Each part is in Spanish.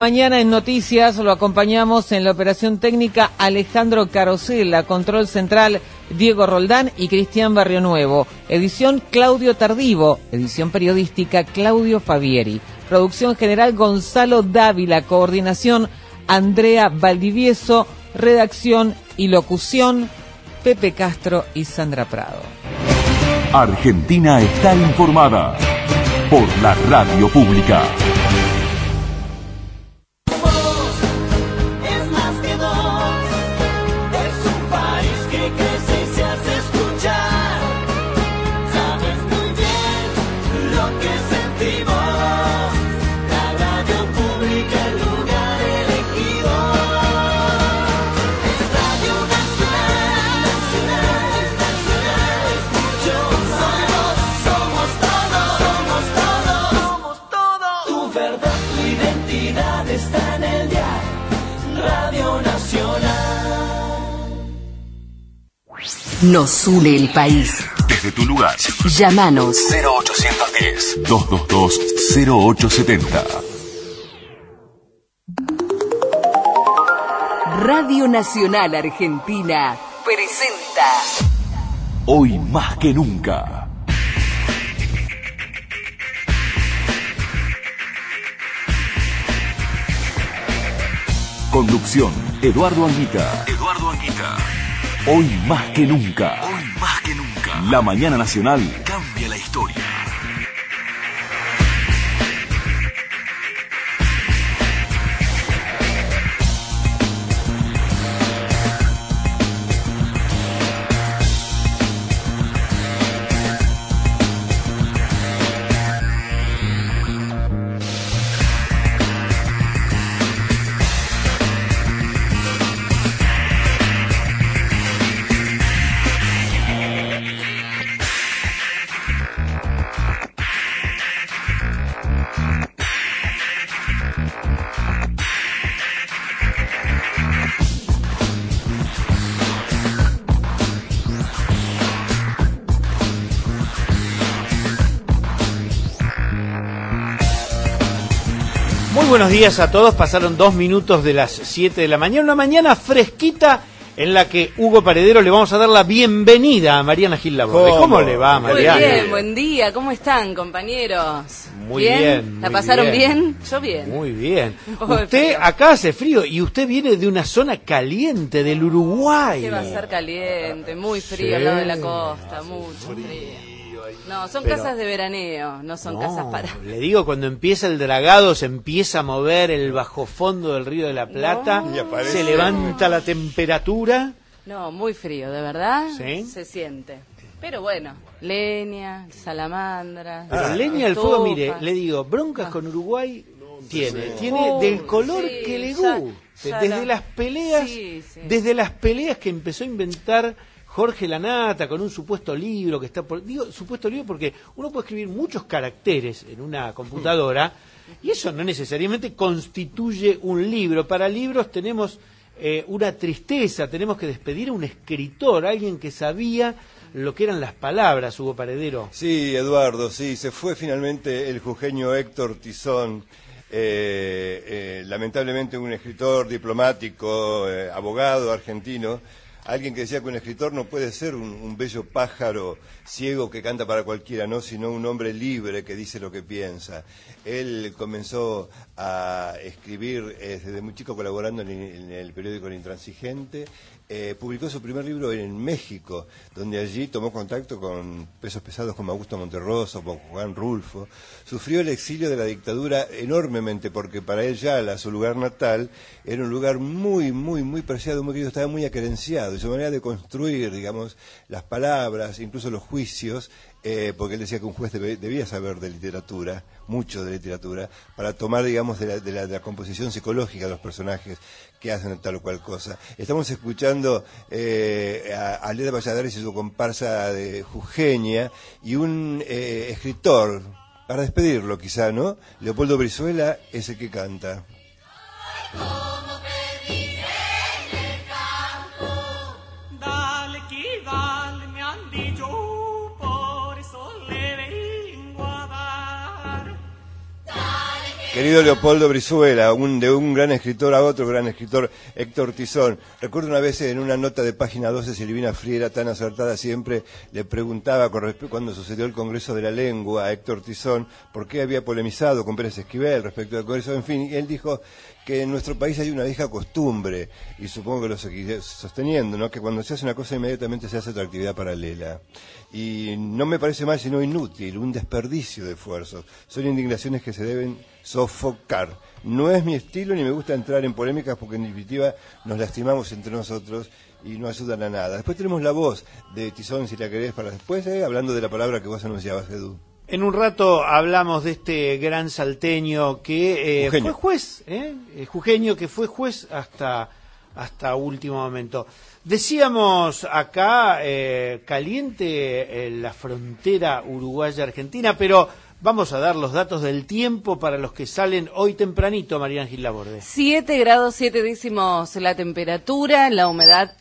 Mañana en Noticias lo acompañamos en la operación técnica Alejandro Carosella, control central Diego Roldán y Cristian Barrionuevo. Edición Claudio Tardivo, edición periodística Claudio Fabieri. Producción general Gonzalo Dávila, coordinación Andrea Valdivieso, redacción y locución Pepe Castro y Sandra Prado. Argentina está informada por la radio pública. Nos une el país. Desde tu lugar. Llámanos 0810-222-0870. Radio Nacional Argentina presenta Hoy más que nunca. Conducción, Eduardo Anguita. Hoy más que nunca. La mañana nacional cambia la historia. Buenos días a todos, pasaron 2 minutos de las 7 de la mañana, una mañana fresquita en la que Hugo Paredero le vamos a dar la bienvenida a Mariana Gil Laborde. ¿Cómo le va, Mariana? Muy bien, buen día, ¿cómo están, compañeros? Muy bien. ¿La pasaron bien? Yo bien. Muy bien. Usted acá hace frío y usted viene de una zona caliente del Uruguay. ¿Qué va a ser caliente? Muy frío al lado de la costa, mucho frío. No, son casas de veraneo, no son casas para... Le digo, cuando empieza el dragado, se empieza a mover el bajofondo del Río de la Plata, se levanta la temperatura. No, muy frío, de verdad, ¿sí? Se siente. Pero bueno, leña, salamandra... Pero leña al fuego, mire, le digo, broncas con Uruguay tiene del color que le guste. Desde las peleas, desde las peleas que empezó a inventar Jorge Lanata con un supuesto libro que está por... Digo supuesto libro porque uno puede escribir muchos caracteres en una computadora y eso no necesariamente constituye un libro. Para libros tenemos una tristeza, tenemos que despedir a un escritor, alguien que sabía lo que eran las palabras, Hugo Paredero. Sí, Eduardo, sí, se fue finalmente el jujeño Héctor Tizón, lamentablemente un escritor diplomático, abogado argentino. Alguien que decía que un escritor no puede ser un bello pájaro ciego que canta para cualquiera, no, sino un hombre libre que dice lo que piensa. Él comenzó a escribir desde muy chico colaborando en el periódico El Intransigente. Publicó su primer libro en México, donde allí tomó contacto con pesos pesados como Augusto Monterroso, como Juan Rulfo. Sufrió el exilio de la dictadura enormemente, porque para él Yala, su lugar natal, era un lugar muy, muy, muy preciado, muy querido, estaba muy acerenciado. Y su manera de construir, digamos, las palabras, incluso los juicios, porque él decía que un juez debía saber de literatura, mucho de literatura, para tomar, digamos, de la composición psicológica de los personajes que hacen tal o cual cosa. Estamos escuchando a Leda Valladares y su comparsa de Jujeña y un escritor, para despedirlo quizá, ¿no? Leopoldo Brizuela es el que canta. Dale, que dale, me han dicho, por eso le vengo a dar. Dale, que Querido Leopoldo Brizuela, de un gran escritor a otro gran escritor, Héctor Tizón. Recuerdo una vez en una nota de página 12, Silvina Friera, tan acertada siempre, le preguntaba cuando sucedió el Congreso de la Lengua a Héctor Tizón por qué había polemizado con Pérez Esquivel respecto del Congreso. En fin, y él dijo que en nuestro país hay una vieja costumbre, y supongo que lo seguiré sosteniendo, ¿no?, que cuando se hace una cosa inmediatamente se hace otra actividad paralela. Y no me parece mal, sino inútil, un desperdicio de esfuerzos. Son indignaciones que se deben sofocar. No es mi estilo ni me gusta entrar en polémicas porque en definitiva nos lastimamos entre nosotros y no ayudan a nada. Después tenemos la voz de Tizón, si la querés, para después, hablando de la palabra que vos anunciabas, Edu. En un rato hablamos de este gran salteño que fue juez, jujeño, que fue juez hasta último momento. Decíamos acá, caliente la frontera uruguaya-argentina, pero vamos a dar los datos del tiempo para los que salen hoy tempranito, María Ángel Laborde. 7 grados 7 décimos la temperatura, la humedad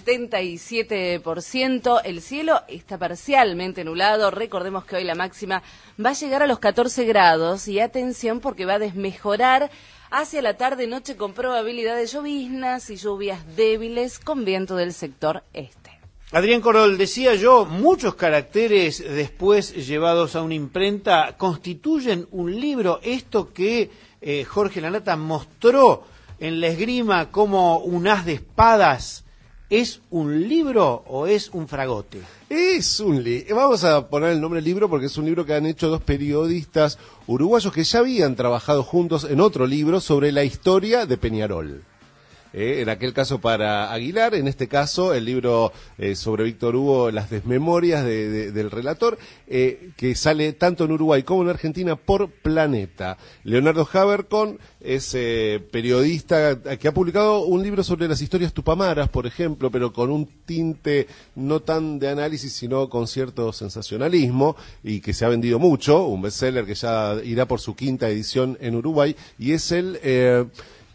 77%, el cielo está parcialmente nublado, recordemos que hoy la máxima va a llegar a los 14 grados y atención porque va a desmejorar hacia la tarde-noche con probabilidad de lloviznas y lluvias débiles con viento del sector este. Adrián Corol, decía yo, muchos caracteres después llevados a una imprenta constituyen un libro. Esto que Jorge Lanata mostró en la esgrima como un as de espadas, ¿es un libro o es un fragote? Es un libro. Vamos a poner el nombre del libro porque es un libro que han hecho dos periodistas uruguayos que ya habían trabajado juntos en otro libro sobre la historia de Peñarol. En aquel caso para Aguilar, en este caso el libro sobre Víctor Hugo, Las desmemorias del relator, que sale tanto en Uruguay como en Argentina por Planeta. Leonardo Habercon es periodista que ha publicado un libro sobre las historias tupamaras, por ejemplo, pero con un tinte no tan de análisis, sino con cierto sensacionalismo, y que se ha vendido mucho, un bestseller que ya irá por su 5ª edición en Uruguay, y es el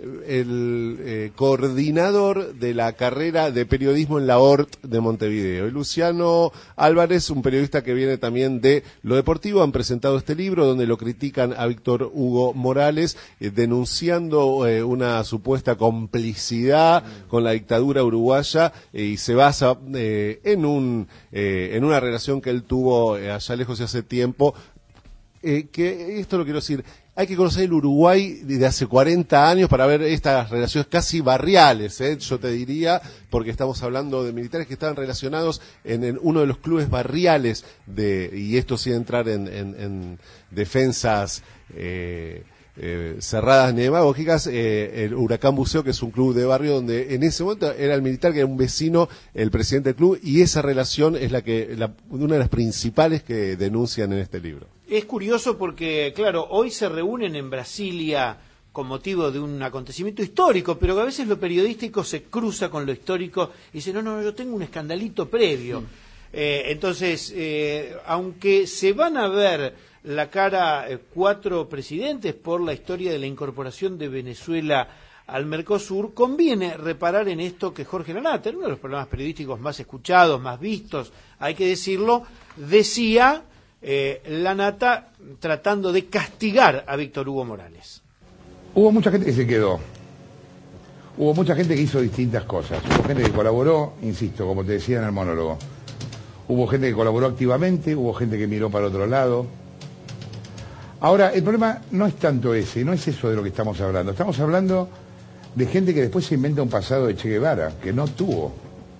coordinador de la carrera de periodismo en la ORT de Montevideo. Y Luciano Álvarez, un periodista que viene también de lo deportivo, han presentado este libro donde lo critican a Víctor Hugo Morales, denunciando una supuesta complicidad con la dictadura uruguaya, y se basa en una relación que él tuvo allá lejos y hace tiempo, que esto lo quiero decir. Hay que conocer el Uruguay de hace 40 años para ver estas relaciones casi barriales, yo te diría, porque estamos hablando de militares que estaban relacionados en uno de los clubes barriales y esto sin entrar en defensas cerradas ni demagógicas, el Huracán Buceo, que es un club de barrio donde en ese momento era el militar que era un vecino, el presidente del club, y esa relación es una de las principales que denuncian en este libro. Es curioso porque, claro, hoy se reúnen en Brasilia con motivo de un acontecimiento histórico, pero que a veces lo periodístico se cruza con lo histórico y dice, no, yo tengo un escandalito previo. Entonces, aunque se van a ver la cara 4 presidentes por la historia de la incorporación de Venezuela al Mercosur, conviene reparar en esto que Jorge Lanata, uno de los programas periodísticos más escuchados, más vistos, hay que decirlo, decía Lanata tratando de castigar a Víctor Hugo Morales. Hubo mucha gente que se quedó, hubo mucha gente que hizo distintas cosas, hubo gente que colaboró, insisto, como te decía en el monólogo, hubo gente que colaboró activamente, hubo gente que miró para otro lado. Ahora, el problema no es tanto ese, no es eso de lo que estamos hablando de gente que después se inventa un pasado de Che Guevara, que no tuvo.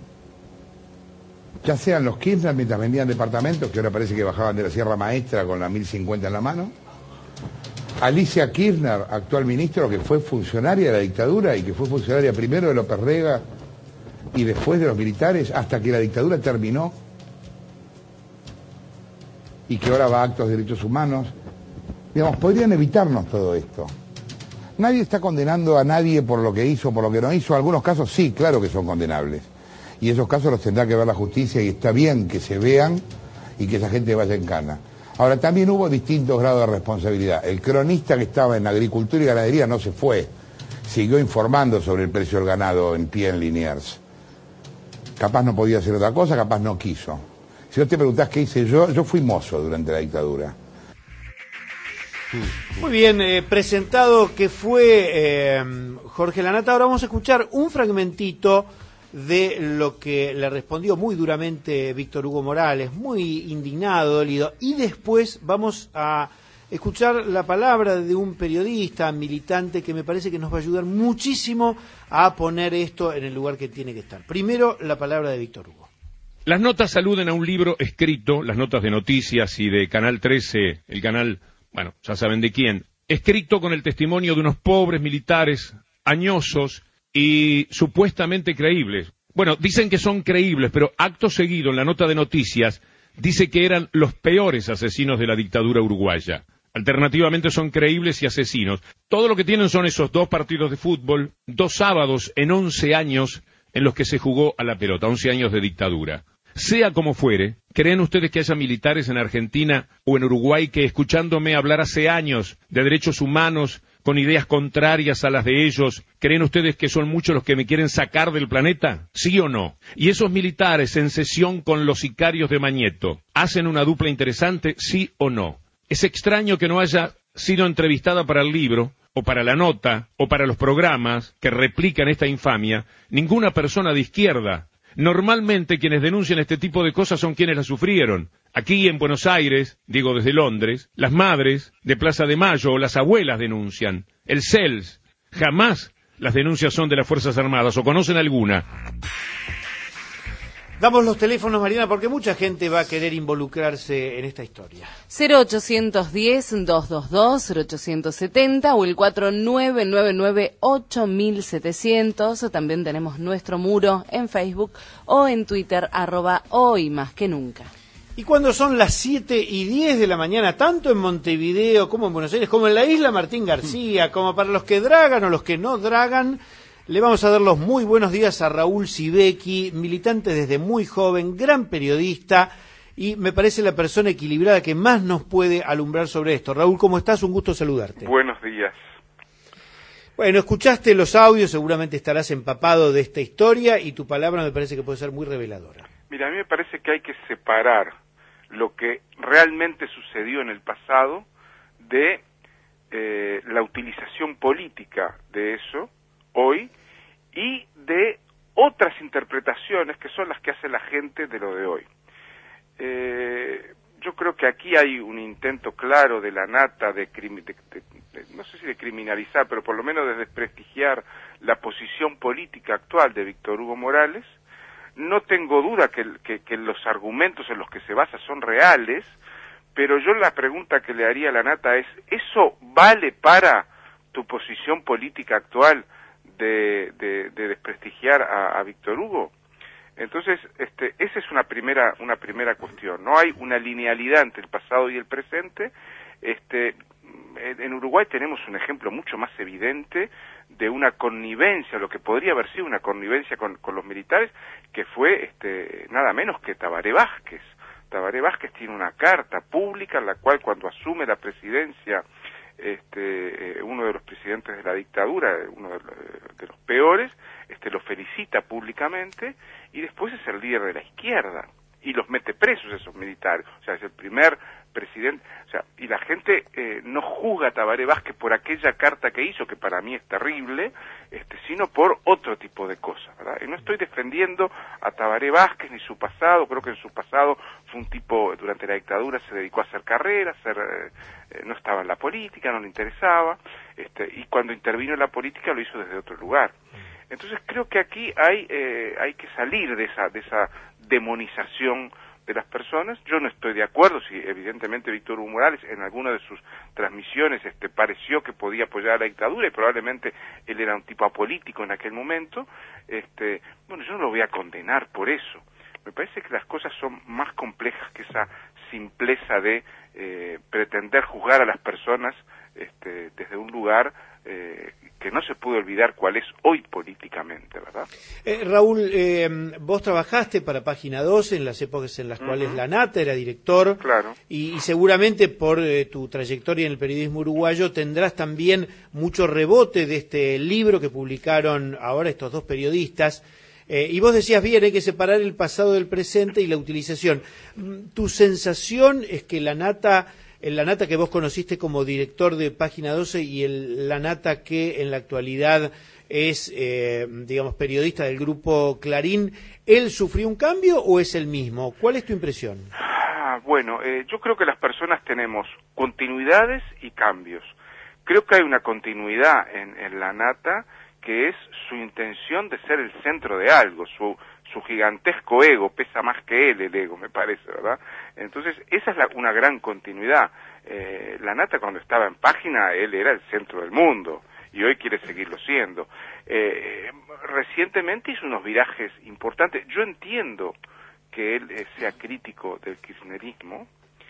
Ya sean los Kirchner mientras vendían departamentos, que ahora parece que bajaban de la Sierra Maestra con la 1050 en la mano. Alicia Kirchner, actual ministro, que fue funcionaria de la dictadura y que fue funcionaria primero de López Rega y después de los militares, hasta que la dictadura terminó, y que ahora va a actos de derechos humanos. Digamos, podrían evitarnos todo esto. Nadie está condenando a nadie por lo que hizo, por lo que no hizo. Algunos casos sí, claro que son condenables. Y esos casos los tendrá que ver la justicia y está bien que se vean y que esa gente vaya en cana. Ahora, también hubo distintos grados de responsabilidad. El cronista que estaba en agricultura y ganadería no se fue. Siguió informando sobre el precio del ganado en pie en Liniers. Capaz no podía hacer otra cosa, capaz no quiso. Si vos te preguntás qué hice yo fui mozo durante la dictadura. Muy bien, presentado que fue Jorge Lanata, ahora vamos a escuchar un fragmentito de lo que le respondió muy duramente Víctor Hugo Morales, muy indignado, dolido, y después vamos a escuchar la palabra de un periodista, militante, que me parece que nos va a ayudar muchísimo a poner esto en el lugar que tiene que estar. Primero, la palabra de Víctor Hugo. Las notas aluden a un libro escrito, las notas de noticias y de Canal 13, el canal, bueno, ya saben de quién, escrito con el testimonio de unos pobres militares añosos y supuestamente creíbles. Bueno, dicen que son creíbles, pero acto seguido en la nota de noticias dice que eran los peores asesinos de la dictadura uruguaya. Alternativamente son creíbles y asesinos. Todo lo que tienen son esos 2 partidos de fútbol, 2 sábados en 11 años en los que se jugó a la pelota, 11 años de dictadura. Sea como fuere, ¿creen ustedes que haya militares en Argentina o en Uruguay que, escuchándome hablar hace años de derechos humanos con ideas contrarias a las de ellos, creen ustedes que son muchos los que me quieren sacar del planeta? ¿Sí o no? Y esos militares en sesión con los sicarios de Mañeto, ¿hacen una dupla interesante? ¿Sí o no? Es extraño que no haya sido entrevistada para el libro, o para la nota, o para los programas que replican esta infamia, ninguna persona de izquierda. Normalmente quienes denuncian este tipo de cosas son quienes las sufrieron. Aquí en Buenos Aires, digo desde Londres, las madres de Plaza de Mayo o las abuelas denuncian. El CELS, jamás las denuncias son de las Fuerzas Armadas, ¿o conocen alguna? Damos los teléfonos, Mariana, porque mucha gente va a querer involucrarse en esta historia. 0810-222-0870 o el 4999-8700. También tenemos nuestro muro en Facebook o en Twitter, @hoymasquenunca. Y cuando son las 7:10 de la mañana, tanto en Montevideo como en Buenos Aires, como en la isla Martín García, como para los que dragan o los que no dragan, le vamos a dar los muy buenos días a Raúl Sibeki, militante desde muy joven, gran periodista, y me parece la persona equilibrada que más nos puede alumbrar sobre esto. Raúl, ¿cómo estás? Un gusto saludarte. Buenos días. Bueno, escuchaste los audios, seguramente estarás empapado de esta historia, y tu palabra me parece que puede ser muy reveladora. Mira, a mí me parece que hay que separar lo que realmente sucedió en el pasado de la utilización política de eso hoy y de otras interpretaciones que son las que hace la gente de lo de hoy. Yo creo que aquí hay un intento claro de la nata de no sé si de criminalizar, pero por lo menos de desprestigiar la posición política actual de Víctor Hugo Morales. No tengo duda que los argumentos en los que se basa son reales, pero yo la pregunta que le haría a la nata es, ¿eso vale para tu posición política actual de desprestigiar a Víctor Hugo? Entonces, esa es una primera cuestión. No hay una linealidad entre el pasado y el presente. En Uruguay tenemos un ejemplo mucho más evidente de una connivencia, lo que podría haber sido una connivencia con los militares, que fue nada menos que Tabaré Vázquez. Tabaré Vázquez tiene una carta pública en la cual, cuando asume la presidencia uno de los presidentes de la dictadura, uno de los peores, lo felicita públicamente y después es el líder de la izquierda y los mete presos esos militares. O sea, es el primer presidente, o sea, y la gente no juzga a Tabaré Vázquez por aquella carta que hizo, que para mí es terrible, sino por otro tipo de cosas, ¿verdad? Y no estoy defendiendo a Tabaré Vázquez ni su pasado. Creo que en su pasado fue un tipo, durante la dictadura se dedicó a hacer carrera, no estaba en la política, no le interesaba, y cuando intervino en la política lo hizo desde otro lugar. Entonces creo que aquí hay que salir de esa demonización de las personas. Yo no estoy de acuerdo si evidentemente Víctor Hugo Morales en alguna de sus transmisiones pareció que podía apoyar a la dictadura y probablemente él era un tipo apolítico en aquel momento. Bueno, yo no lo voy a condenar por eso. Me parece que las cosas son más complejas que esa simpleza de pretender juzgar a las personas desde un lugar que no se puede olvidar cuál es hoy políticamente, ¿verdad? Raúl, vos trabajaste para Página 12 en las épocas en las cuales la nata era director, claro. y seguramente por tu trayectoria en el periodismo uruguayo tendrás también mucho rebote de este libro que publicaron ahora estos dos periodistas. Y vos decías bien, hay que separar el pasado del presente y la utilización. ¿Tu sensación es que la nata el Lanata que vos conociste como director de Página 12 y el Lanata que en la actualidad es, digamos, periodista del grupo Clarín, ¿él sufrió un cambio o es el mismo? ¿Cuál es tu impresión? Bueno, yo creo que las personas tenemos continuidades y cambios. Creo que hay una continuidad en Lanata que es su intención de ser el centro de algo, su gigantesco ego, pesa más que él el ego, me parece, ¿verdad? Entonces, esa es una gran continuidad. Lanata cuando estaba en Página, él era el centro del mundo, y hoy quiere seguirlo siendo. Recientemente hizo unos virajes importantes. Yo entiendo que él sea crítico del kirchnerismo.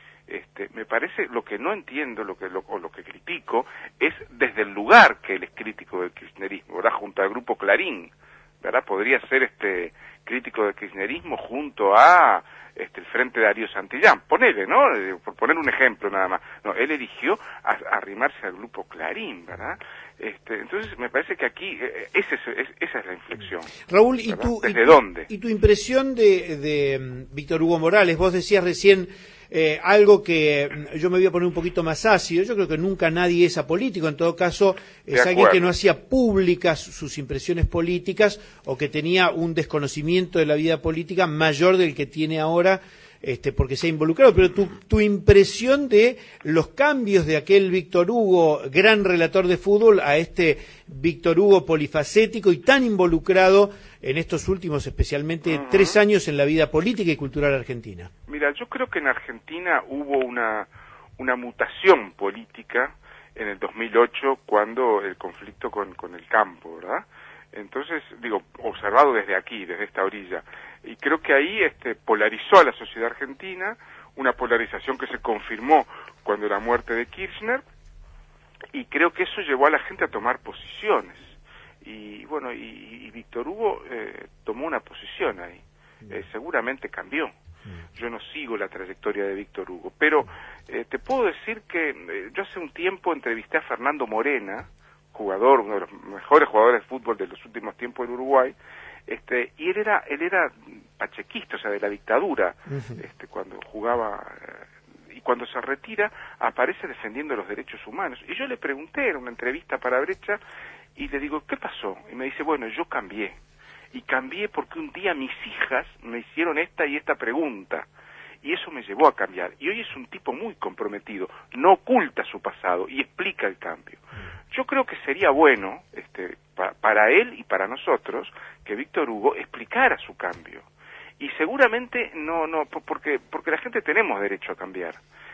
Me parece, lo que no entiendo, lo que critico, es desde el lugar que él es crítico del kirchnerismo, ¿verdad? Junto al grupo Clarín, ¿verdad? Podría ser crítico del kirchnerismo junto a el Frente Darío Santillán, ponele, ¿no? Por poner un ejemplo nada más. No, él eligió arrimarse al grupo Clarín, ¿verdad? Entonces me parece que aquí esa es la inflexión. Raúl, ¿Desde dónde? Y tu impresión de Víctor Hugo Morales, vos decías recién algo que yo me voy a poner un poquito más ácido. Yo creo que nunca nadie es apolítico, en todo caso es alguien que no hacía públicas sus impresiones políticas o que tenía un desconocimiento de la vida política mayor del que tiene ahora, porque se ha involucrado. Pero tu impresión de los cambios de aquel Víctor Hugo, gran relator de fútbol, a Víctor Hugo polifacético y tan involucrado en estos últimos, especialmente 3 años en la vida política y cultural argentina. Mira, yo creo que en Argentina hubo una mutación política en el 2008 cuando el conflicto con el campo, ¿verdad? Entonces, digo, observado desde aquí, desde esta orilla, y creo que ahí polarizó a la sociedad argentina, una polarización que se confirmó cuando la muerte de Kirchner, y creo que eso llevó a la gente a tomar posiciones. Y bueno, y Víctor Hugo tomó una posición ahí, seguramente cambió. Yo no sigo la trayectoria de Víctor Hugo, pero te puedo decir que yo hace un tiempo entrevisté a Fernando Morena, uno de los mejores jugadores de fútbol de los últimos tiempos en Uruguay, y él era pachequista, o sea, de la dictadura, cuando jugaba, y cuando se retira aparece defendiendo los derechos humanos. Y yo le pregunté en una entrevista para Brecha, y le digo, ¿qué pasó? Y me dice, bueno, yo cambié. Y cambié porque un día mis hijas me hicieron esta y esta pregunta. Y eso me llevó a cambiar. Y hoy es un tipo muy comprometido, no oculta su pasado y explica el cambio. Yo creo que sería bueno, para él y para nosotros, que Víctor Hugo explicara su cambio. Y seguramente porque la gente tenemos derecho a cambiar.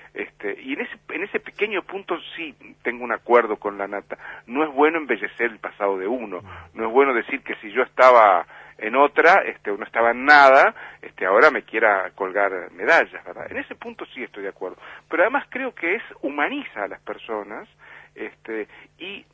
Y en ese pequeño punto sí tengo un acuerdo con Lanata. No es bueno embellecer el pasado de uno. No es bueno decir que si yo estaba en otra, o no estaba en nada, ahora me quiera colgar medallas, ¿verdad? En ese punto sí estoy de acuerdo. Pero además creo que humaniza a las personas, y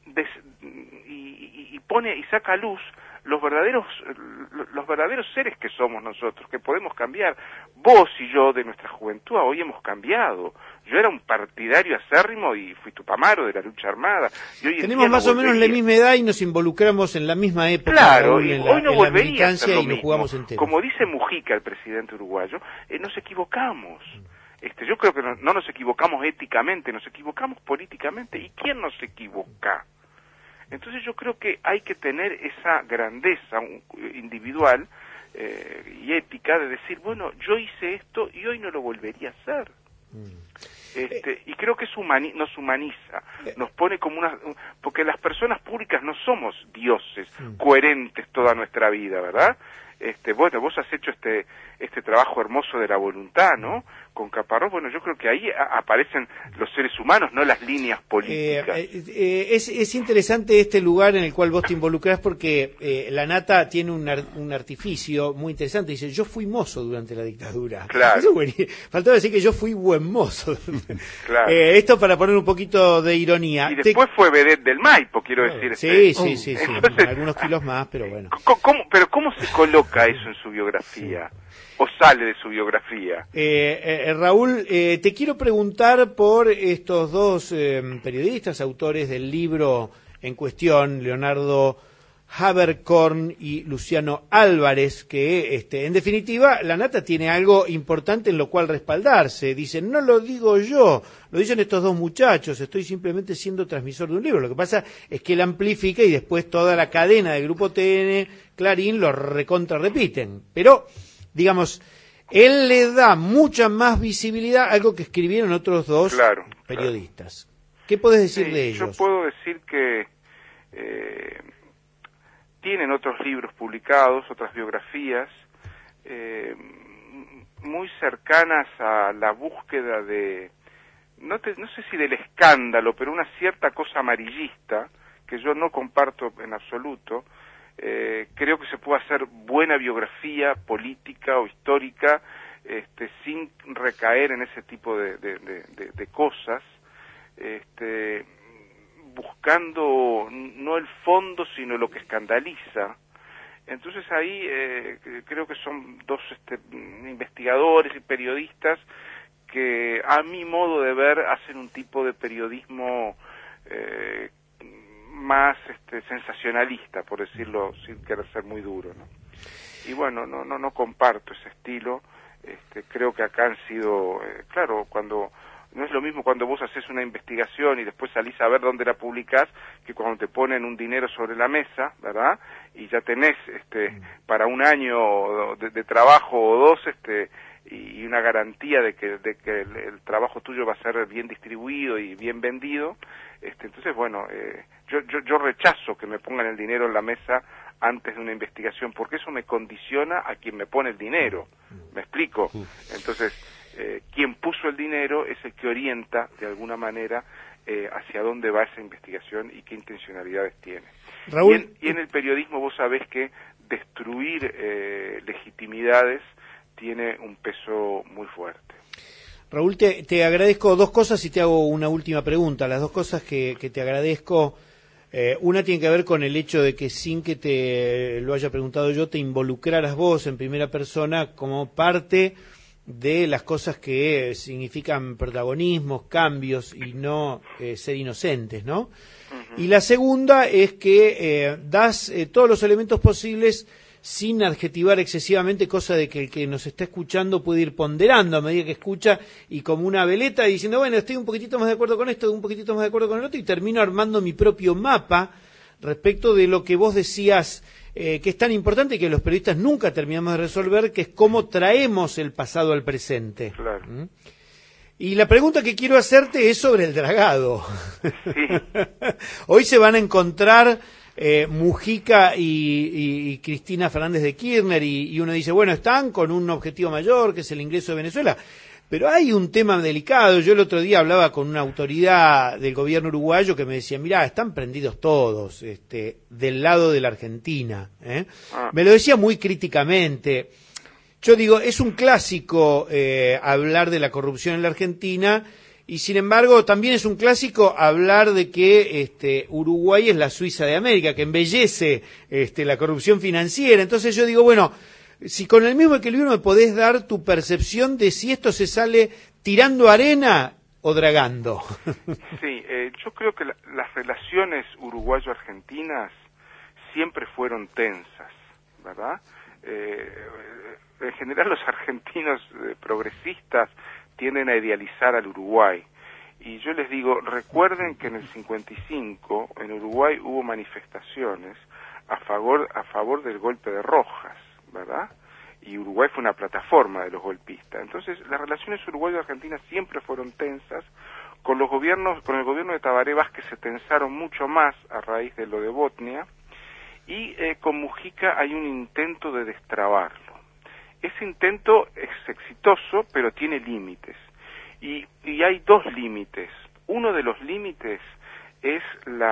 pone y saca a luz los verdaderos seres que somos nosotros, que podemos cambiar. Vos y yo de nuestra juventud hoy hemos cambiado. Yo era un partidario acérrimo y fui tupamaro de la lucha armada. Y hoy tenemos más o menos la misma edad y nos involucramos en la misma época. Claro, y hoy no volvería a ser lo y nos jugamos enteros. Como dice Mujica, el presidente uruguayo, nos equivocamos. Yo creo que no nos equivocamos éticamente, nos equivocamos políticamente. ¿Y quién nos equivoca? Entonces yo creo que hay que tener esa grandeza individual y ética de decir, bueno, yo hice esto y hoy no lo volvería a hacer. Y creo que nos humaniza, nos pone como porque las personas públicas no somos dioses coherentes toda nuestra vida, ¿verdad? Bueno, vos has hecho este trabajo hermoso de la voluntad, ¿no? Con Caparrós, bueno, yo creo que ahí aparecen los seres humanos, no las líneas políticas. Es interesante este lugar en el cual vos te involucrás porque Lanata tiene un artificio muy interesante. Dice, yo fui mozo durante la dictadura. Claro. Faltaba decir que yo fui buen mozo. Claro. Esto para poner un poquito de ironía. Y después fue vedette del Maipo, quiero decir. Sí. Entonces, algunos kilos más, pero bueno. ¿Cómo se coloca eso en su biografía? ¿O sale de su biografía? Raúl, te quiero preguntar por estos dos periodistas, autores del libro en cuestión, Leonardo Haberkorn y Luciano Álvarez, que en definitiva la nata tiene algo importante en lo cual respaldarse. Dicen, no lo digo yo, lo dicen estos dos muchachos, estoy simplemente siendo transmisor de un libro. Lo que pasa es que él amplifica y después toda la cadena del Grupo TN, Clarín, lo recontra repiten. Pero, digamos, él le da mucha más visibilidad a algo que escribieron otros dos periodistas. Claro. ¿Qué podés decir de ellos? Yo puedo decir que tienen otros libros publicados, otras biografías, muy cercanas a la búsqueda de, no sé si del escándalo, pero una cierta cosa amarillista, que yo no comparto en absoluto. Creo que se puede hacer buena biografía política o histórica sin recaer en ese tipo de cosas, buscando no el fondo sino lo que escandaliza. Entonces ahí creo que son dos investigadores y periodistas que a mi modo de ver hacen un tipo de periodismo más sensacionalista, por decirlo sin querer ser muy duro, ¿no? Y bueno, no comparto ese estilo. Creo que acá han sido, claro, cuando no es lo mismo cuando vos haces una investigación y después salís a ver dónde la publicás, que cuando te ponen un dinero sobre la mesa, ¿verdad? Y ya tenés para un año de trabajo o dos, y una garantía de que el trabajo tuyo va a ser bien distribuido y bien vendido. Entonces, bueno, yo rechazo que me pongan el dinero en la mesa antes de una investigación, porque eso me condiciona a quien me pone el dinero. ¿Me explico? Entonces, quien puso el dinero es el que orienta, de alguna manera, hacia dónde va esa investigación y qué intencionalidades tiene. Raúl, y en el periodismo vos sabés que destruir legitimidades tiene un peso muy fuerte. Raúl, te agradezco dos cosas y te hago una última pregunta. Las dos cosas que te agradezco, una tiene que ver con el hecho de que sin que te lo haya preguntado yo, te involucraras vos en primera persona como parte de las cosas que significan protagonismos, cambios y no ser inocentes, ¿no? Uh-huh. Y la segunda es que das todos los elementos posibles sin adjetivar excesivamente, cosa de que el que nos está escuchando puede ir ponderando a medida que escucha y como una veleta diciendo, bueno, estoy un poquitito más de acuerdo con esto, un poquitito más de acuerdo con el otro, y termino armando mi propio mapa respecto de lo que vos decías que es tan importante y que los periodistas nunca terminamos de resolver, que es cómo traemos el pasado al presente. Claro. Y la pregunta que quiero hacerte es sobre el dragado. Sí. Hoy se van a encontrar Mujica y Cristina Fernández de Kirchner y uno dice, bueno, están con un objetivo mayor que es el ingreso de Venezuela, pero hay un tema delicado. Yo el otro día hablaba con una autoridad del gobierno uruguayo que me decía, mirá, están prendidos todos del lado de la Argentina, Me lo decía muy críticamente. Yo digo, es un clásico hablar de la corrupción en la Argentina. Y sin embargo, también es un clásico hablar de que Uruguay es la Suiza de América, que embellece la corrupción financiera. Entonces yo digo, bueno, si con el mismo equilibrio me podés dar tu percepción de si esto se sale tirando arena o dragando. Sí, yo creo que las relaciones uruguayo-argentinas siempre fueron tensas, ¿verdad? En general los argentinos progresistas tienden a idealizar al Uruguay. Y yo les digo, recuerden que en el 55 en Uruguay hubo manifestaciones a favor del golpe de Rojas, ¿verdad? Y Uruguay fue una plataforma de los golpistas. Entonces, las relaciones uruguayo-argentinas siempre fueron tensas. Con el gobierno de Tabaré Vázquez se tensaron mucho más a raíz de lo de Botnia. Y con Mujica hay un intento de destrabarlo. Ese intento es exitoso, pero tiene límites. Y hay dos límites. Uno de los límites es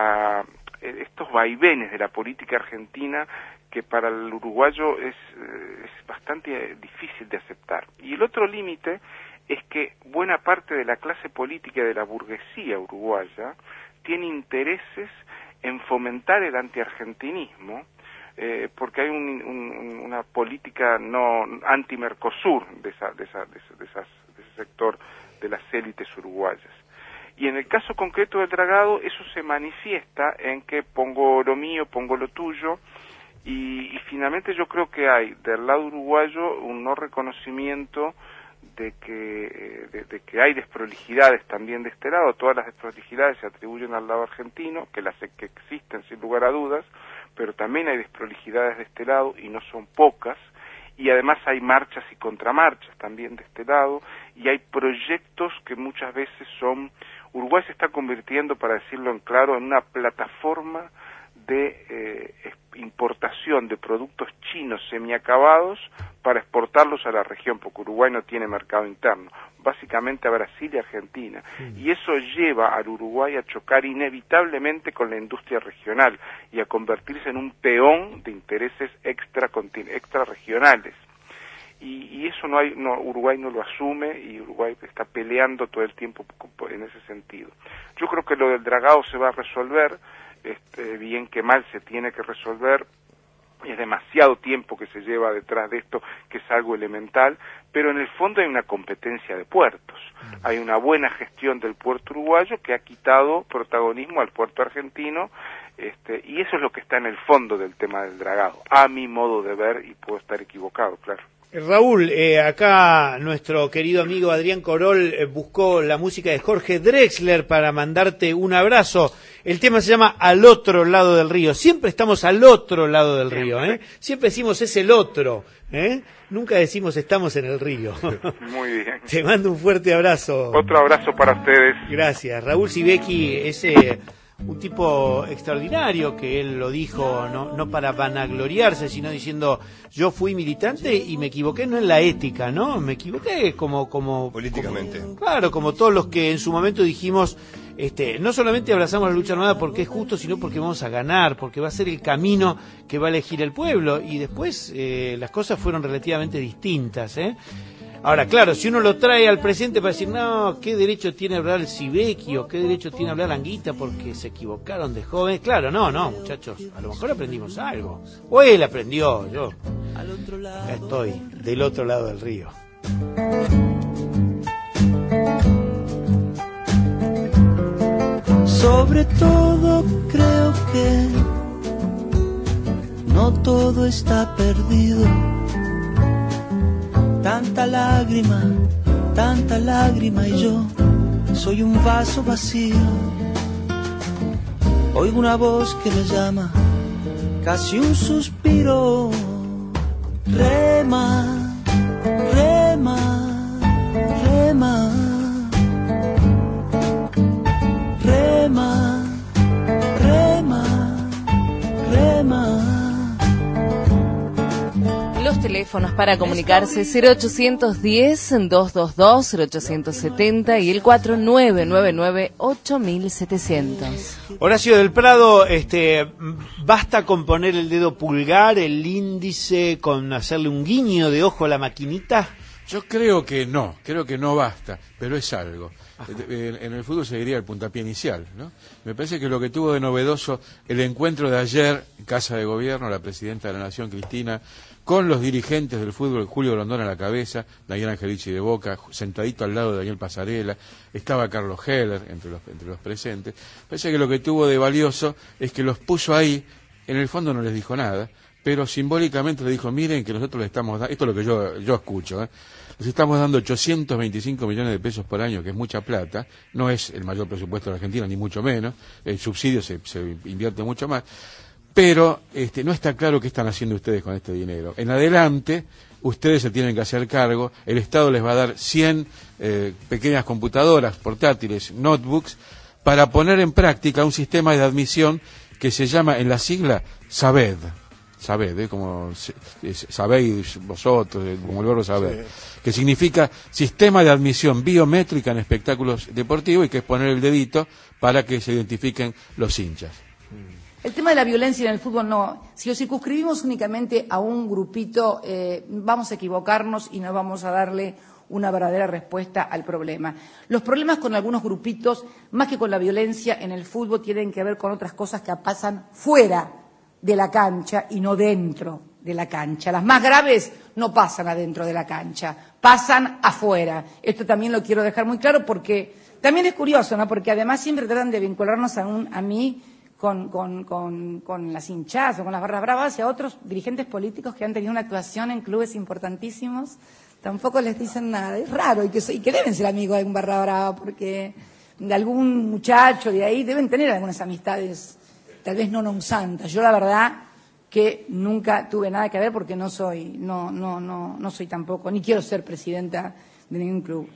estos vaivenes de la política argentina que para el uruguayo es bastante difícil de aceptar. Y el otro límite es que buena parte de la clase política y de la burguesía uruguaya tiene intereses en fomentar el antiargentinismo, porque hay una política no anti-Mercosur de ese sector de las élites uruguayas. Y en el caso concreto del dragado, eso se manifiesta en que pongo lo mío, pongo lo tuyo, y finalmente yo creo que hay del lado uruguayo un no reconocimiento de que hay desprolijidades también de este lado. Todas las desprolijidades se atribuyen al lado argentino, que existen sin lugar a dudas, pero también hay desprolijidades de este lado y no son pocas. Y además hay marchas y contramarchas también de este lado, y hay proyectos que muchas veces son... Uruguay se está convirtiendo, para decirlo en claro, en una plataforma de importación de productos chinos semiacabados para exportarlos a la región, porque Uruguay no tiene mercado interno, básicamente a Brasil y Argentina, y eso lleva al Uruguay a chocar inevitablemente con la industria regional y a convertirse en un peón de intereses extrarregionales. Y eso Uruguay no lo asume, y Uruguay está peleando todo el tiempo en ese sentido. Yo creo que lo del dragado se va a resolver, bien que mal se tiene que resolver, es demasiado tiempo que se lleva detrás de esto, que es algo elemental, pero en el fondo hay una competencia de puertos, hay una buena gestión del puerto uruguayo que ha quitado protagonismo al puerto argentino, y eso es lo que está en el fondo del tema del dragado, a mi modo de ver, y puedo estar equivocado, claro. Raúl, acá nuestro querido amigo Adrián Corol buscó la música de Jorge Drexler para mandarte un abrazo. El tema se llama Al otro lado del río. Siempre estamos al otro lado del río, ¿eh? Siempre decimos es el otro, ¿eh? Nunca decimos estamos en el río. Muy bien. Te mando un fuerte abrazo. Otro abrazo para ustedes. Gracias. Raúl Sibeki es un tipo extraordinario, que él lo dijo no para vanagloriarse, sino diciendo yo fui militante y me equivoqué no en la ética, ¿no? Me equivoqué como políticamente. Claro, como todos los que en su momento dijimos no solamente abrazamos la lucha armada porque es justo, sino porque vamos a ganar, porque va a ser el camino que va a elegir el pueblo, y después las cosas fueron relativamente distintas, Ahora, claro, si uno lo trae al presente para decir, no, ¿qué derecho tiene a hablar Sibeki o qué derecho tiene a hablar Anguita porque se equivocaron de jóvenes? Claro, no, muchachos, a lo mejor aprendimos algo. O él aprendió, yo acá estoy, del otro lado del río. Sobre todo creo que no todo está perdido. Tanta lágrima y yo soy un vaso vacío. Oigo una voz que me llama, casi un suspiro. Rema, rema, rema, rema, rema, rema. Los teléfonos para comunicarse 0810-222-0870 y el 4999-8700. Horacio del Prado, ¿basta con poner el dedo pulgar, el índice, con hacerle un guiño de ojo a la maquinita? Yo creo que no basta, pero es algo. En el fútbol se diría el puntapié inicial, ¿no? Me parece que lo que tuvo de novedoso el encuentro de ayer en Casa de Gobierno, la presidenta de la Nación, Cristina, con los dirigentes del fútbol, Julio Grondona a la cabeza, Daniel Angelici de Boca, sentadito al lado de Daniel Pasarela, estaba Carlos Heller entre los presentes. Parece que lo que tuvo de valioso es que los puso ahí, en el fondo no les dijo nada, pero simbólicamente le dijo, miren que nosotros le estamos dando, esto es lo que yo escucho, les estamos dando 825 millones de pesos por año, que es mucha plata, no es el mayor presupuesto de la Argentina, ni mucho menos, el subsidio se invierte mucho más, pero no está claro qué están haciendo ustedes con este dinero. En adelante, ustedes se tienen que hacer cargo, el Estado les va a dar 100 pequeñas computadoras portátiles, notebooks, para poner en práctica un sistema de admisión que se llama, en la sigla, SABED, como sabéis vosotros, como el verbo saber, sí, que significa Sistema de Admisión Biométrica en Espectáculos Deportivos, y que es poner el dedito para que se identifiquen los hinchas. El tema de la violencia en el fútbol no. Si lo circunscribimos únicamente a un grupito, vamos a equivocarnos y no vamos a darle una verdadera respuesta al problema. Los problemas con algunos grupitos, más que con la violencia en el fútbol, tienen que ver con otras cosas que pasan fuera de la cancha y no dentro de la cancha. Las más graves no pasan adentro de la cancha, pasan afuera. Esto también lo quiero dejar muy claro porque También es curioso, ¿no? Porque además siempre tratan de vincularnos a mí con las hinchadas o con las barras bravas y a otros dirigentes políticos que han tenido una actuación en clubes importantísimos. Tampoco les dicen nada. Es raro y que deben ser amigos de algún barra brava porque de algún muchacho de ahí deben tener algunas amistades, tal vez no santas. Yo la verdad que nunca tuve nada que ver porque no soy tampoco, ni quiero ser presidenta de ningún club.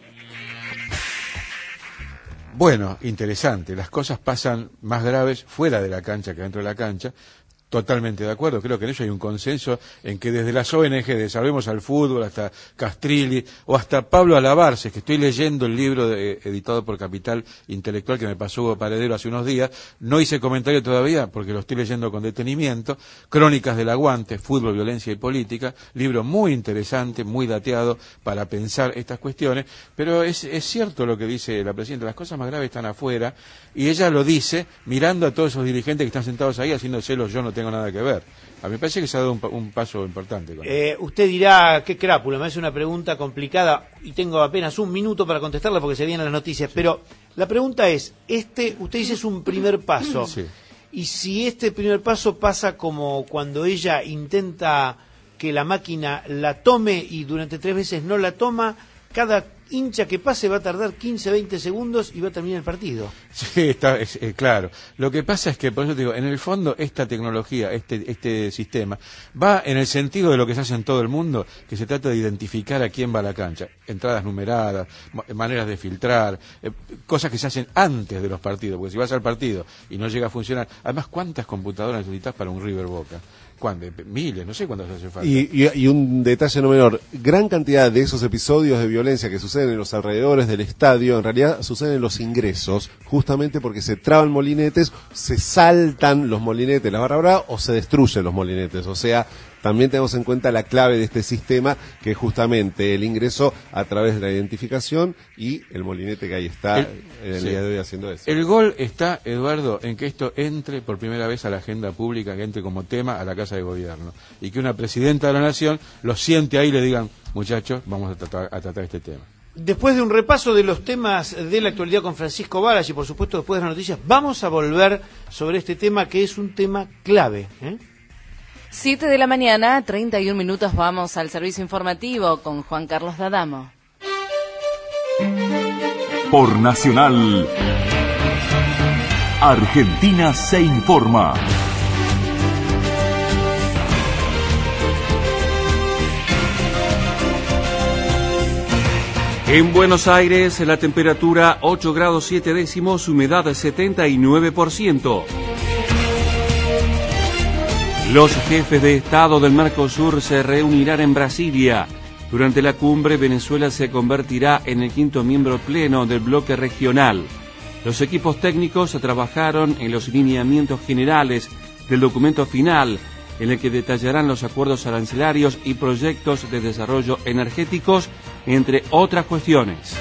Bueno, interesante. Las cosas pasan más graves fuera de la cancha que dentro de la cancha. Totalmente de acuerdo, creo que en eso hay un consenso en que desde las ONG de Salvemos al Fútbol hasta Castrilli o hasta Pablo Alabarces, que estoy leyendo el libro editado por Capital Intelectual que me pasó Hugo Paredero hace unos días, no hice comentario todavía porque lo estoy leyendo con detenimiento, Crónicas del Aguante, Fútbol, Violencia y Política, libro muy interesante, muy dateado para pensar estas cuestiones, pero es cierto lo que dice la Presidenta, las cosas más graves están afuera y ella lo dice mirando a todos esos dirigentes que están sentados ahí haciéndoselos, yo no tengo nada que ver. A mí me parece que se ha dado un paso importante. Usted dirá, qué crápula, me hace una pregunta complicada y tengo apenas un minuto para contestarla porque se vienen las noticias, sí. Pero la pregunta es, usted dice es un primer paso, sí. Y si este primer paso pasa como cuando ella intenta que la máquina la tome y durante 3 veces no la toma, cada hincha que pase va a tardar 15, 20 segundos y va a terminar el partido. Sí, está claro. Lo que pasa es que, por eso te digo, en el fondo esta tecnología, este sistema, va en el sentido de lo que se hace en todo el mundo, que se trata de identificar a quién va a la cancha. Entradas numeradas, maneras de filtrar, cosas que se hacen antes de los partidos, porque si vas al partido y no llega a funcionar, además, ¿cuántas computadoras necesitas para un River Boca? Miles, no sé cuántas hace falta. Y un detalle no menor, gran cantidad de esos episodios de violencia que suceden en los alrededores del estadio, en realidad suceden en los ingresos, justamente porque se traban molinetes, se saltan los molinetes, la barra brava, o se destruyen los molinetes, o sea, también tenemos en cuenta la clave de este sistema, que es justamente el ingreso a través de la identificación y el molinete que ahí está en el día de hoy haciendo eso. El gol está, Eduardo, en que esto entre por primera vez a la agenda pública, que entre como tema a la Casa de Gobierno. Y que una presidenta de la Nación lo siente ahí y le digan, muchachos, vamos a tratar este tema. Después de un repaso de los temas de la actualidad con Francisco Varas y por supuesto después de las noticias, vamos a volver sobre este tema que es un tema clave, 7 de la mañana, 31 minutos, vamos al servicio informativo con Juan Carlos D'Adamo. Por Nacional, Argentina se informa. En Buenos Aires, la temperatura 8 grados 7 décimos, humedad 79%. Los jefes de Estado del Mercosur se reunirán en Brasilia. Durante la cumbre, Venezuela se convertirá en el 5º miembro pleno del bloque regional. Los equipos técnicos trabajaron en los lineamientos generales del documento final, en el que detallarán los acuerdos arancelarios y proyectos de desarrollo energéticos, entre otras cuestiones.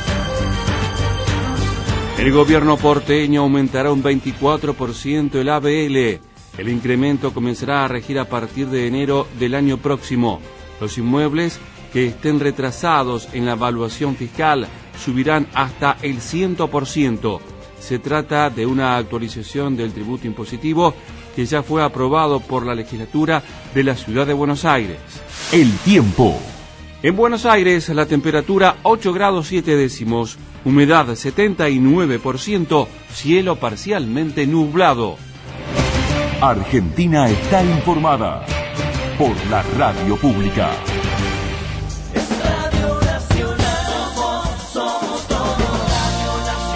El gobierno porteño aumentará un 24% el ABL. El incremento comenzará a regir a partir de enero del año próximo. Los inmuebles que estén retrasados en la evaluación fiscal subirán hasta el 100%. Se trata de una actualización del tributo impositivo que ya fue aprobado por la legislatura de la ciudad de Buenos Aires. El tiempo. En Buenos Aires, la temperatura 8 grados 7 décimos, humedad 79%, cielo parcialmente nublado. Argentina está informada por la radio pública. Es Radio Nacional, somos todo Radio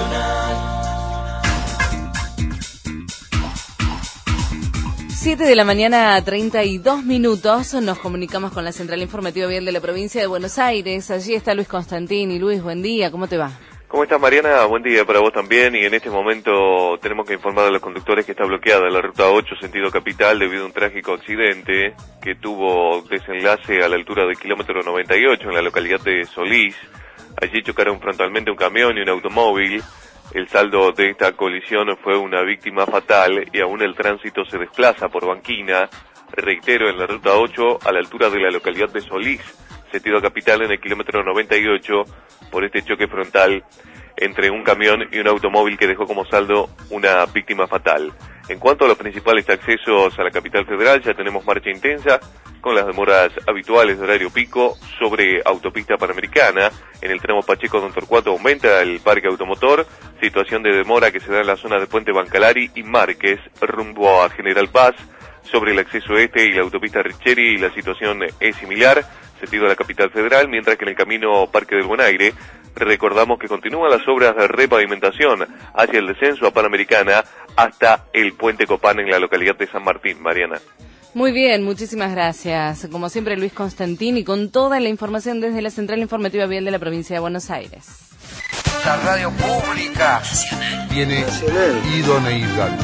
Nacional. 7 de la mañana, 32 minutos, nos comunicamos con la Central Informativa Vial de la provincia de Buenos Aires. Allí está Luis Constantini. Luis, buen día, ¿cómo te va? ¿Cómo estás, Mariana? Buen día para vos también, y en este momento tenemos que informar a los conductores que está bloqueada la ruta 8 sentido capital debido a un trágico accidente que tuvo desenlace a la altura del kilómetro 98 en la localidad de Solís. Allí chocaron frontalmente un camión y un automóvil. El saldo de esta colisión fue una víctima fatal y aún el tránsito se desplaza por Banquina, reitero, en la ruta 8 a la altura de la localidad de Solís, sentido capital en el kilómetro 98, por este choque frontal entre un camión y un automóvil que dejó como saldo una víctima fatal. En cuanto a los principales accesos a la capital federal, ya tenemos marcha intensa con las demoras habituales de horario pico sobre autopista panamericana. En el tramo Pacheco-Don Torcuato aumenta el parque automotor, situación de demora que se da en la zona de Puente Bancalari y Márquez rumbo a General Paz. Sobre el acceso este y la autopista Richeri la situación es similar, sentido a la capital federal, mientras que en el camino Parque del Bonaire recordamos que continúan las obras de repavimentación hacia el descenso a Panamericana hasta el Puente Copán en la localidad de San Martín. Mariana. Muy bien, muchísimas gracias. Como siempre, Luis Constantini con toda la información desde la Central Informativa Vial de la provincia de Buenos Aires. La radio pública tiene idoneidad.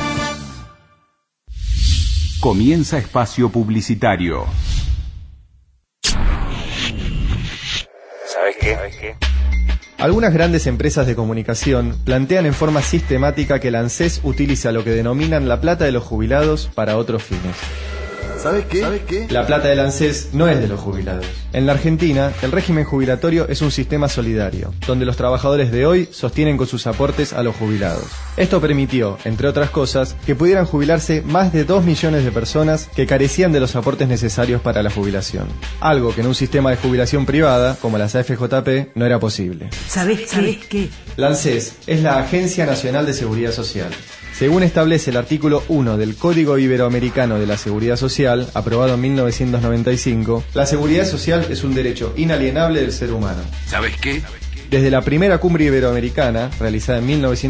Comienza espacio publicitario. ¿Sabes qué? Algunas grandes empresas de comunicación plantean en forma sistemática que la ANSES utiliza lo que denominan la plata de los jubilados para otros fines. ¿Sabes qué? La plata del ANSES no es de los jubilados. En la Argentina, el régimen jubilatorio es un sistema solidario, donde los trabajadores de hoy sostienen con sus aportes a los jubilados. Esto permitió, entre otras cosas, que pudieran jubilarse más de 2 millones de personas que carecían de los aportes necesarios para la jubilación. Algo que en un sistema de jubilación privada, como las AFJP, no era posible. ¿Sabés qué? La ANSES es la Agencia Nacional de Seguridad Social. Según establece el artículo 1 del Código Iberoamericano de la Seguridad Social, aprobado en 1995, la seguridad social es un derecho inalienable del ser humano. ¿Sabes qué? Desde la primera cumbre iberoamericana, realizada en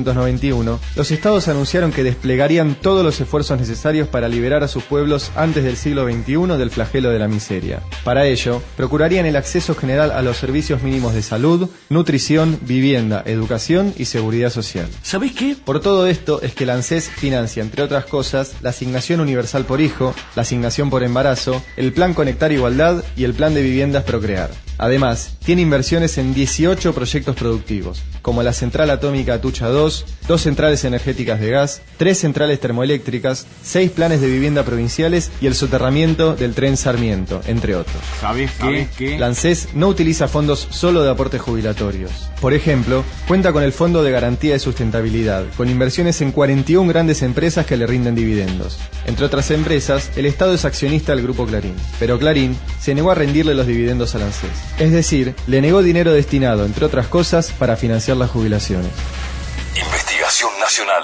1991, los estados anunciaron que desplegarían todos los esfuerzos necesarios para liberar a sus pueblos antes del siglo XXI del flagelo de la miseria. Para ello, procurarían el acceso general a los servicios mínimos de salud, nutrición, vivienda, educación y seguridad social. ¿Sabés qué? Por todo esto es que la ANSES financia, entre otras cosas, la asignación universal por hijo, la asignación por embarazo, el Plan Conectar Igualdad y el Plan de Viviendas Procrear. Además, tiene inversiones en 18 proyectos productivos, como la central atómica Atucha 2, 2 centrales energéticas de gas, 3 centrales termoeléctricas, 6 planes de vivienda provinciales y el soterramiento del tren Sarmiento, entre otros. ¿Sabés qué? La ANSES no utiliza fondos solo de aportes jubilatorios. Por ejemplo, cuenta con el Fondo de Garantía de Sustentabilidad, con inversiones en 41 grandes empresas que le rinden dividendos. Entre otras empresas, el Estado es accionista del Grupo Clarín, pero Clarín se negó a rendirle los dividendos a la ANSES. Es decir, le negó dinero destinado, entre otras cosas, para financiar las jubilaciones. Investigación Nacional.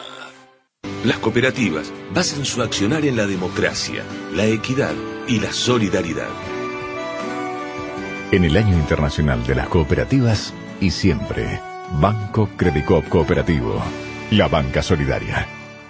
Las cooperativas basan su accionar en la democracia, la equidad y la solidaridad. En el Año Internacional de las Cooperativas y siempre, Banco Credicop Cooperativo, la banca solidaria.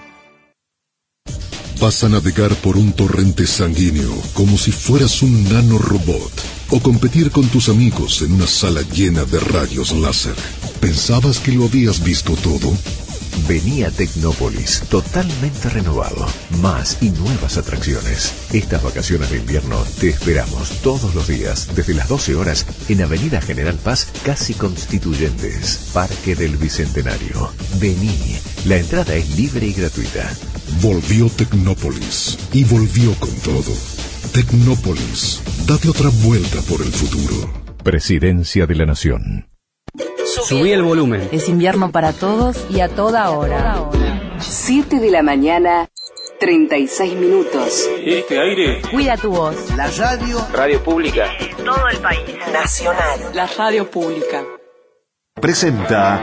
Vas a navegar por un torrente sanguíneo como si fueras un nanorobot o competir con tus amigos en una sala llena de rayos láser. ¿Pensabas que lo habías visto todo? Vení a Tecnópolis, totalmente renovado. Más y nuevas atracciones. Estas vacaciones de invierno te esperamos todos los días, desde las 12 horas, en Avenida General Paz, casi Constituyentes, Parque del Bicentenario. Vení, la entrada es libre y gratuita. Volvió Tecnópolis y volvió con todo. Tecnópolis, date otra vuelta por el futuro. Presidencia de la Nación. Subí el volumen. Es invierno para todos y a toda hora. 7 de la mañana, 36 minutos. Este aire. Cuida tu voz. La radio. Radio pública. En todo el país. Nacional. La radio pública. Presenta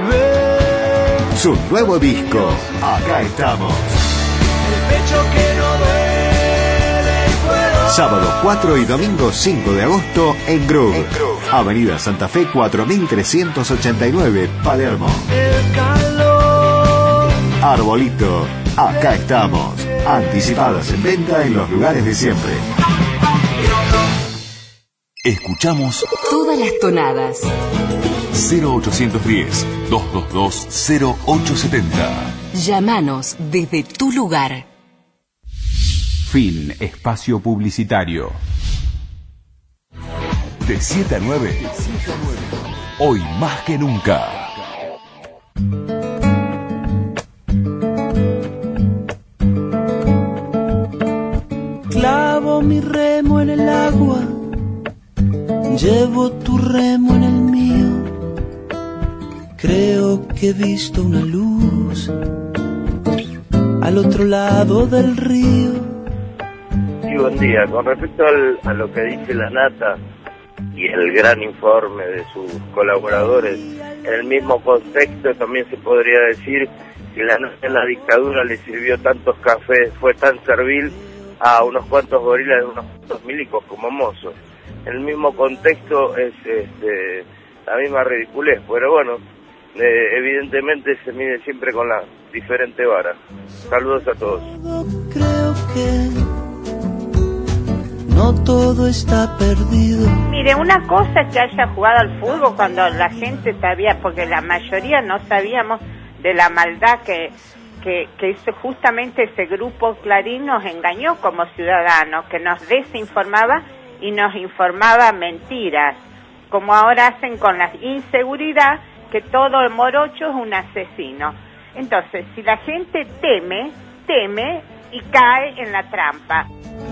su nuevo disco. Acá estamos. El pecho que no duele y puedo. Sábado 4 y domingo 5 de agosto en Groove. Avenida Santa Fe 4389, Palermo. El calor. Arbolito, acá estamos. Anticipadas en venta en los lugares de siempre. Escuchamos todas las tonadas. 0810-222-0870. Llámanos desde tu lugar. Fin espacio publicitario. De 7 a 9. Hoy más que nunca. Clavo mi remo en el agua, llevo tu remo en el mío. Creo que he visto una luz al otro lado del río. Sí, buen día. Con respecto a lo que dice la Nata y el gran informe de sus colaboradores, en el mismo contexto también se podría decir que la Nata en la dictadura le sirvió tantos cafés, fue tan servil a unos cuantos gorilas y unos cuantos milicos como mozos. En el mismo contexto es la misma ridiculez, pero bueno, evidentemente se mide siempre con la diferente vara. Saludos a todos. Creo que no todo está perdido. Mire, una cosa es que haya jugado al fútbol cuando la gente sabía, porque la mayoría no sabíamos de la maldad que hizo justamente ese grupo Clarín, nos engañó como ciudadanos, que nos desinformaba y nos informaba mentiras, como ahora hacen con la inseguridad, que todo el morocho es un asesino. Entonces, si la gente teme y cae en la trampa.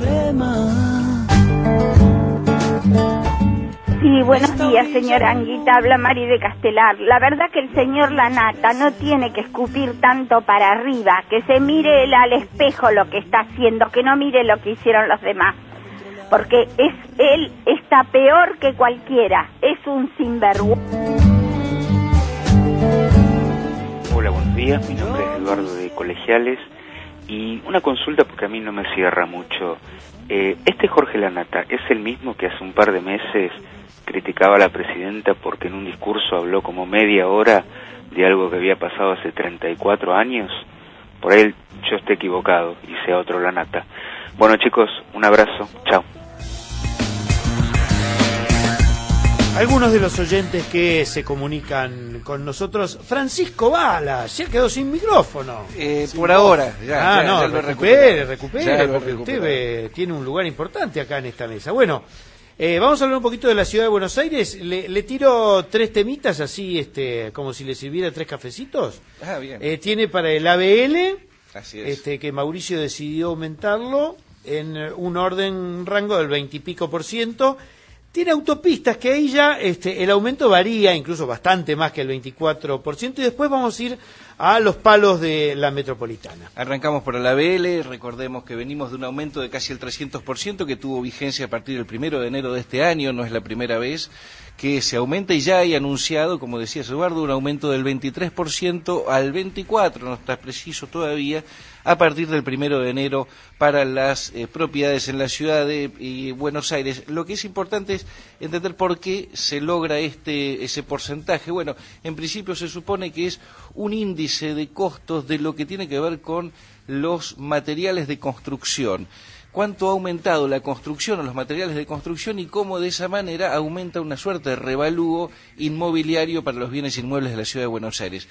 Sí, buenos días, señora Anguita, habla Mari de Castelar. La verdad que el señor Lanata no tiene que escupir tanto para arriba, que se mire él al espejo lo que está haciendo, que no mire lo que hicieron los demás, porque él está peor que cualquiera, es un sinvergüenza. Hola, buenos días, mi nombre es Eduardo de Colegiales y una consulta porque a mí no me cierra mucho. ¿Este Jorge Lanata es el mismo que hace un par de meses criticaba a la presidenta porque en un discurso habló como media hora de algo que había pasado hace 34 años? Por ahí yo esté equivocado y sea otro Lanata. Bueno, chicos, un abrazo, chao. Algunos de los oyentes que se comunican con nosotros, Francisco Bala, ya quedó sin micrófono. Por ahora, ya lo recupere, porque usted tiene un lugar importante acá en esta mesa. Bueno, vamos a hablar un poquito de la ciudad de Buenos Aires. Le tiro 3 temitas así, como si le sirviera 3 cafecitos. Bien. Tiene para el ABL, así es. Que Mauricio decidió aumentarlo en un rango del 20 y pico %. Tiene autopistas, que ahí ya el aumento varía, incluso bastante más que el 24%, y después vamos a ir a los palos de la metropolitana. Arrancamos por el ABL, recordemos que venimos de un aumento de casi el 300% que tuvo vigencia a partir del 1 de enero de este año, no es la primera vez que se aumenta y ya hay anunciado, como decía Eduardo, un aumento del 23% al 24%, no está preciso todavía, a partir del 1 de enero para las propiedades en la ciudad de Buenos Aires. Lo que es importante es entender por qué se logra ese porcentaje. Bueno, en principio se supone que es un índice de costos de lo que tiene que ver con los materiales de construcción. Cuánto ha aumentado la construcción o los materiales de construcción y cómo de esa manera aumenta una suerte de revalúo inmobiliario para los bienes inmuebles de la ciudad de Buenos Aires.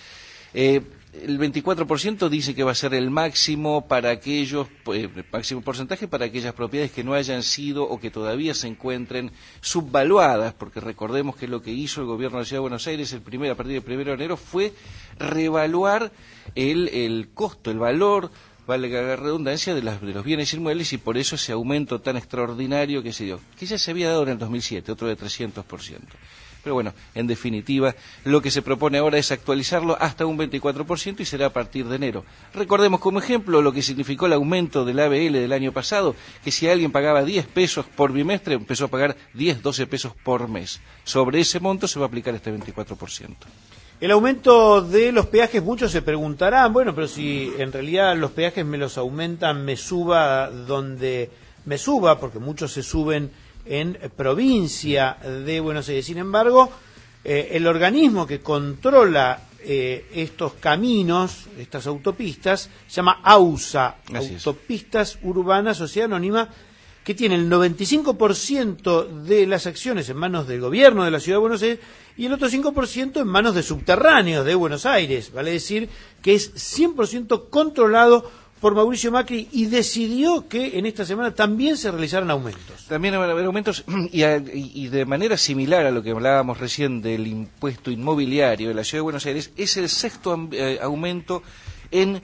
El 24% dice que va a ser el máximo para aquellos, el máximo porcentaje para aquellas propiedades que no hayan sido o que todavía se encuentren subvaluadas, porque recordemos que lo que hizo el gobierno de la ciudad de Buenos Aires a partir del 1 de enero fue revaluar el costo, el valor, vale la redundancia, de los bienes inmuebles, y por eso ese aumento tan extraordinario que se dio, que ya se había dado en el 2007, otro de 300%. Pero bueno, en definitiva, lo que se propone ahora es actualizarlo hasta un 24% y será a partir de enero. Recordemos como ejemplo lo que significó el aumento del ABL del año pasado, que si alguien pagaba 10 pesos por bimestre, empezó a pagar 10, 12 pesos por mes. Sobre ese monto se va a aplicar este 24%. El aumento de los peajes, muchos se preguntarán, bueno, pero si en realidad los peajes me los aumentan, me suba donde me suba, porque muchos se suben en provincia de Buenos Aires. Sin embargo, el organismo que controla estos caminos, estas autopistas, se llama AUSA, Autopistas Urbanas Sociedad Anónima, que tiene el 95% de las acciones en manos del gobierno de la Ciudad de Buenos Aires y el otro 5% en manos de subterráneos de Buenos Aires. Vale decir que es 100% controlado por Mauricio Macri, y decidió que en esta semana también se realizaran aumentos. También van a haber aumentos y de manera similar a lo que hablábamos recién del impuesto inmobiliario de la Ciudad de Buenos Aires, es el 6º aumento en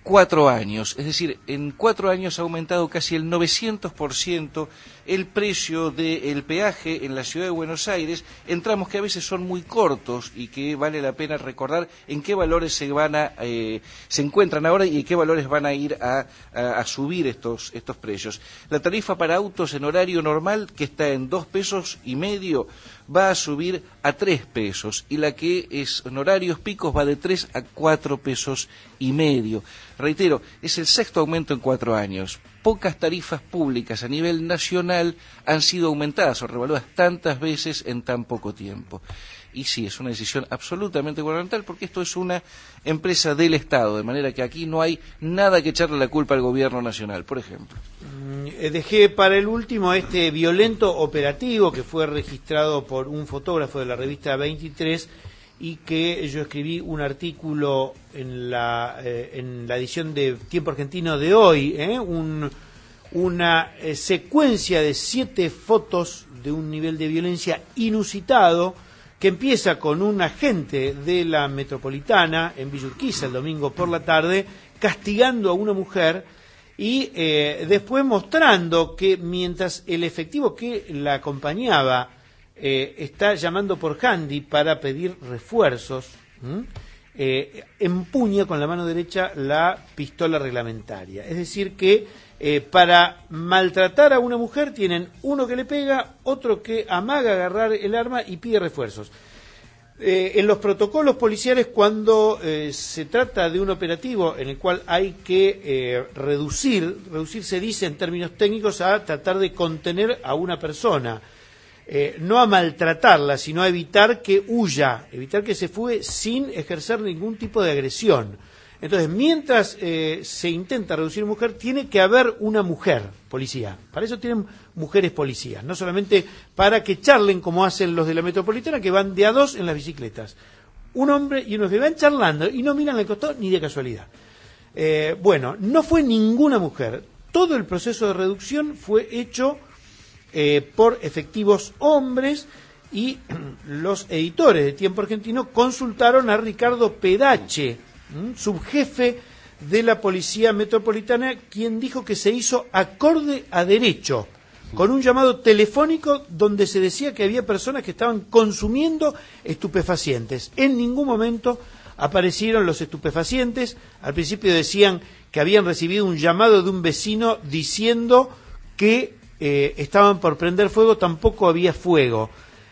4 años. Es decir, en 4 años ha aumentado casi el 900% el precio del peaje en la ciudad de Buenos Aires, en tramos que a veces son muy cortos y que vale la pena recordar en qué valores se encuentran ahora y en qué valores van a ir a subir estos precios. La tarifa para autos en horario normal, que está en 2,5 pesos, va a subir a 3 pesos, y la que es en horarios picos va de 3 a 4,5 pesos. Reitero, es el 6º aumento en 4 años. Pocas tarifas públicas a nivel nacional han sido aumentadas o revaluadas tantas veces en tan poco tiempo. Y sí, es una decisión absolutamente gubernamental, porque esto es una empresa del Estado, de manera que aquí no hay nada que echarle la culpa al gobierno nacional, por ejemplo. Dejé para el último este violento operativo que fue registrado por un fotógrafo de la revista 23, y que yo escribí un artículo en la edición de Tiempo Argentino de hoy, una secuencia de 7 fotos de un nivel de violencia inusitado, que empieza con un agente de la Metropolitana en Villa Urquiza el domingo por la tarde castigando a una mujer, y después mostrando que mientras el efectivo que la acompañaba está llamando por handy para pedir refuerzos, empuña con la mano derecha la pistola reglamentaria. Es decir que para maltratar a una mujer tienen uno que le pega, otro que amaga agarrar el arma y pide refuerzos. En los protocolos policiales, cuando se trata de un operativo en el cual hay que reducir se dice en términos técnicos a tratar de contener a una persona, no a maltratarla, sino a evitar que huya, evitar que se fugue sin ejercer ningún tipo de agresión. Entonces, mientras se intenta reducir mujer, tiene que haber una mujer policía. Para eso tienen mujeres policías, no solamente para que charlen como hacen los de la Metropolitana, que van de a 2 en las bicicletas. Un hombre y uno que van charlando y no miran al costado ni de casualidad. Bueno, no fue ninguna mujer. Todo el proceso de reducción fue hecho por efectivos hombres, y los editores de Tiempo Argentino consultaron a Ricardo Pedache, subjefe de la Policía Metropolitana, quien dijo que se hizo acorde a derecho, con un llamado telefónico donde se decía que había personas que estaban consumiendo estupefacientes. En ningún momento aparecieron los estupefacientes. Al principio decían que habían recibido un llamado de un vecino diciendo que estaban por prender fuego, tampoco había fuego.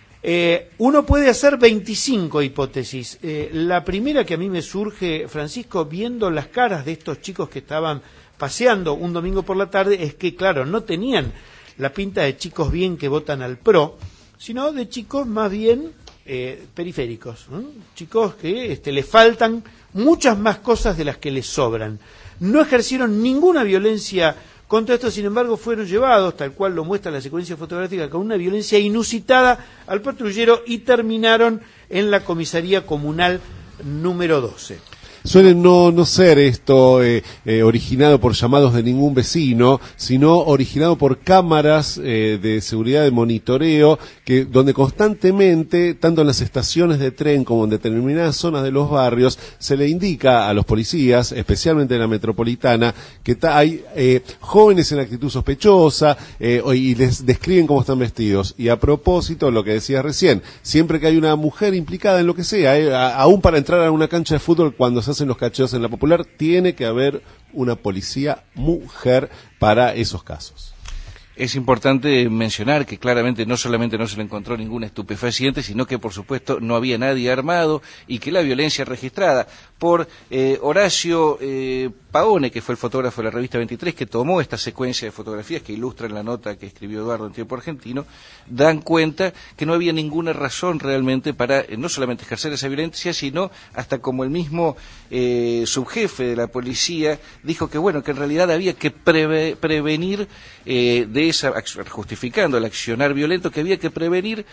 Uno puede hacer 25 hipótesis. La primera que a mí me surge, Francisco, viendo las caras de estos chicos que estaban paseando un domingo por la tarde, es que, claro, no tenían la pinta de chicos bien que votan al PRO, sino de chicos más bien periféricos, chicos que les faltan muchas más cosas de las que les sobran. No ejercieron ninguna violencia contra esto, sin embargo, fueron llevados, tal cual lo muestra la secuencia fotográfica, con una violencia inusitada al patrullero, y terminaron en la comisaría comunal número 12. Suele no ser esto originado por llamados de ningún vecino, sino originado por cámaras de seguridad de monitoreo, donde constantemente, tanto en las estaciones de tren como en determinadas zonas de los barrios, se le indica a los policías, especialmente en la Metropolitana, que hay jóvenes en actitud sospechosa, y les describen cómo están vestidos. Y a propósito, lo que decías recién, siempre que hay una mujer implicada en lo que sea, aún para entrar a una cancha de fútbol, cuando se hacen los cacheos en la Popular, tiene que haber una policía mujer para esos casos. Es importante mencionar que claramente no solamente no se le encontró ningún estupefaciente, sino que por supuesto no había nadie armado, y que la violencia registrada por Horacio Paone, que fue el fotógrafo de la revista 23, que tomó esta secuencia de fotografías que ilustran la nota que escribió Eduardo en Tiempo Argentino, dan cuenta que no había ninguna razón realmente para no solamente ejercer esa violencia, sino hasta como el mismo subjefe de la policía dijo que bueno, que en realidad había que prevenir de esa, justificando el accionar violento, que había que prevenir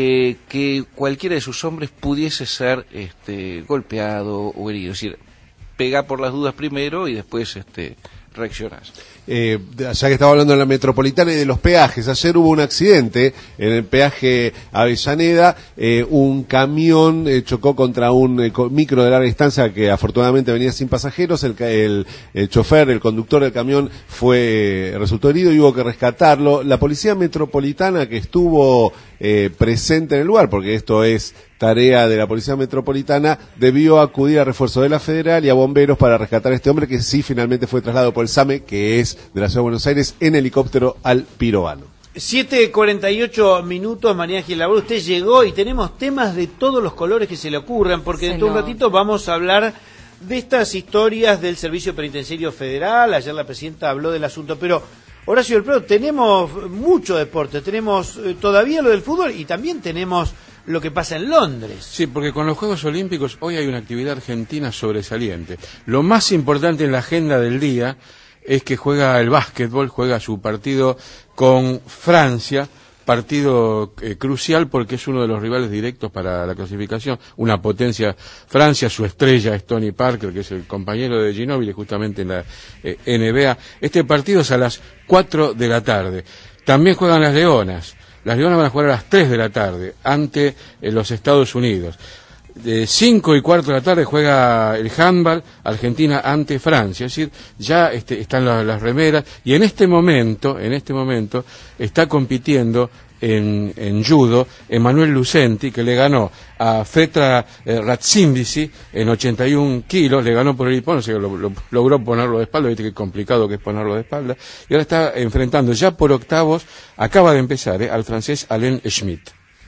que cualquiera de sus hombres pudiese ser golpeado o herido. Es decir, pega por las dudas primero y después reaccionás. Ya que estaba hablando de la metropolitana y de los peajes, ayer hubo un accidente en el peaje Avellaneda, un camión chocó contra un micro de larga distancia que afortunadamente venía sin pasajeros, el chofer, el conductor del camión resultó herido y hubo que rescatarlo. La policía metropolitana que estuvo presente en el lugar, porque esto es tarea de la Policía Metropolitana, debió acudir a refuerzo de la Federal y a bomberos para rescatar a este hombre que sí finalmente fue trasladado por el SAME, que es de la Ciudad de Buenos Aires, en helicóptero al Pirovano. 7:48, María Ángel Labor, usted llegó y tenemos temas de todos los colores que se le ocurran, porque dentro de un ratito vamos a hablar de estas historias del Servicio Penitenciario Federal. Ayer la presidenta habló del asunto, pero Horacio del Prado, tenemos mucho deporte, tenemos todavía lo del fútbol y también tenemos lo que pasa en Londres. Sí, porque con los Juegos Olímpicos hoy hay una actividad argentina sobresaliente. Lo más importante en la agenda del día es que juega el básquetbol, juega su partido con Francia, partido crucial porque es uno de los rivales directos para la clasificación, una potencia. Francia, su estrella es Tony Parker, que es el compañero de Ginóbili justamente en la NBA. Este partido es a las 4 de la tarde. También juegan las Leonas. Las Leonas van a jugar a las 3 de la tarde ante los Estados Unidos. De 5:15 de la tarde juega el handball, Argentina ante Francia. Es decir, ya están las remeras y en este momento está compitiendo en judo Emanuel Lucenti, que le ganó a Fetra Ratsimbisi en 81 kilos, le ganó por el hipón, o sea, logró ponerlo de espalda, viste qué complicado que es ponerlo de espalda, y ahora está enfrentando ya por octavos, acaba de empezar, al francés Alain Schmidt.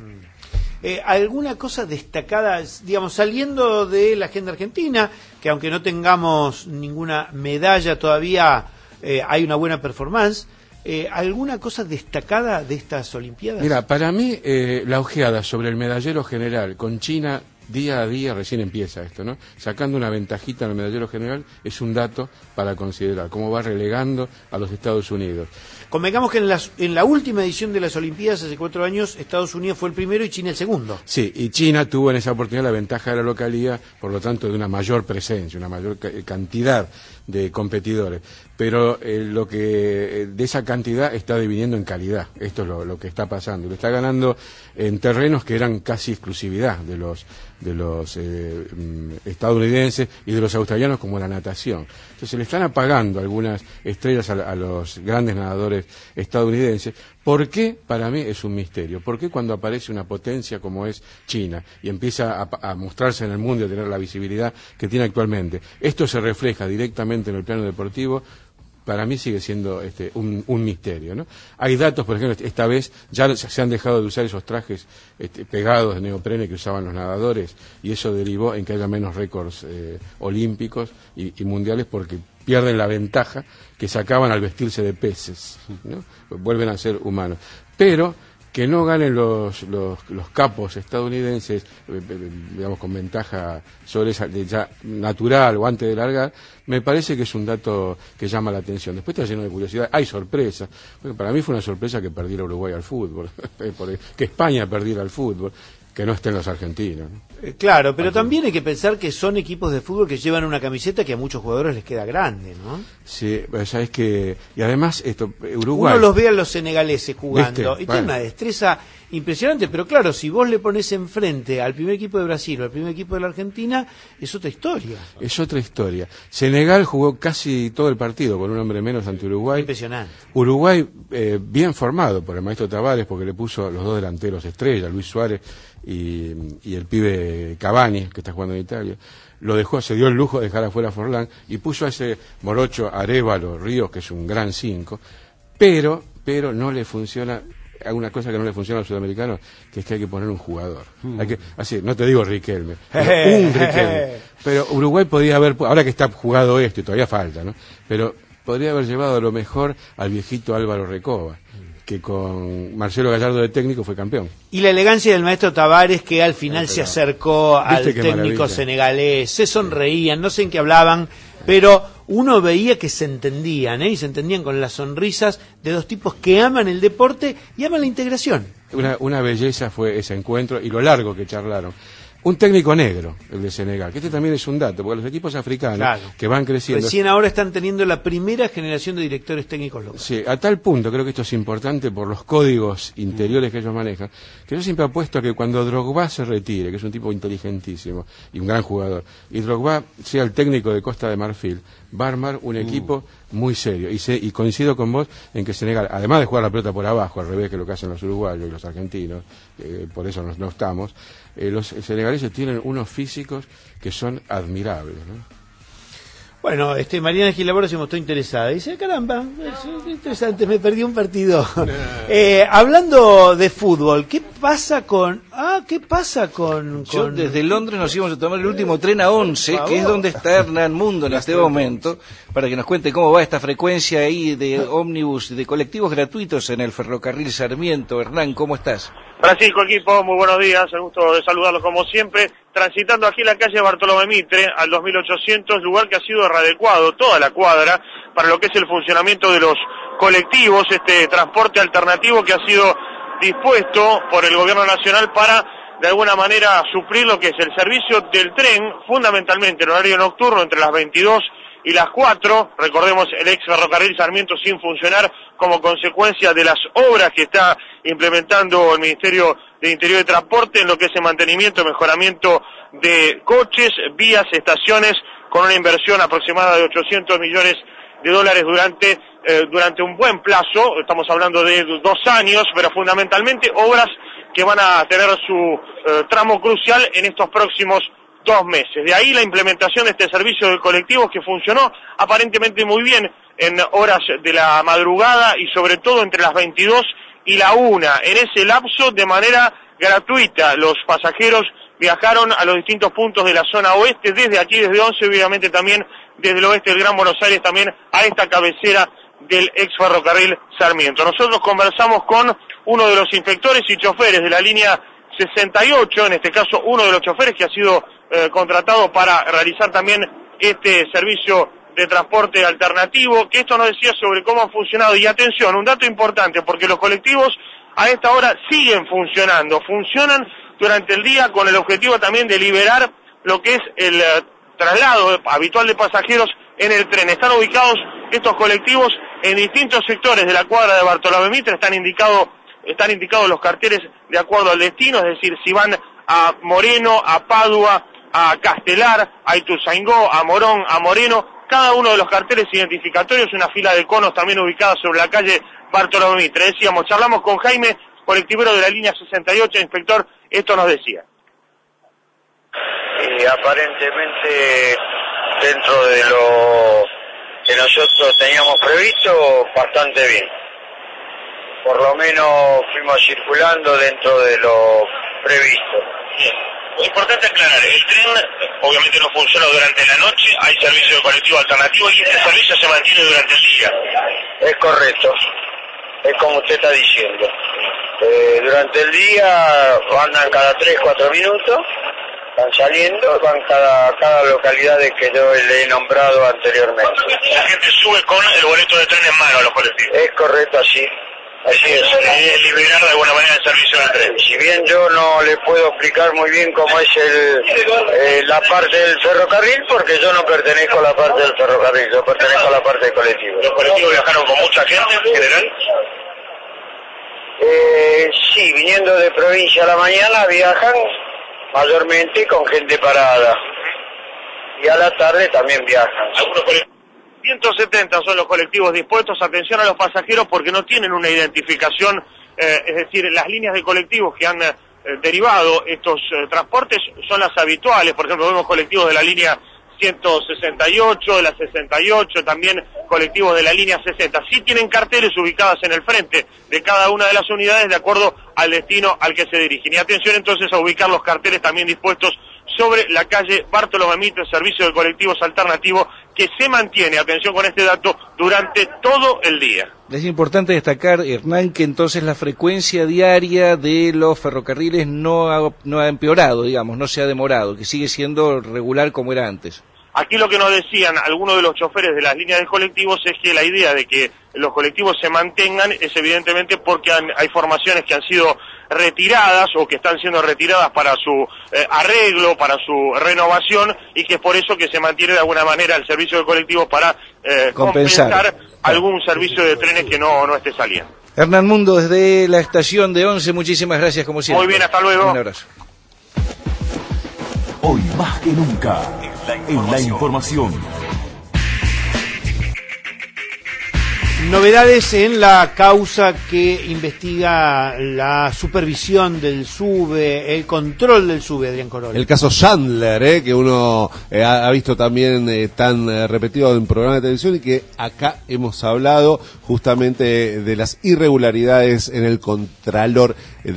¿Alguna cosa destacada, digamos, saliendo de la agenda argentina, que aunque no tengamos ninguna medalla todavía, hay una buena performance? ¿Alguna cosa destacada de estas Olimpiadas? Mira, para mí la ojeada sobre el medallero general con China día a día, recién empieza esto, ¿no? Sacando una ventajita en el medallero general es un dato para considerar, cómo va relegando a los Estados Unidos. Convengamos que en la última edición de las Olimpiadas, hace 4 años, Estados Unidos fue el primero y China el segundo. Sí, y China tuvo en esa oportunidad la ventaja de la localía, por lo tanto de una mayor presencia, una mayor cantidad de competidores. Pero lo que de esa cantidad está dividiendo en calidad. Esto es lo que está pasando. Lo está ganando en terrenos que eran casi exclusividad de los estadounidenses y de los australianos, como la natación. Entonces le están apagando algunas estrellas a los grandes nadadores estadounidenses. ¿Por qué? Para mí es un misterio. ¿Por qué cuando aparece una potencia como es China y empieza a mostrarse en el mundo y a tener la visibilidad que tiene actualmente, esto se refleja directamente en el plano deportivo? Para mí sigue siendo un misterio, ¿no? Hay datos, por ejemplo, esta vez ya se han dejado de usar esos trajes pegados de neoprene que usaban los nadadores, y eso derivó en que haya menos récords olímpicos y mundiales, porque pierden la ventaja que sacaban al vestirse de peces, ¿no? Vuelven a ser humanos. Pero que no ganen los capos estadounidenses, digamos, con ventaja sobre esa ya natural o antes de largar, me parece que es un dato que llama la atención. Después está lleno de curiosidad, hay sorpresas. Para mí fue una sorpresa que perdiera Uruguay al fútbol, que España perdiera al fútbol, que no estén los argentinos, ¿no? Claro, pero también hay que pensar que son equipos de fútbol que llevan una camiseta que a muchos jugadores les queda grande, ¿no? Sí, sabes que, y además Uruguay, uno los ve a los senegaleses jugando y tiene una destreza impresionante, pero claro, si vos le pones enfrente al primer equipo de Brasil o al primer equipo de la Argentina, es otra historia. Es otra historia. Senegal jugó casi todo el partido con un hombre menos ante Uruguay. Impresionante. Uruguay bien formado por el maestro Tavares, porque le puso los dos delanteros estrella, Luis Suárez y el pibe Cavani, que está jugando en Italia. Lo dejó, se dio el lujo de dejar afuera a Forlán y puso a ese morocho Arévalo Ríos, que es un gran 5, pero no le funciona. Hay una cosa que no le funciona al sudamericano, que es que hay que poner un jugador. Hay que, así, no te digo Riquelme, un Riquelme. Pero Uruguay podría haber, ahora que está jugado esto y todavía falta, ¿no? Pero podría haber llevado a lo mejor al viejito Álvaro Recoba, que con Marcelo Gallardo de técnico fue campeón. Y la elegancia del maestro Tavares, que al final se acercó al técnico senegalés, se sonreían, no sé en qué hablaban, pero uno veía que se entendían, y se entendían con las sonrisas de dos tipos que aman el deporte y aman la integración. Una belleza fue ese encuentro y lo largo que charlaron. un técnico negro, el de Senegal, que este también es un dato, porque los equipos africanos que van creciendo... Recién ahora están teniendo la primera generación de directores técnicos locales. Sí, a tal punto, creo que esto es importante por los códigos interiores que ellos manejan, que yo siempre apuesto a que cuando Drogba se retire, que es un tipo inteligentísimo y un gran jugador, y Drogba sea el técnico de Costa de Marfil, va a armar un equipo muy serio. Y coincido con vos en que Senegal, además de jugar la pelota por abajo, al revés que lo que hacen los uruguayos y los argentinos, por eso no estamos, los senegaleses tienen unos físicos que son admirables, ¿no? Bueno, Mariana Gilabora se mostró interesada. Dice, caramba, es interesante, me perdí un partido. Hablando de fútbol, ¿qué pasa con...? Yo desde Londres nos íbamos a tomar el último tren a 11, que es donde está Hernán Mundo en este momento, para que nos cuente cómo va esta frecuencia ahí de ómnibus, de colectivos gratuitos en el ferrocarril Sarmiento. Hernán, ¿cómo estás? Francisco, equipo, muy buenos días, el gusto de saludarlos como siempre, transitando aquí la calle Bartolomé Mitre al 2800, lugar que ha sido readecuado, toda la cuadra, para lo que es el funcionamiento de los colectivos, este transporte alternativo que ha sido dispuesto por el gobierno nacional para, de alguna manera, suplir lo que es el servicio del tren, fundamentalmente en horario nocturno, entre las 22 y las 4, recordemos el ex ferrocarril Sarmiento sin funcionar como consecuencia de las obras que está implementando el Ministerio de Interior y Transporte en lo que es el mantenimiento, mejoramiento de coches, vías, estaciones, con una inversión aproximada de 800 millones de dólares durante un buen plazo, estamos hablando de 2 años, pero fundamentalmente obras que van a tener su tramo crucial en estos próximos 2 meses. De ahí la implementación de este servicio de colectivos que funcionó aparentemente muy bien en horas de la madrugada y sobre todo entre las 22 y la 1. En ese lapso, de manera gratuita, los pasajeros viajaron a los distintos puntos de la zona oeste, desde aquí, desde 11, obviamente también desde el oeste del Gran Buenos Aires, también a esta cabecera del ex ferrocarril Sarmiento. Nosotros conversamos con uno de los inspectores y choferes de la línea 68, en este caso uno de los choferes que ha sido contratado para realizar también este servicio de transporte alternativo, que esto nos decía sobre cómo ha funcionado. Y atención, un dato importante, porque los colectivos a esta hora siguen funcionando, funcionan durante el día con el objetivo también de liberar lo que es el traslado habitual de pasajeros en el tren. Están ubicados estos colectivos en distintos sectores de la cuadra de Bartolomé Mitre, están indicados los carteles de acuerdo al destino, es decir, si van a Moreno, a Padua, a Castelar, a Ituzaingó, a Morón, a Moreno, cada uno de los carteles identificatorios, una fila de conos también ubicada sobre la calle Bartolomé Mitre. Decíamos, charlamos con Jaime, colectivero de la línea 68, inspector, esto nos decía. Y aparentemente, dentro de lo que nosotros teníamos previsto, bastante bien. Por lo menos fuimos circulando dentro de lo previsto. Bien. Es importante aclarar, el tren obviamente no funciona durante la noche, hay servicio de colectivo alternativo y este servicio se mantiene durante el día. Es correcto, es como usted está diciendo. Durante el día andan cada 3-4 minutos, van saliendo, van cada localidad de que yo le he nombrado anteriormente. La gente sube con el boleto de tren en mano a los colectivos. Es correcto, así. Así es. Liberar de alguna manera el servicio del tren. Si bien yo no le puedo explicar muy bien cómo es la parte del ferrocarril, porque yo no pertenezco a la parte del ferrocarril, yo pertenezco a la parte del colectivo. ¿Los colectivos viajaron con mucha gente en general? Sí, viniendo de provincia a la mañana viajan mayormente con gente parada. Y a la tarde también viajan. Algunos 170 son los colectivos dispuestos. Atención a los pasajeros porque no tienen una identificación, es decir, las líneas de colectivos que han derivado estos transportes son las habituales. Por ejemplo, vemos colectivos de la línea 168, de la 68, también colectivos de la línea 60. Sí tienen carteles ubicados en el frente de cada una de las unidades de acuerdo al destino al que se dirigen. Y atención entonces a ubicar los carteles también dispuestos sobre la calle Bartolomé Mitre, servicio de colectivos alternativo que se mantiene, atención con este dato, durante todo el día. Es importante destacar, Hernán, que entonces la frecuencia diaria de los ferrocarriles no ha empeorado, digamos, no se ha demorado, que sigue siendo regular como era antes. Aquí lo que nos decían algunos de los choferes de las líneas de colectivos es que la idea de que los colectivos se mantengan es evidentemente porque hay formaciones que han sido retiradas o que están siendo retiradas para su arreglo, para su renovación, y que es por eso que se mantiene de alguna manera el servicio de colectivos para compensar algún servicio de trenes que no esté saliendo. Hernán Mundo, desde la estación de Once, muchísimas gracias como siempre. Muy bien, hasta luego. Un abrazo. Hoy más que nunca, en la información. Novedades en la causa que investiga la supervisión del SUBE, el control del SUBE, Adrián Corol. El caso Chandler, que uno ha visto también tan repetido en programas de televisión, y que acá hemos hablado justamente de las irregularidades en el contralor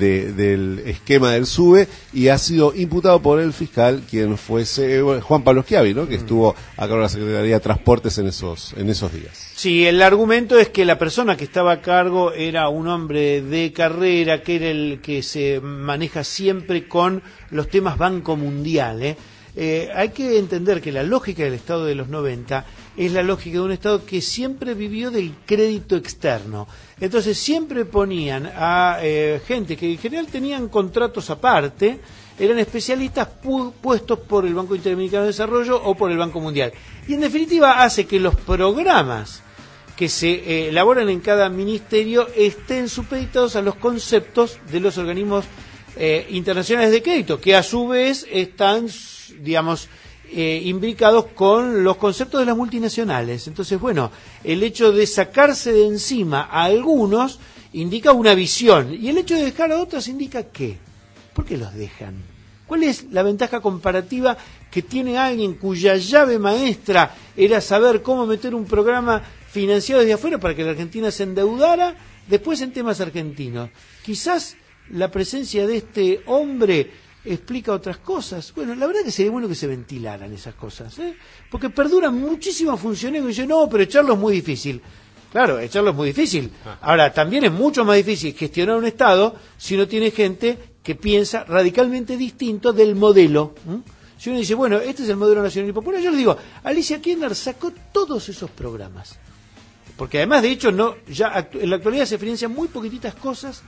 del esquema del SUBE, y ha sido imputado por el fiscal, quien fuese Juan Pablo Schiavi, ¿no? Que estuvo a cargo de la Secretaría de Transportes en esos días. Sí, el argumento es que la persona que estaba a cargo era un hombre de carrera, que era el que se maneja siempre con los temas Banco Mundial. Hay que entender que la lógica del Estado de los 90 es la lógica de un Estado que siempre vivió del crédito externo. Entonces siempre ponían a gente que en general tenían contratos aparte, eran especialistas puestos por el Banco Interamericano de Desarrollo o por el Banco Mundial. Y en definitiva hace que los programas que se elaboran en cada ministerio estén supeditados a los conceptos de los organismos internacionales de crédito, que a su vez están, digamos, imbricados con los conceptos de las multinacionales. Entonces, bueno, el hecho de sacarse de encima a algunos indica una visión, y el hecho de dejar a otros indica ¿qué? ¿Por qué los dejan? ¿Cuál es la ventaja comparativa que tiene alguien cuya llave maestra era saber cómo meter un programa financiado desde afuera para que la Argentina se endeudara después en temas argentinos? Quizás la presencia de este hombre explica otras cosas. Bueno, la verdad que sería bueno que se ventilaran esas cosas, porque perduran muchísimos funcionarios que dicen, no, pero echarlo es muy difícil. Claro, echarlo es muy difícil. Ahora, también es mucho más difícil gestionar un Estado si no tiene gente que piensa radicalmente distinto del modelo. Si uno dice, bueno, este es el modelo nacional y popular, yo les digo, Alicia Kirchner sacó todos esos programas. Porque además, de hecho, ya en la actualidad se financian muy poquititas cosas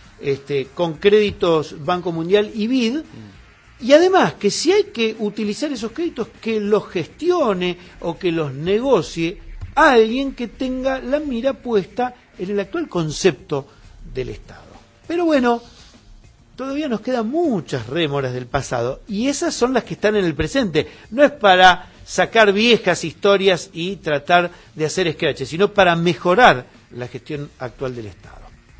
con créditos Banco Mundial y BID, y además que si hay que utilizar esos créditos, que los gestione o que los negocie alguien que tenga la mira puesta en el actual concepto del Estado. Pero bueno, todavía nos quedan muchas rémoras del pasado, y esas son las que están en el presente. No es para sacar viejas historias y tratar de hacer escraches, sino para mejorar la gestión actual del Estado.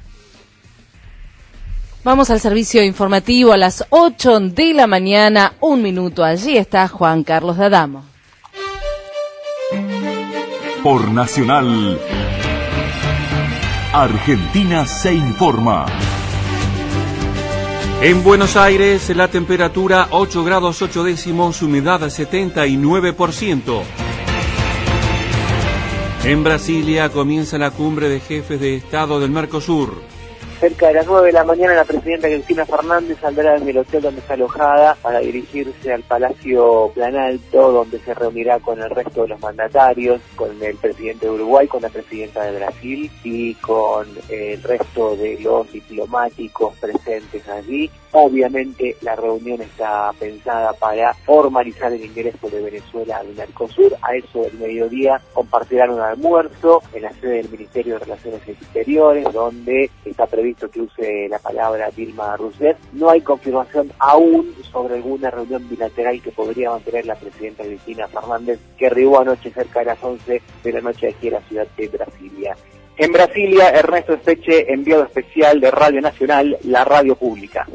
Vamos al servicio informativo a las 8 de la mañana, 1 minuto. Allí está Juan Carlos D'Adamo. Por Nacional, Argentina se informa. En Buenos Aires, la temperatura 8 grados 8 décimos, humedad 79%. En Brasilia comienza la cumbre de jefes de Estado del Mercosur. Cerca de las 9 de la mañana, la presidenta Cristina Fernández saldrá del hotel donde está alojada para dirigirse al Palacio Planalto, donde se reunirá con el resto de los mandatarios, con el presidente de Uruguay, con la presidenta de Brasil y con el resto de los diplomáticos presentes allí. Obviamente la reunión está pensada para formalizar el ingreso de Venezuela al Mercosur. A eso del mediodía compartirán un almuerzo en la sede del Ministerio de Relaciones Exteriores, donde está previsto que use la palabra Dilma Rousseff. No hay confirmación aún sobre alguna reunión bilateral que podría mantener la presidenta Cristina Fernández, que arribó anoche cerca de las 11 de la noche aquí en la ciudad de Brasilia. En Brasilia, Ernesto Espeche, enviado especial de Radio Nacional, la radio pública.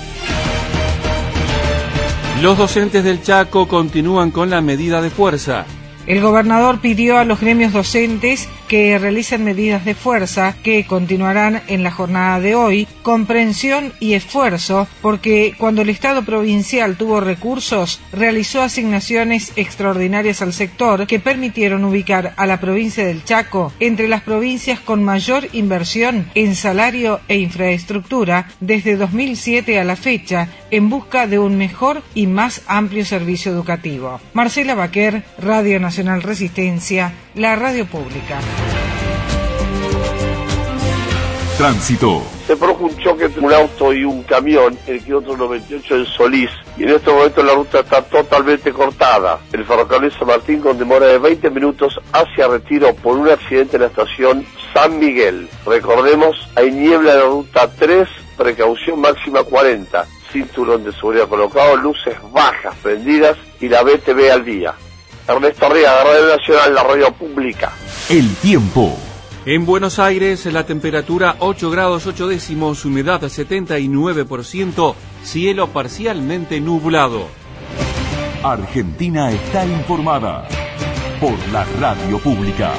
Los docentes del Chaco continúan con la medida de fuerza. El gobernador pidió a los gremios docentes que realicen medidas de fuerza que continuarán en la jornada de hoy, comprensión y esfuerzo, porque cuando el Estado provincial tuvo recursos, realizó asignaciones extraordinarias al sector que permitieron ubicar a la provincia del Chaco entre las provincias con mayor inversión en salario e infraestructura desde 2007 a la fecha, en busca de un mejor y más amplio servicio educativo. Marcela Baquer, Radio Nacional Resistencia, la radio pública. Tránsito. Se produjo un choque entre un auto y un camión en el kilómetro 98 en Solís, y en este momento la ruta está totalmente cortada. El ferrocarril San Martín con demora de 20 minutos hacia Retiro por un accidente en la estación San Miguel. Recordemos, hay niebla en la ruta 3, precaución máxima 40, cinturón de seguridad colocado, luces bajas prendidas y la BTV al día. Ernesto Arriaga, Radio Nacional, la radio pública. El tiempo. En Buenos Aires, la temperatura 8 grados 8 décimos, humedad 79%, cielo parcialmente nublado. Argentina está informada por la radio pública.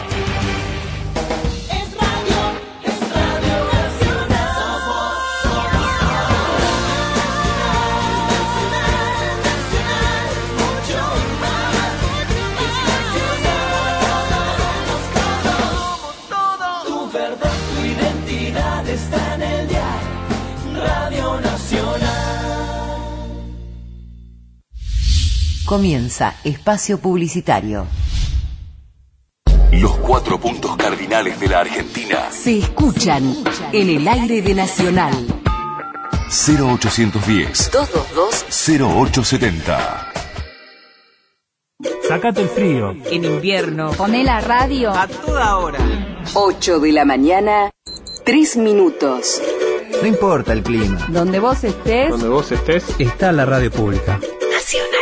Comienza Espacio Publicitario. Los 4 puntos cardinales de la Argentina Se escuchan en el aire de Nacional. 0810 222 0870. Sácate el frío. En invierno. Poné la radio a toda hora. 8 de la mañana, 3 minutos. No importa el clima. Donde vos estés. Donde vos estés, está la radio pública. Nacional.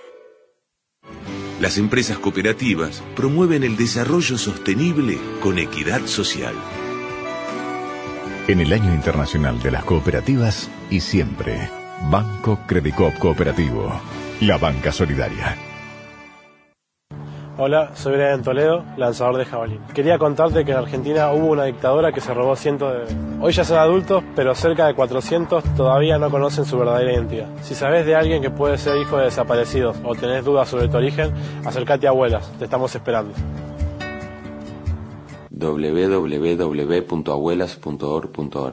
Las empresas cooperativas promueven el desarrollo sostenible con equidad social. En el Año Internacional de las Cooperativas y siempre, Banco Credicop Cooperativo, la banca solidaria. Hola, soy Brian Toledo, lanzador de jabalí. Quería contarte que en Argentina hubo una dictadura que se robó cientos de... Hoy ya son adultos, pero cerca de 400 todavía no conocen su verdadera identidad. Si sabes de alguien que puede ser hijo de desaparecidos o tenés dudas sobre tu origen, acércate a Abuelas, te estamos esperando. www.abuelas.org.ar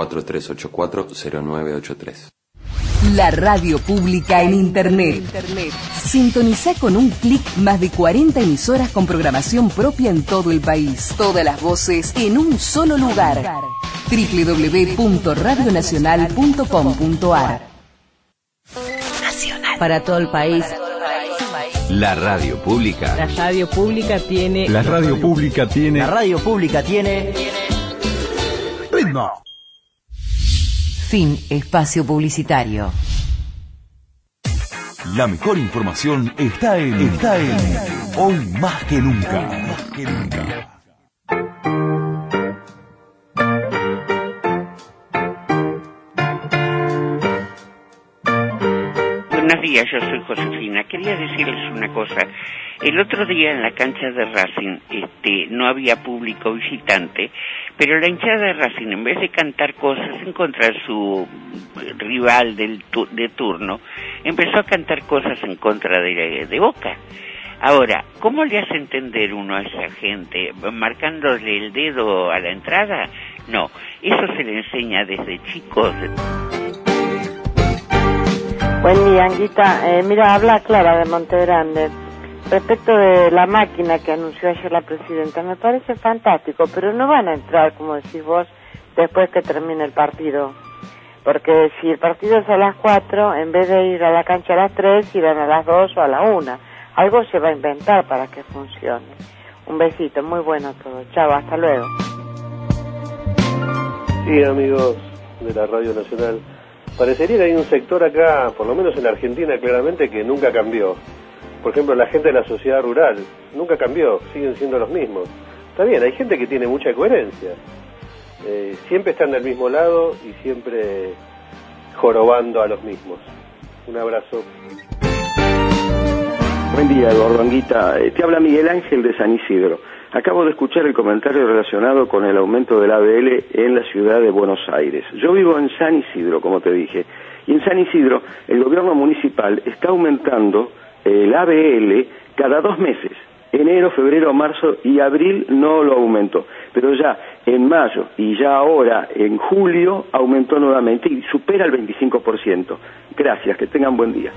4384-0983. La radio pública en Internet. Sintoniza con un clic más de 40 emisoras con programación propia en todo el país. Todas las voces en un solo lugar. www.radionacional.com.ar. Para todo el país. La radio pública. La radio pública tiene... La radio pública tiene... La radio pública tiene... ritmo. Fin espacio publicitario. La mejor información está en Hoy Más que Nunca. Buenos días, yo soy Josefina. Quería decirles una cosa. El otro día en la cancha de Racing no había público visitante, pero la hinchada de Racing, en vez de cantar cosas en contra de su rival de turno, empezó a cantar cosas en contra de Boca. Ahora, ¿cómo le hace entender uno a esa gente? ¿Marcándole el dedo a la entrada? No, eso se le enseña desde chicos. Buen día, Anguita. Mira, habla Clara de Montegrande. Respecto de la máquina que anunció ayer la presidenta, me parece fantástico, pero no van a entrar, como decís vos, después que termine el partido. Porque si el partido es a las 4, en vez de ir a la cancha a las 3, irán a las 2 o a la 1. Algo se va a inventar para que funcione. Un besito, muy bueno todo. Chao, hasta luego. Sí, amigos de la Radio Nacional. Parecería que hay un sector acá, por lo menos en Argentina claramente, que nunca cambió. Por ejemplo, la gente de la sociedad rural nunca cambió, siguen siendo los mismos. Está bien, hay gente que tiene mucha coherencia. Siempre están del mismo lado y siempre jorobando a los mismos. Un abrazo. Buen día, Eduardo Anguita. Te habla Miguel Ángel de San Isidro. Acabo de escuchar el comentario relacionado con el aumento del ABL en la ciudad de Buenos Aires. Yo vivo en San Isidro, como te dije, y en San Isidro el gobierno municipal está aumentando el ABL cada 2 meses. Enero, febrero, marzo y abril no lo aumentó, pero ya en mayo y ya ahora en julio aumentó nuevamente y supera el 25%. Gracias, que tengan buen día.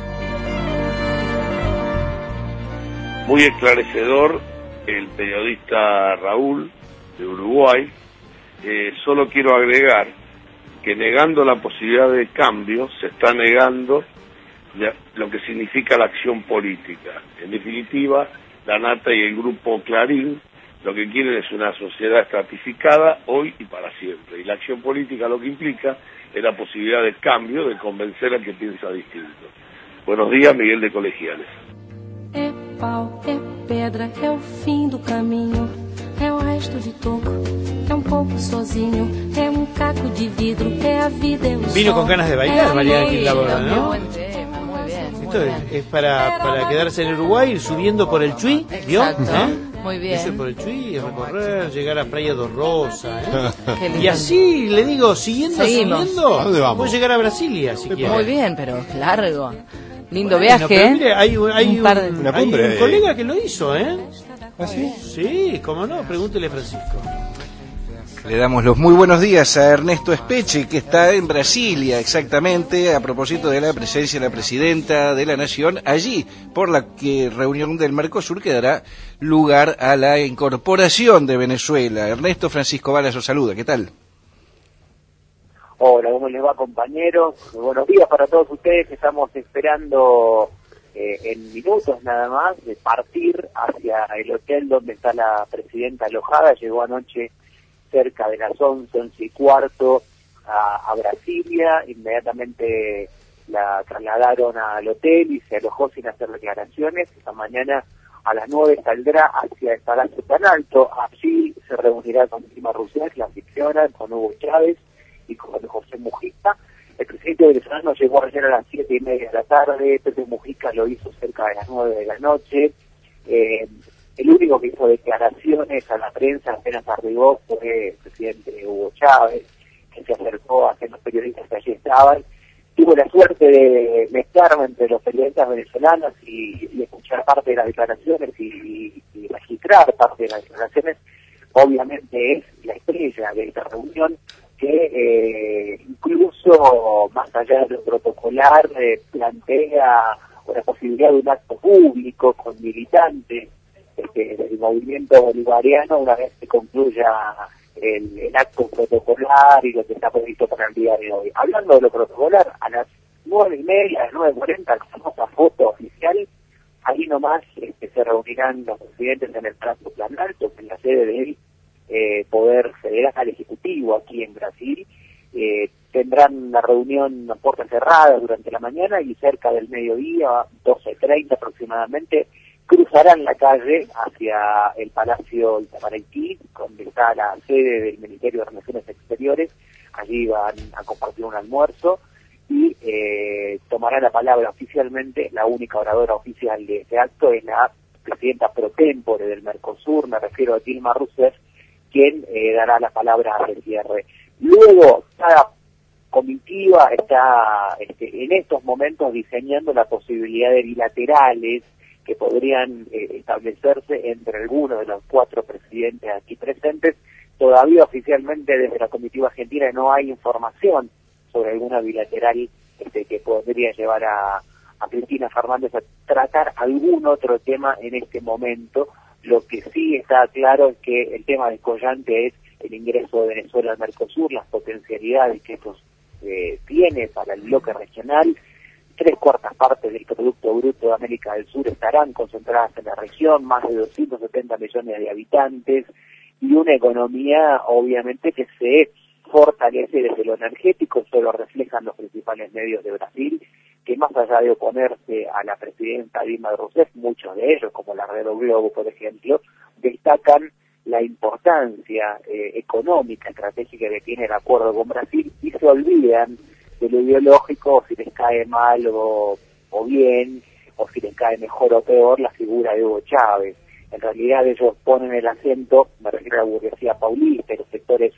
Muy esclarecedor el periodista Raúl de Uruguay, Solo quiero agregar que negando la posibilidad de cambio se está negando lo que significa la acción política. En definitiva, la Nata y el grupo Clarín lo que quieren es una sociedad estratificada hoy y para siempre. Y la acción política lo que implica es la posibilidad de cambio, de convencer al que piensa distinto. Buenos días, Miguel de Colegiales. É pau, é pedra, é o fim do caminho, é o resto de toco, é pouco sozinho, é caco de vidro, é a vida, é o Vino con ganas de bailar, Mariana Quilabora, ¿no? Buen tema, muy bien. Esto es para quedarse en Uruguay, ir subiendo por el Chuy, ¿vio? Muy bien. Irse por el Chuy, recorrer, llegar a Playa dos Rosas, Qué lindo. Y así, le digo, siguiendo, ¿A dónde vamos? puede llegar a Brasilia, si quiere. Muy bien, pero largo. Lindo Bueno, viaje, pero mire, hay un cumbre. colega que lo hizo, ¿eh? ¿Ah, sí? Sí, cómo no, pregúntele a Francisco. Le damos los muy buenos días a Ernesto Espeche, que está en Brasilia, exactamente, a propósito de la presencia de la presidenta de la Nación allí, por la reunión del Mercosur que dará lugar a la incorporación de Venezuela. Ernesto, Francisco Valas os saluda, ¿qué tal? Hola, ¿cómo les va, compañeros? Buenos días para todos ustedes. Estamos esperando en minutos nada más de partir hacia el hotel donde está la presidenta alojada. Llegó anoche cerca de las 11:15 a Brasilia. Inmediatamente la trasladaron al hotel y se alojó sin hacer declaraciones. Esta mañana a las 9 saldrá hacia el Palacio Planalto. Allí se reunirá con Dilma Rousseff, la anfitriona, con Hugo Chávez y con José Mujica. El presidente venezolano llegó ayer a las 7:30 de la tarde. Pepe Mujica lo hizo cerca de las 9 de la noche. El único que hizo declaraciones a la prensa apenas arribó fue el presidente Hugo Chávez, que se acercó a los periodistas que allí estaban. Tuvo la suerte de mezclarme entre los periodistas venezolanos y escuchar parte de las declaraciones y registrar parte de las declaraciones. Obviamente es la estrella de esta reunión, que incluso más allá de lo protocolar plantea una posibilidad de un acto público con militantes del movimiento bolivariano una vez que concluya el acto protocolar y lo que está previsto para el día de hoy. Hablando de lo protocolar, a las 9:30, a las 9:40, la famosa foto oficial, ahí nomás se reunirán los presidentes en el Palacio Planalto, que es la sede del Poder Federal Ejecutivo aquí en Brasil. Tendrán una reunión a puertas cerradas durante la mañana y cerca del mediodía, 12:30 aproximadamente, cruzarán la calle hacia el Palacio Itamaraty, donde está la sede del Ministerio de Relaciones Exteriores. Allí van a compartir un almuerzo y tomará la palabra oficialmente. La única oradora oficial de este acto es la presidenta pro tempore del Mercosur, me refiero a Dilma Rousseff, quien dará la palabra de cierre. Luego, cada comitiva está en estos momentos diseñando la posibilidad de bilaterales que podrían establecerse entre algunos de los 4 presidentes aquí presentes. Todavía oficialmente desde la comitiva argentina no hay información sobre alguna bilateral que podría llevar a Cristina Fernández a tratar algún otro tema en este momento. Lo que sí está claro es que el tema descollante es el ingreso de Venezuela al Mercosur, las potencialidades que esto tiene para el bloque regional. 3/4 partes del Producto Bruto de América del Sur estarán concentradas en la región, más de 270 millones de habitantes, y una economía obviamente que se fortalece desde lo energético. Eso lo reflejan los principales medios de Brasil, que más allá de oponerse a la presidenta Dilma Rousseff, muchos de ellos, como la Red Globo, por ejemplo, destacan la importancia económica, estratégica que tiene el acuerdo con Brasil, y se olvidan de lo ideológico, si les cae mal o bien, o si les cae mejor o peor la figura de Hugo Chávez. En realidad ellos ponen el acento, me refiero a la burguesía paulista y los sectores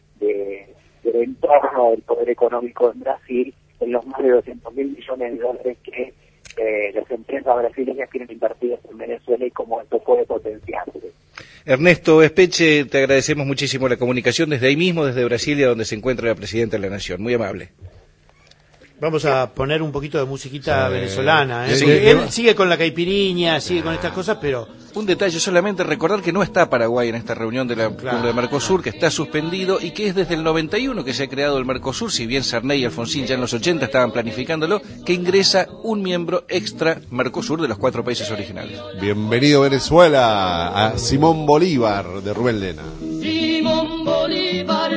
del entorno del poder económico en Brasil, en los más de 200.000 millones de dólares que las empresas brasileñas quieren invertir en Venezuela y cómo esto puede potenciarse. Ernesto Espeche, te agradecemos muchísimo la comunicación desde ahí mismo, desde Brasilia, donde se encuentra la presidenta de la Nación. Muy amable. Vamos a poner un poquito de musiquita venezolana, Sí. Él sigue con la caipiriña, sigue con estas cosas, pero Un detalle solamente, recordar que no está Paraguay en esta reunión de la Cumbre de Mercosur, que está suspendido y que es desde el 91 que se ha creado el Mercosur, si bien Sarney y Alfonsín ya en los 80 estaban planificándolo, que ingresa un miembro extra Mercosur de los 4 países originales. Bienvenido Venezuela a Simón Bolívar de Rubén Lena. Simón Bolívar,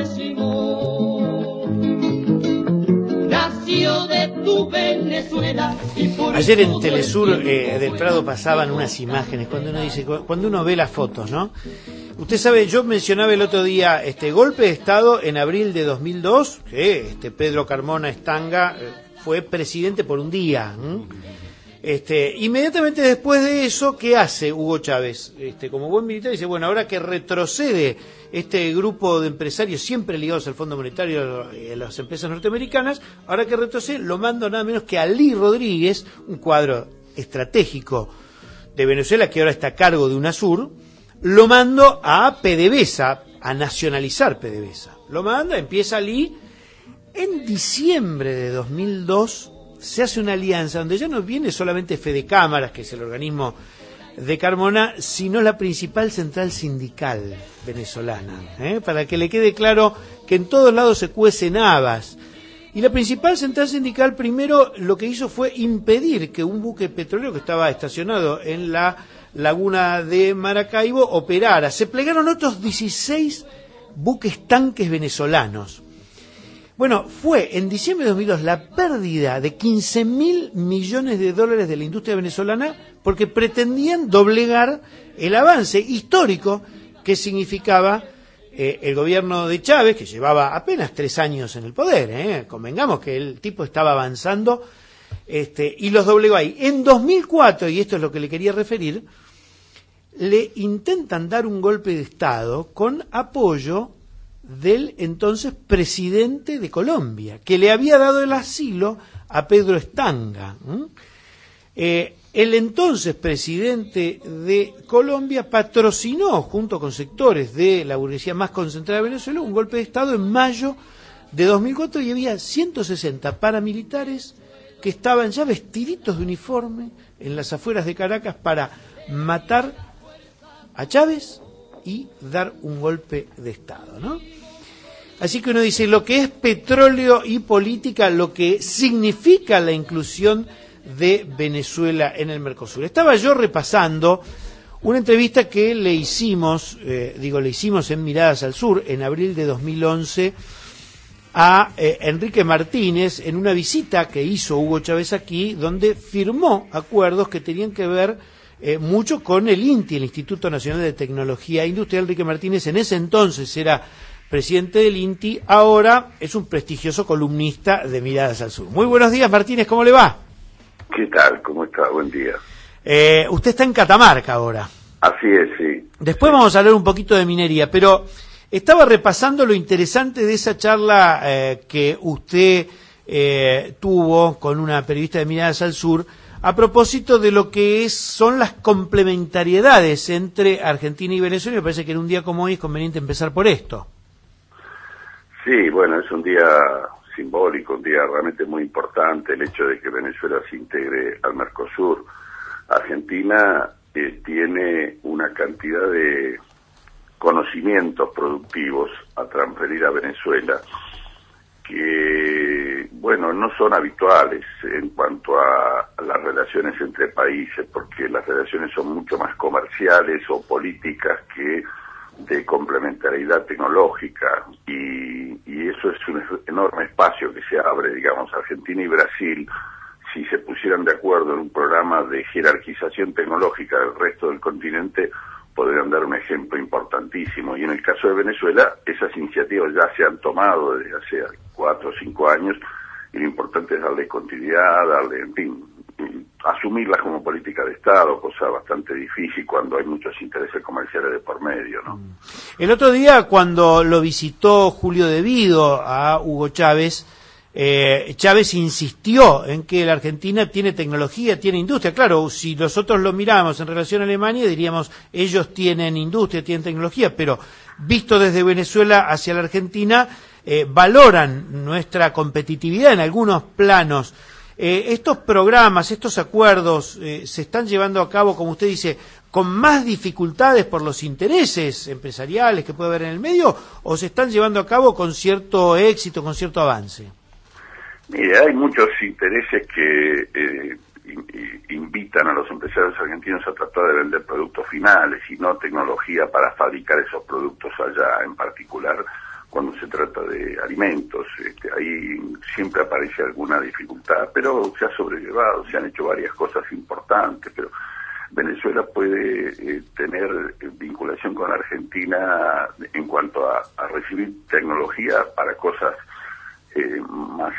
Simón, nació de tu Venezuela. Ayer en Telesur del Prado pasaban unas imágenes, cuando uno ve las fotos, ¿no? Usted sabe, yo mencionaba el otro día golpe de Estado en abril de 2002, que Pedro Carmona Estanga fue presidente por un día. Inmediatamente después de eso, ¿qué hace Hugo Chávez? Como buen militar dice, bueno, ahora que retrocede este grupo de empresarios siempre ligados al Fondo Monetario y a las empresas norteamericanas, ahora que retrocede, lo mando nada menos que a Lee Rodríguez, un cuadro estratégico de Venezuela que ahora está a cargo de UNASUR, lo mando a PDVSA, a nacionalizar PDVSA. Lo manda, empieza Lee. En diciembre de 2002 se hace una alianza donde ya no viene solamente Fede Cámaras, que es el organismo de Carmona, sino la principal central sindical venezolana, para que le quede claro que en todos lados se cuecen habas. Y la principal central sindical primero lo que hizo fue impedir que un buque petrolero que estaba estacionado en la laguna de Maracaibo operara. Se plegaron otros 16 buques tanques venezolanos. Bueno, fue en diciembre de 2002 la pérdida de 15.000 millones de dólares de la industria venezolana porque pretendían doblegar el avance histórico que significaba el gobierno de Chávez, que llevaba apenas 3 años en el poder, convengamos que el tipo estaba avanzando, y los doblegó ahí. En 2004, y esto es lo que le quería referir, le intentan dar un golpe de Estado con apoyo del entonces presidente de Colombia, que le había dado el asilo a Pedro Estanga. El entonces presidente de Colombia patrocinó, junto con sectores de la burguesía más concentrada de Venezuela, un golpe de Estado en mayo de 2004 y había 160 paramilitares que estaban ya vestiditos de uniforme en las afueras de Caracas para matar a Chávez y dar un golpe de Estado, ¿no? Así que uno dice, lo que es petróleo y política, lo que significa la inclusión de Venezuela en el Mercosur. Estaba yo repasando una entrevista que le hicimos en Miradas al Sur, en abril de 2011, a Enrique Martínez, en una visita que hizo Hugo Chávez aquí, donde firmó acuerdos que tenían que ver mucho con el INTI, el Instituto Nacional de Tecnología Industrial. Enrique Martínez en ese entonces era presidente del INTI, ahora es un prestigioso columnista de Miradas al Sur. Muy buenos días, Martínez, ¿cómo le va? ¿Qué tal? ¿Cómo está? Buen día. Usted está en Catamarca ahora. Así es, sí. Después vamos a hablar un poquito de minería, pero estaba repasando lo interesante de esa charla que usted tuvo con una periodista de Miradas al Sur, a propósito de lo que son las complementariedades entre Argentina y Venezuela. Me parece que en un día como hoy es conveniente empezar por esto. Sí, bueno, es un día simbólico, un día realmente muy importante, el hecho de que Venezuela se integre al Mercosur. Argentina tiene una cantidad de conocimientos productivos a transferir a Venezuela que, bueno, no son habituales en cuanto a las relaciones entre países, porque las relaciones son mucho más comerciales o políticas que de complementariedad tecnológica, y eso es un enorme espacio que se abre, digamos. Argentina y Brasil, si se pusieran de acuerdo en un programa de jerarquización tecnológica del resto del continente, podrían dar un ejemplo importantísimo. Y en el caso de Venezuela, esas iniciativas ya se han tomado desde hace 4 o 5 años, y lo importante es darle continuidad, en fin, asumirlas como política de Estado, cosa bastante difícil cuando hay muchos intereses comerciales de por medio, ¿no? El otro día, cuando lo visitó Julio De Vido a Hugo Chávez, Chávez insistió en que la Argentina tiene tecnología, tiene industria. Claro, si nosotros lo miramos en relación a Alemania, diríamos, ellos tienen industria, tienen tecnología, pero visto desde Venezuela hacia la Argentina, valoran nuestra competitividad en algunos planos. Estos programas, estos acuerdos se están llevando a cabo, como usted dice, con más dificultades por los intereses empresariales que puede haber en el medio, o se están llevando a cabo con cierto éxito, con cierto avance? Mire, hay muchos intereses que invitan a los empresarios argentinos a tratar de vender productos finales y no tecnología para fabricar esos productos allá, en particular cuando se trata de alimentos. Ahí siempre aparece alguna dificultad, pero se ha sobrellevado, se han hecho varias cosas importantes, pero Venezuela puede tener vinculación con Argentina en cuanto a recibir tecnología para cosas más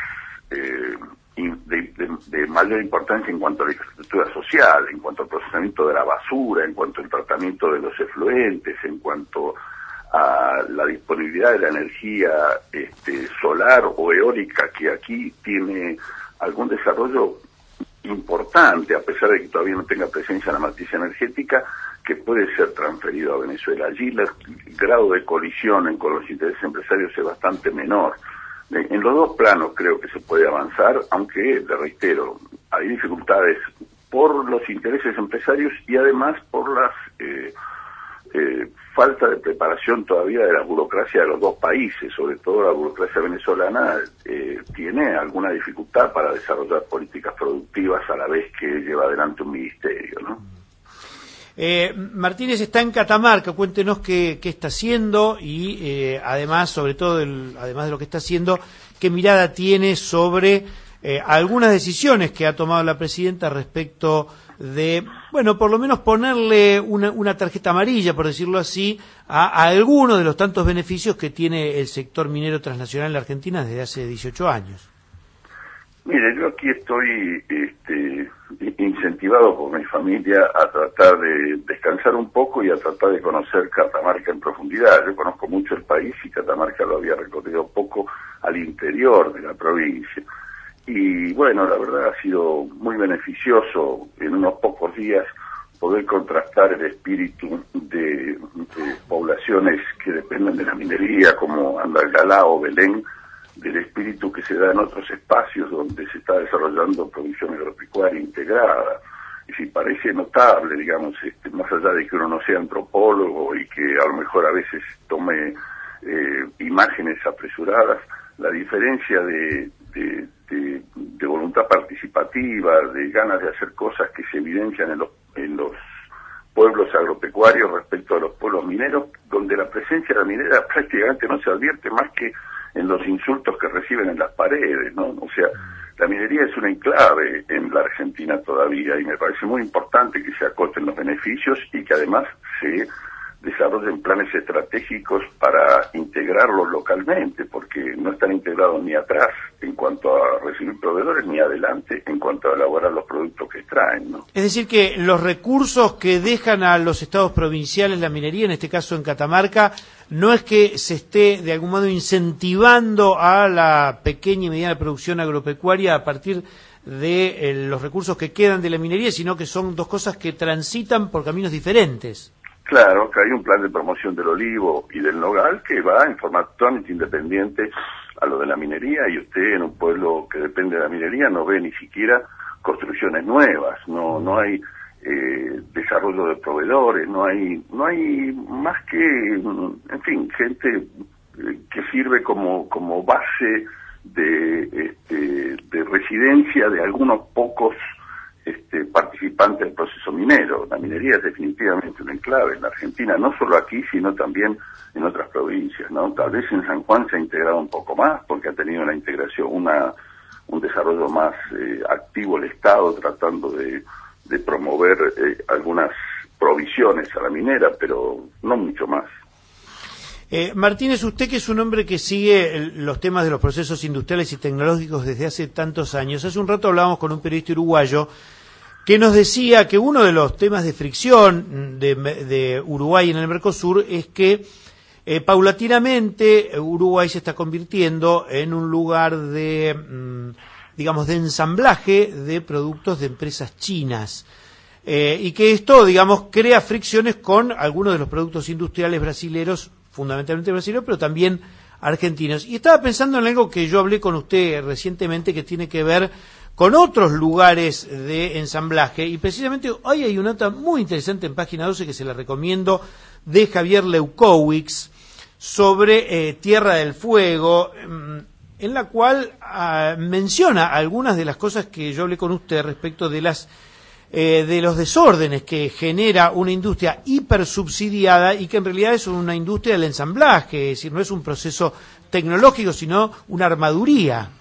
de mayor importancia en cuanto a la infraestructura social, en cuanto al procesamiento de la basura, en cuanto al tratamiento de los efluentes, en cuanto a la disponibilidad de la energía solar o eólica, que aquí tiene algún desarrollo importante, a pesar de que todavía no tenga presencia en la matriz energética, que puede ser transferido a Venezuela. Allí el grado de colisión con los intereses empresarios es bastante menor. En los dos planos creo que se puede avanzar, aunque, le reitero, hay dificultades por los intereses empresarios y además por las falta de preparación todavía de la burocracia de los dos países, sobre todo la burocracia venezolana tiene alguna dificultad para desarrollar políticas productivas a la vez que lleva adelante un ministerio, ¿no? Martínez está en Catamarca, cuéntenos qué está haciendo y además, sobre todo, además de lo que está haciendo, qué mirada tiene sobre algunas decisiones que ha tomado la presidenta respecto de, bueno, por lo menos ponerle una tarjeta amarilla, por decirlo así, a algunos de los tantos beneficios que tiene el sector minero transnacional en la Argentina desde hace 18 años. Mire, yo aquí estoy incentivado por mi familia a tratar de descansar un poco y a tratar de conocer Catamarca en profundidad. Yo conozco mucho el país y Catamarca lo había recorrido poco al interior de la provincia. Y bueno, la verdad ha sido muy beneficioso en unos pocos días poder contrastar el espíritu de poblaciones que dependen de la minería, como Andalgalá o Belén, del espíritu que se da en otros espacios donde se está desarrollando producción agropecuaria integrada. Y si parece notable, digamos, más allá de que uno no sea antropólogo y que a lo mejor a veces tome imágenes apresuradas, la diferencia de voluntad participativa, de ganas de hacer cosas que se evidencian en los pueblos agropecuarios respecto a los pueblos mineros, donde la presencia de la minera prácticamente no se advierte más que en los insultos que reciben en las paredes, ¿no? O sea, la minería es una enclave en la Argentina todavía y me parece muy importante que se acoten los beneficios y que además se desarrollen planes estratégicos para integrarlos localmente, porque no están integrados ni atrás en cuanto a recibir proveedores, ni adelante en cuanto a elaborar los productos que extraen, ¿no? Es decir, que los recursos que dejan a los estados provinciales la minería, en este caso en Catamarca, no es que se esté de algún modo incentivando a la pequeña y mediana producción agropecuaria a partir de los recursos que quedan de la minería, sino que son dos cosas que transitan por caminos diferentes. Claro, que hay un plan de promoción del olivo y del nogal que va en forma totalmente independiente a lo de la minería, y usted en un pueblo que depende de la minería no ve ni siquiera construcciones nuevas, no hay desarrollo de proveedores, no hay más que, en fin, gente que sirve como base de residencia de algunos pocos participantes del proceso minero. La minería es definitivamente una enclave en la Argentina, no solo aquí, sino también en otras provincias, ¿no? Tal vez en San Juan se ha integrado un poco más, porque ha tenido una integración, un desarrollo más activo el Estado, tratando de promover algunas provisiones a la minera, pero no mucho más. Martínez, usted que es un hombre que sigue los temas de los procesos industriales y tecnológicos desde hace tantos años, hace un rato hablábamos con un periodista uruguayo que nos decía que uno de los temas de fricción de Uruguay en el Mercosur es que paulatinamente Uruguay se está convirtiendo en un lugar de, digamos, de ensamblaje de productos de empresas chinas. Y que esto, digamos, crea fricciones con algunos de los productos industriales brasileros, fundamentalmente brasileños, pero también argentinos. Y estaba pensando en algo que yo hablé con usted recientemente, que tiene que ver con otros lugares de ensamblaje, y precisamente hoy hay una nota muy interesante en página 12 que se la recomiendo, de Javier Leukowicz, sobre Tierra del Fuego, en la cual menciona algunas de las cosas que yo hablé con usted respecto de los desórdenes que genera una industria hipersubsidiada y que en realidad es una industria del ensamblaje, es decir, no es un proceso tecnológico, sino una armaduría.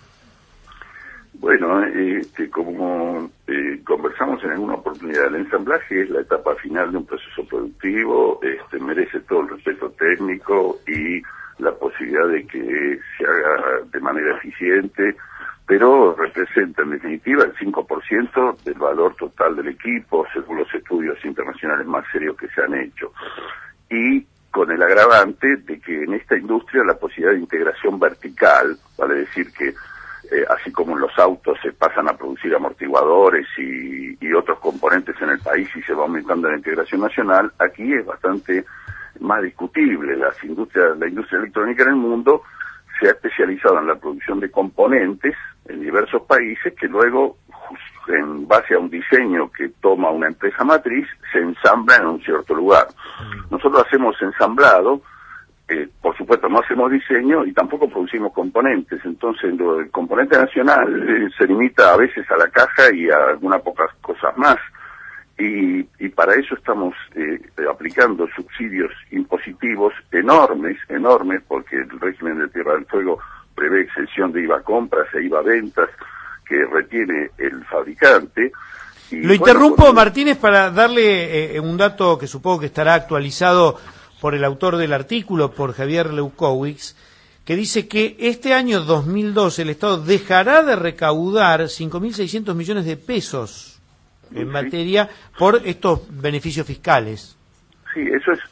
Bueno, como conversamos en alguna oportunidad, el ensamblaje es la etapa final de un proceso productivo, merece todo el respeto técnico y la posibilidad de que se haga de manera eficiente, pero representa en definitiva el 5% del valor total del equipo, según los estudios internacionales más serios que se han hecho. Y con el agravante de que en esta industria la posibilidad de integración vertical, vale decir que así como en los autos se pasan a producir amortiguadores y otros componentes en el país y se va aumentando la integración nacional, aquí es bastante más discutible. La industria electrónica en el mundo se ha especializado en la producción de componentes en diversos países que luego, en base a un diseño que toma una empresa matriz, se ensambla en un cierto lugar. Nosotros hacemos ensamblado, por supuesto no hacemos diseño y tampoco producimos componentes, entonces el componente nacional se limita a veces a la caja y a algunas pocas cosas más, y para eso estamos aplicando subsidios impositivos enormes, porque el régimen de Tierra del Fuego prevé exención de IVA a compras e IVA a ventas que retiene el fabricante. Lo interrumpo, Martínez, para darle un dato que supongo que estará actualizado por el autor del artículo, por Javier Leukowicz, que dice que este año 2012 el Estado dejará de recaudar 5.600 millones de pesos en materia por estos beneficios fiscales. Sí, eso es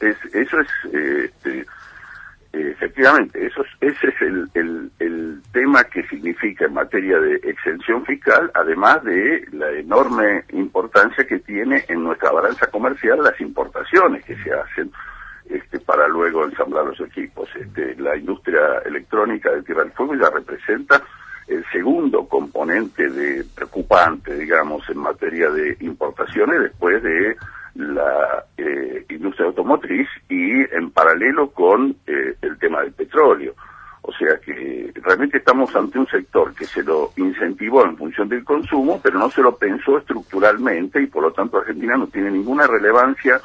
efectivamente, ese es el tema que significa en materia de exención fiscal, además de la enorme importancia que tiene en nuestra balanza comercial las importaciones que se hacen para luego ensamblar los equipos. La industria electrónica de Tierra del Fuego ya representa el segundo componente preocupante, digamos, en materia de importaciones después de la industria automotriz y en paralelo con el tema del petróleo. O sea que realmente estamos ante un sector que se lo incentivó en función del consumo, pero no se lo pensó estructuralmente y por lo tanto Argentina no tiene ninguna relevancia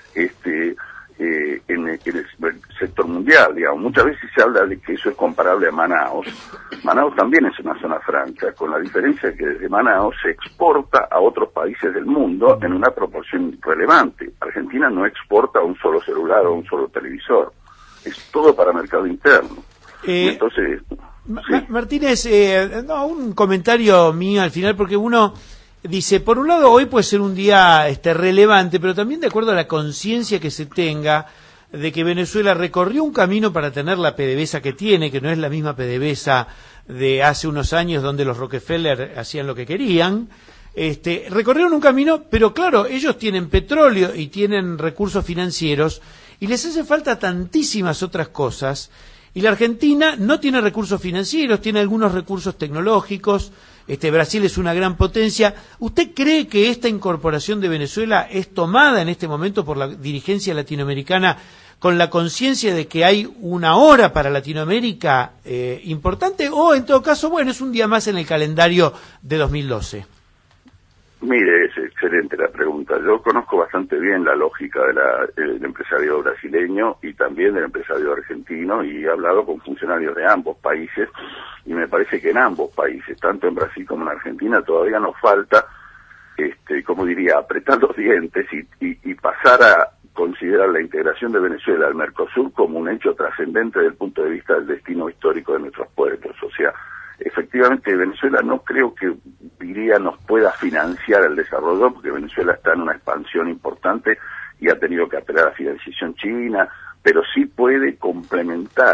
en el sector mundial, digamos. Muchas veces se habla de que eso es comparable a Manaos. Manaos también es una zona franca, con la diferencia que desde Manaos se exporta a otros países del mundo en una proporción relevante. Argentina no exporta un solo celular o un solo televisor, es todo para mercado interno. Entonces, sí. Martínez, un comentario mío al final, porque uno dice, por un lado, hoy puede ser un día relevante, pero también de acuerdo a la conciencia que se tenga de que Venezuela recorrió un camino para tener la PDVSA que tiene, que no es la misma PDVSA de hace unos años donde los Rockefeller hacían lo que querían. Recorrieron un camino, pero claro, ellos tienen petróleo y tienen recursos financieros y les hace falta tantísimas otras cosas. Y la Argentina no tiene recursos financieros, tiene algunos recursos tecnológicos. Brasil es una gran potencia. ¿Usted cree que esta incorporación de Venezuela es tomada en este momento por la dirigencia latinoamericana con la conciencia de que hay una hora para Latinoamérica importante, o en todo caso, bueno, es un día más en el calendario de 2012? Mire, es excelente la pregunta. Yo conozco bastante bien la lógica del empresariado brasileño y también del empresariado argentino, y he hablado con funcionarios de ambos países, y me parece que en ambos países, tanto en Brasil como en Argentina, todavía nos falta, como diría, apretar los dientes y pasar a considerar la integración de Venezuela al Mercosur como un hecho trascendente desde el punto de vista del destino histórico de nuestros pueblos. O sea, efectivamente Venezuela no creo que nos pueda financiar el desarrollo, porque Venezuela está en una expansión importante y ha tenido que apelar a financiación china, pero sí puede complementar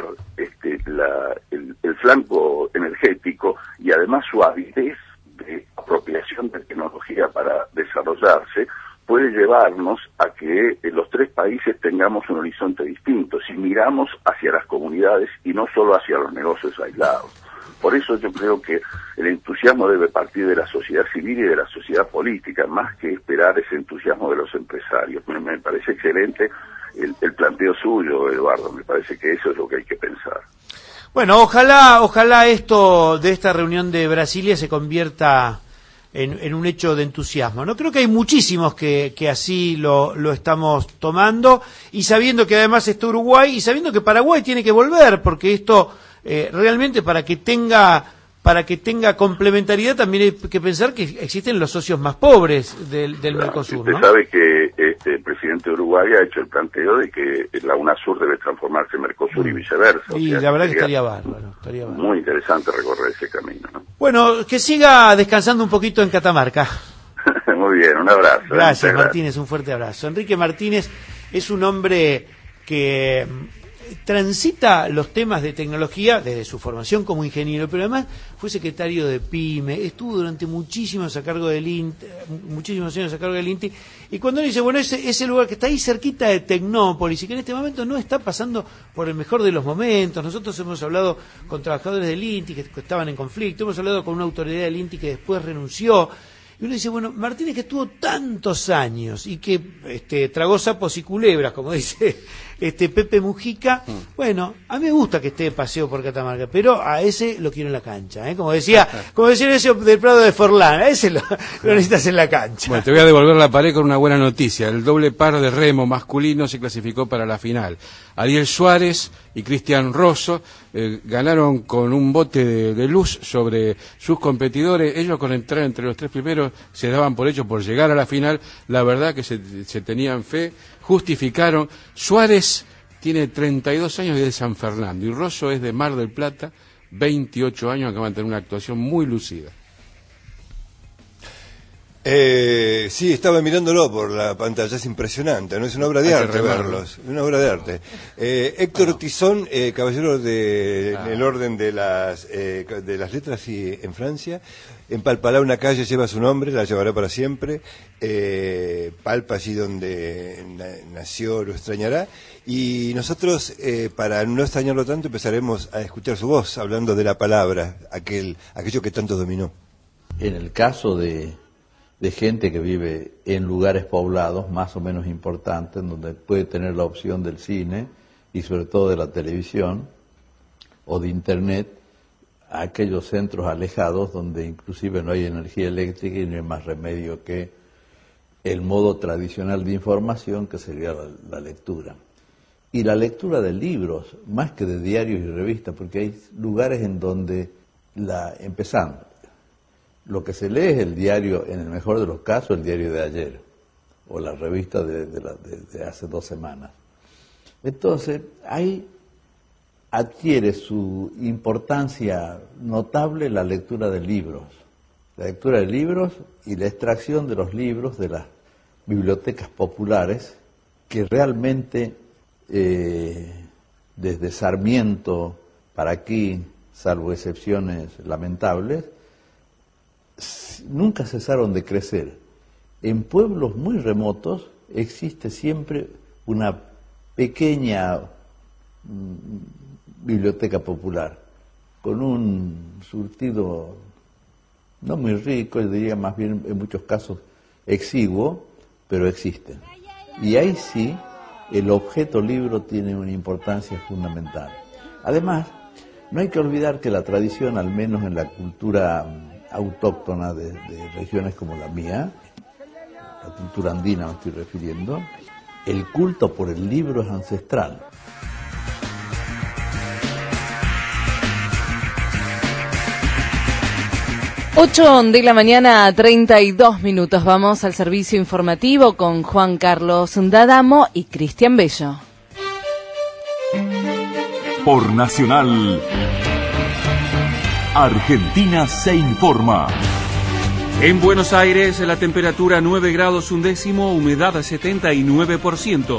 el flanco energético y además su avidez de apropiación de tecnología para desarrollarse puede llevarnos a que los tres países tengamos un horizonte distinto, si miramos hacia las comunidades y no solo hacia los negocios aislados. Por eso yo creo que el entusiasmo debe partir de la sociedad civil y de la sociedad política, más que esperar ese entusiasmo de los empresarios. Me parece excelente el planteo suyo, Eduardo, me parece que eso es lo que hay que pensar. Bueno, ojalá esto de esta reunión de Brasilia se convierta en un hecho de entusiasmo, ¿no? Creo que hay muchísimos que así lo estamos tomando, y sabiendo que además está Uruguay, y sabiendo que Paraguay tiene que volver, porque esto realmente para que tenga complementariedad también hay que pensar que existen los socios más pobres del Mercosur, usted ¿no? sabe que el presidente de Uruguay ha hecho el planteo de que la UNASUR debe transformarse en Mercosur y viceversa. Y la verdad que estaría bárbaro. Muy interesante recorrer ese camino, ¿no? Bueno, que siga descansando un poquito en Catamarca. Muy bien, un abrazo. Gracias, Martínez, un fuerte abrazo. Enrique Martínez es un hombre que transita los temas de tecnología desde su formación como ingeniero, pero además fue secretario de PYME, estuvo durante muchísimos años a cargo del INTI, y cuando él dice, bueno, ese lugar que está ahí cerquita de Tecnópolis y que en este momento no está pasando por el mejor de los momentos, nosotros hemos hablado con trabajadores del INTI que estaban en conflicto, hemos hablado con una autoridad del INTI que después renunció. Y uno dice, bueno, Martínez, que estuvo tantos años y que tragó sapos y culebras, como dice Pepe Mujica, bueno, a mí me gusta que esté de paseo por Catamarca, pero a ese lo quiero en la cancha, como decía ese del Prado de Forlán, a ese lo necesitas en la cancha. Bueno, te voy a devolver la pared con una buena noticia. El doble par de remo masculino se clasificó para la final. Ariel Suárez y Cristian Rosso ganaron con un bote de luz sobre sus competidores. Ellos, con entrar entre los tres primeros, se daban por hecho por llegar a la final. La verdad que se tenían fe, justificaron. Suárez tiene 32 años y es de San Fernando, y Rosso es de Mar del Plata, 28 años, acaban de tener una actuación muy lucida. Sí, estaba mirándolo por la pantalla, es impresionante, ¿no? Es una obra de arte verlos, una obra de arte. Héctor Tizón, caballero el orden de las letras, y en Francia, en Palpalá una calle lleva su nombre, la llevará para siempre. Palpa, allí donde nació, lo extrañará. Y nosotros, para no extrañarlo tanto, empezaremos a escuchar su voz, hablando de la palabra, aquello que tanto dominó. En el caso de gente que vive en lugares poblados más o menos importantes, donde puede tener la opción del cine y sobre todo de la televisión o de internet, a aquellos centros alejados donde inclusive no hay energía eléctrica y no hay más remedio que el modo tradicional de información, que sería la lectura. Y la lectura de libros, más que de diarios y revistas, porque hay lugares en donde, empezando, lo que se lee es el diario, en el mejor de los casos, el diario de ayer, o la revista de hace 2 semanas. Entonces, ahí adquiere su importancia notable la lectura de libros. La lectura de libros y la extracción de los libros de las bibliotecas populares, que realmente, desde Sarmiento para aquí, salvo excepciones lamentables, nunca cesaron de crecer. En pueblos muy remotos existe siempre una pequeña biblioteca popular, con un surtido no muy rico, yo diría más bien en muchos casos exiguo, pero existen. Y ahí sí, el objeto libro tiene una importancia fundamental. Además, no hay que olvidar que la tradición, al menos en la cultura autóctona de regiones como la mía, la cultura andina me estoy refiriendo, el culto por el libro es ancestral. 8 de la mañana, 32 minutos. Vamos al servicio informativo con Juan Carlos D'Adamo y Cristian Bello. Por Nacional, Argentina se informa. En Buenos Aires, la temperatura 9 grados 1 décimo, humedad 79%.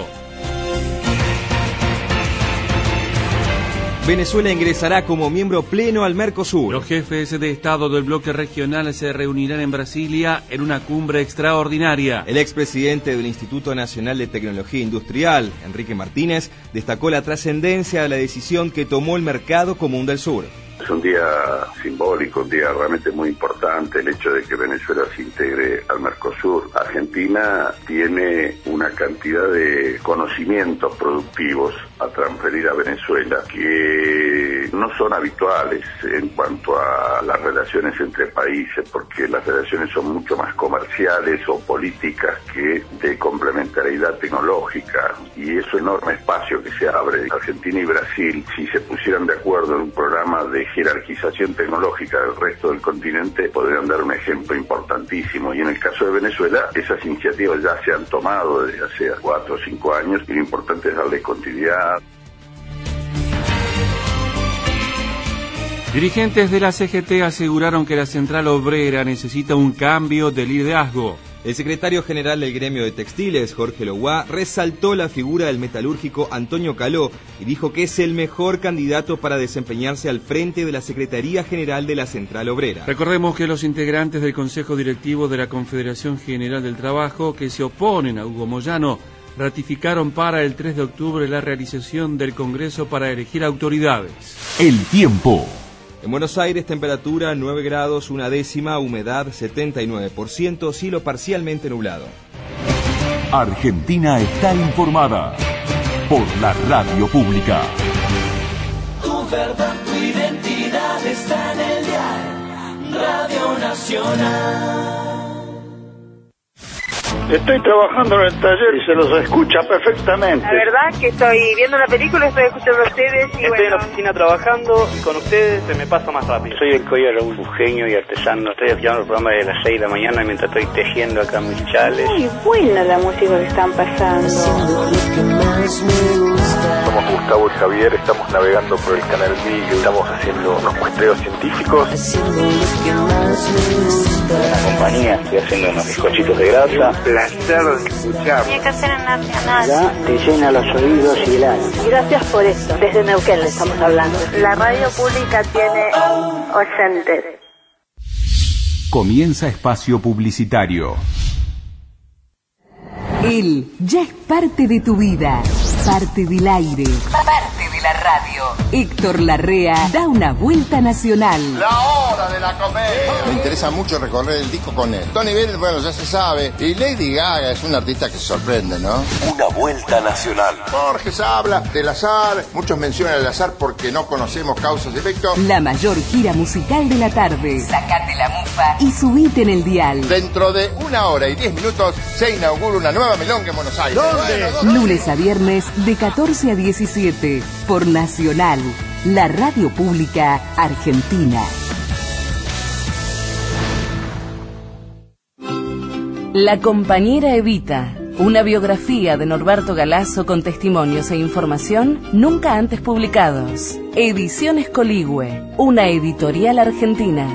Venezuela ingresará como miembro pleno al Mercosur. Los jefes de Estado del bloque regional se reunirán en Brasilia en una cumbre extraordinaria. El expresidente del Instituto Nacional de Tecnología Industrial, Enrique Martínez, destacó la trascendencia de la decisión que tomó el Mercado Común del Sur. es un día simbólico, un día realmente muy importante, el hecho de que Venezuela se integre al Mercosur. Argentina tiene una cantidad de conocimientos productivos a transferir a Venezuela que no son habituales en cuanto a las relaciones entre países, porque las relaciones son mucho más comerciales o políticas que de complementariedad tecnológica, y ese enorme espacio que se abre. Argentina y Brasil, si se pusieran de acuerdo en un programa de jerarquización tecnológica del resto del continente, podrían dar un ejemplo importantísimo, y en el caso de Venezuela esas iniciativas ya se han tomado desde hace 4 o 5 años y lo importante es darle continuidad. Dirigentes de la CGT aseguraron que la central obrera necesita un cambio de liderazgo. El secretario general del gremio de textiles, Jorge Loguá, resaltó la figura del metalúrgico Antonio Caló y dijo que es el mejor candidato para desempeñarse al frente de la Secretaría General de la Central Obrera. Recordemos que los integrantes del Consejo Directivo de la Confederación General del Trabajo, que se oponen a Hugo Moyano, ratificaron para el 3 de octubre la realización del Congreso para elegir autoridades. El tiempo. En Buenos Aires, temperatura 9 grados, 1/10, humedad 79%, cielo parcialmente nublado. Argentina está informada por la radio pública. Tu verdad, tu identidad está en el dial Radio Nacional. Estoy trabajando en el taller y se los escucha perfectamente. La verdad que estoy viendo una película, estoy escuchando a ustedes y estoy en la oficina trabajando y con ustedes se me pasa más rápido. Soy el Coya Raúl, bujeño y artesano. Estoy escuchando el programa de las 6 de la mañana mientras estoy tejiendo acá mis chales. Muy buena la música que están pasando. Somos Gustavo y Javier, estamos navegando por el canal Beagle, estamos haciendo unos muestreos científicos. La compañía, estoy haciendo unos bizcochitos de grasa. Placer de escuchar. Tiene que ser en Nacional. Ya te llena los oídos y el alma. Gracias por esto. Desde Neuquén le estamos hablando. La radio pública tiene oyentes. Comienza espacio publicitario. Él ya es parte de tu vida, parte del aire, parte de la radio. Héctor Larrea da una vuelta nacional. La hora de la comedia. Me interesa mucho recorrer el disco con él. Tony Bennett, bueno, ya se sabe. Y Lady Gaga es una artista que sorprende, ¿no? Una vuelta nacional. Borges habla del azar. Muchos mencionan el azar porque no conocemos causas y efectos. La mayor gira musical de la tarde. Sacate la mufa y subite en el dial. Dentro de 1 hora y 10 minutos se inaugura una nueva milonga en Buenos Aires. ¿Dónde? Lunes a viernes de 14 a 17 por Nacional, la radio pública argentina. La compañera Evita, una biografía de Norberto Galazo con testimonios e información nunca antes publicados. Ediciones Coligüe, una editorial argentina.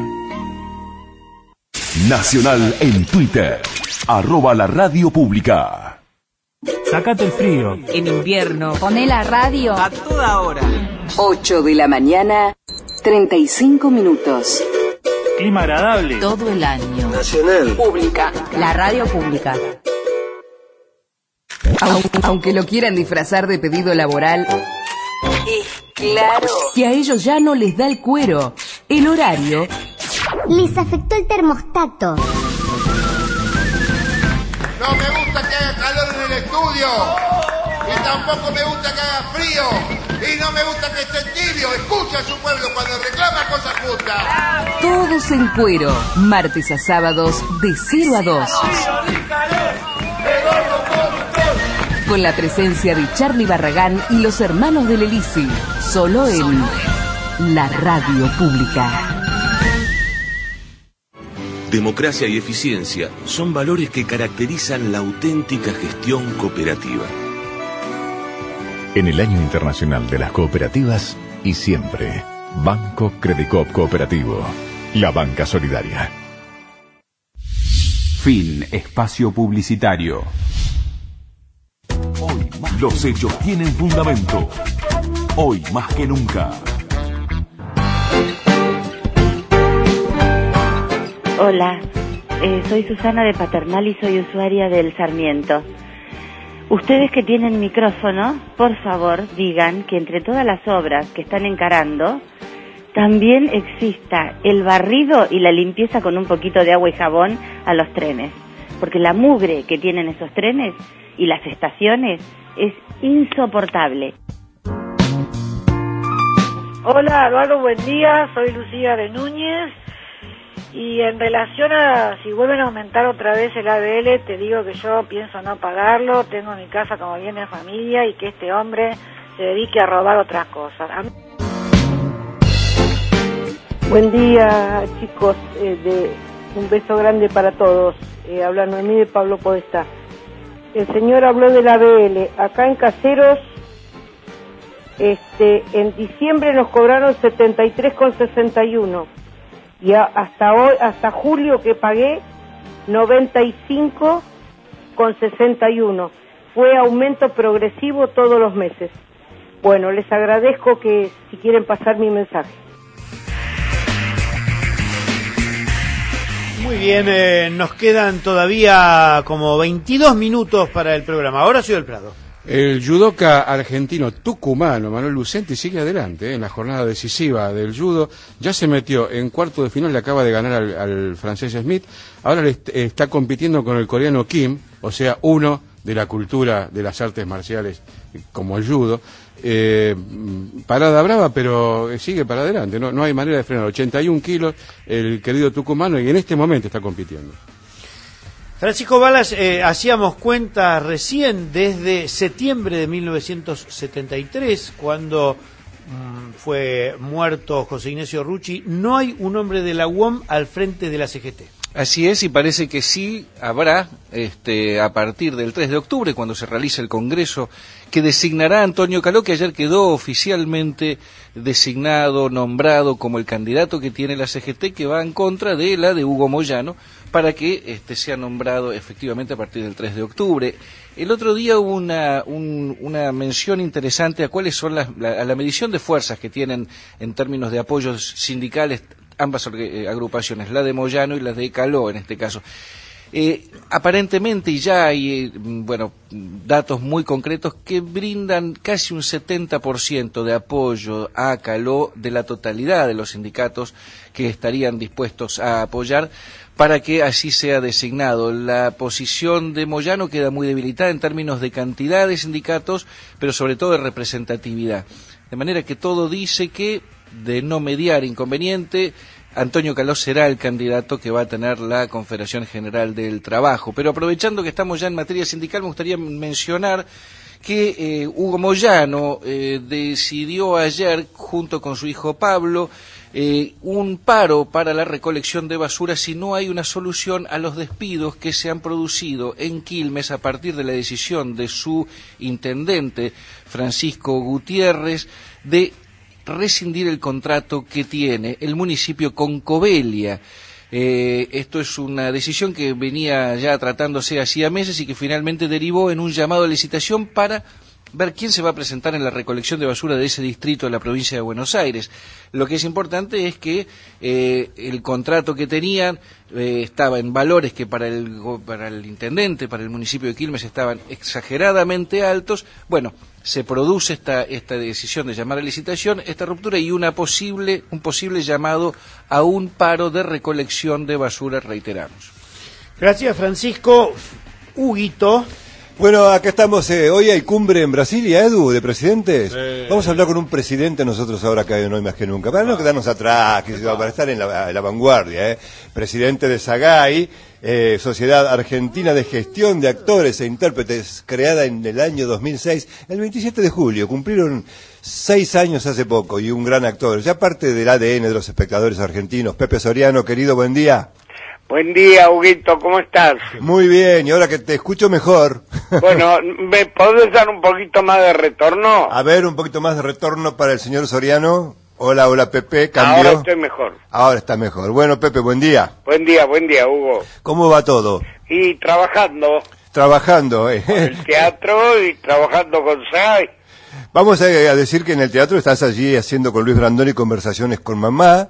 Nacional en Twitter, @la radio pública. Sácate el frío. En invierno, poné la radio a toda hora. 8 de la mañana, 35 minutos. Clima agradable. Todo el año. Nacional. Pública. La radio pública. Aunque lo quieran disfrazar de pedido laboral, es claro que a ellos ya no les da el cuero. El horario les afectó el termostato. No me gusta que haga calor en el estudio. Y tampoco me gusta que haga frío. Y no me gusta que esté tibio. Escucha a su pueblo cuando reclama cosas justas. Todos en cuero. Martes a sábados de 0 a 2. Con la presencia de Charly Barragán y los hermanos del Elisi. Solo en la radio pública. Democracia y eficiencia son valores que caracterizan la auténtica gestión cooperativa. En el Año Internacional de las Cooperativas y siempre, Banco Credicop Cooperativo, la banca solidaria. Fin espacio publicitario. Hoy los hechos tienen fundamento. Hoy más que nunca. Hola, soy Susana de Paternal y soy usuaria del Sarmiento. Ustedes que tienen micrófono, por favor, digan que entre todas las obras que están encarando, también exista el barrido y la limpieza con un poquito de agua y jabón a los trenes, porque la mugre que tienen esos trenes y las estaciones es insoportable. Hola Eduardo, buen día, soy Lucía de Núñez y en relación a si vuelven a aumentar otra vez el ABL, te digo que yo pienso no pagarlo, tengo mi casa como bien de familia y que este hombre se dedique a robar otras cosas. Buen día chicos, un beso grande para todos, habla Noemí de Pablo Podestá. El señor habló del ABL, acá en Caseros en diciembre nos cobraron 73,61 y hasta hoy, hasta julio que pagué 95,61. Fue aumento progresivo todos los meses. Bueno, les agradezco que si quieren pasar mi mensaje. Muy bien, nos quedan todavía como 22 minutos para el programa. Horacio del Prado. El judoka argentino tucumano Manuel Lucenti sigue adelante en la jornada decisiva del judo. Ya se metió en cuarto de final, le acaba de ganar al francés Smith. Ahora está compitiendo con el coreano Kim, o sea, uno de la cultura de las artes marciales como el judo. Parada brava, pero sigue para adelante, no hay manera de frenar. 81 kilos el querido tucumano y en este momento está compitiendo. Francisco Balas, hacíamos cuenta recién desde septiembre de 1973, cuando fue muerto José Ignacio Rucci, no hay un hombre de la UOM al frente de la CGT. Así es, y parece que sí habrá, a partir del 3 de octubre, cuando se realice el Congreso, que designará a Antonio Caló, que ayer quedó oficialmente designado, nombrado como el candidato que tiene la CGT, que va en contra de la de Hugo Moyano, para que sea nombrado efectivamente a partir del 3 de octubre. El otro día hubo una mención interesante a cuáles son a la medición de fuerzas que tienen en términos de apoyos sindicales ambas agrupaciones, la de Moyano y la de Caló en este caso. Aparentemente, y ya hay datos muy concretos que brindan casi un 70% de apoyo a Caló de la totalidad de los sindicatos que estarían dispuestos a apoyar para que así sea designado. La posición de Moyano queda muy debilitada en términos de cantidad de sindicatos, pero sobre todo de representatividad. De manera que todo dice que, de no mediar inconveniente, Antonio Caló será el candidato que va a tener la Confederación General del Trabajo. Pero aprovechando que estamos ya en materia sindical, me gustaría mencionar que Hugo Moyano decidió ayer, junto con su hijo Pablo, un paro para la recolección de basura si no hay una solución a los despidos que se han producido en Quilmes a partir de la decisión de su intendente, Francisco Gutiérrez, de rescindir el contrato que tiene el municipio con Covelia. Esto es una decisión que venía ya tratándose hacía meses y que finalmente derivó en un llamado a licitación para ver quién se va a presentar en la recolección de basura de ese distrito de la provincia de Buenos Aires. Lo que es importante es que el contrato que tenían estaba en valores que para el intendente, para el municipio de Quilmes, estaban exageradamente altos. Bueno, se produce esta decisión de llamar a licitación, esta ruptura y un posible llamado a un paro de recolección de basura, reiteramos. Gracias, Francisco. Huguito. Bueno, acá estamos, hoy hay cumbre en Brasilia, Edu, de presidentes. Sí. Vamos a hablar con un presidente nosotros ahora acá en Hoy Más que Nunca, para no quedarnos atrás, para estar en la vanguardia. Presidente de SAGAI, Sociedad Argentina de Gestión de Actores e Intérpretes, creada en el año 2006, el 27 de julio, cumplieron 6 años hace poco, y un gran actor, ya parte del ADN de los espectadores argentinos. Pepe Soriano, querido, buen día. Buen día, Huguito, ¿cómo estás? Muy bien, y ahora que te escucho mejor. Bueno, ¿me podés dar un poquito más de retorno? A ver, un poquito más de retorno para el señor Soriano. Hola, Pepe, ¿cambió? Ahora estoy mejor. Ahora está mejor. Bueno, Pepe, buen día. Buen día, Hugo. ¿Cómo va todo? Y trabajando. Trabajando, Con el teatro y trabajando con SAGAI. Vamos a decir que en el teatro estás allí haciendo con Luis Brandoni conversaciones con mamá.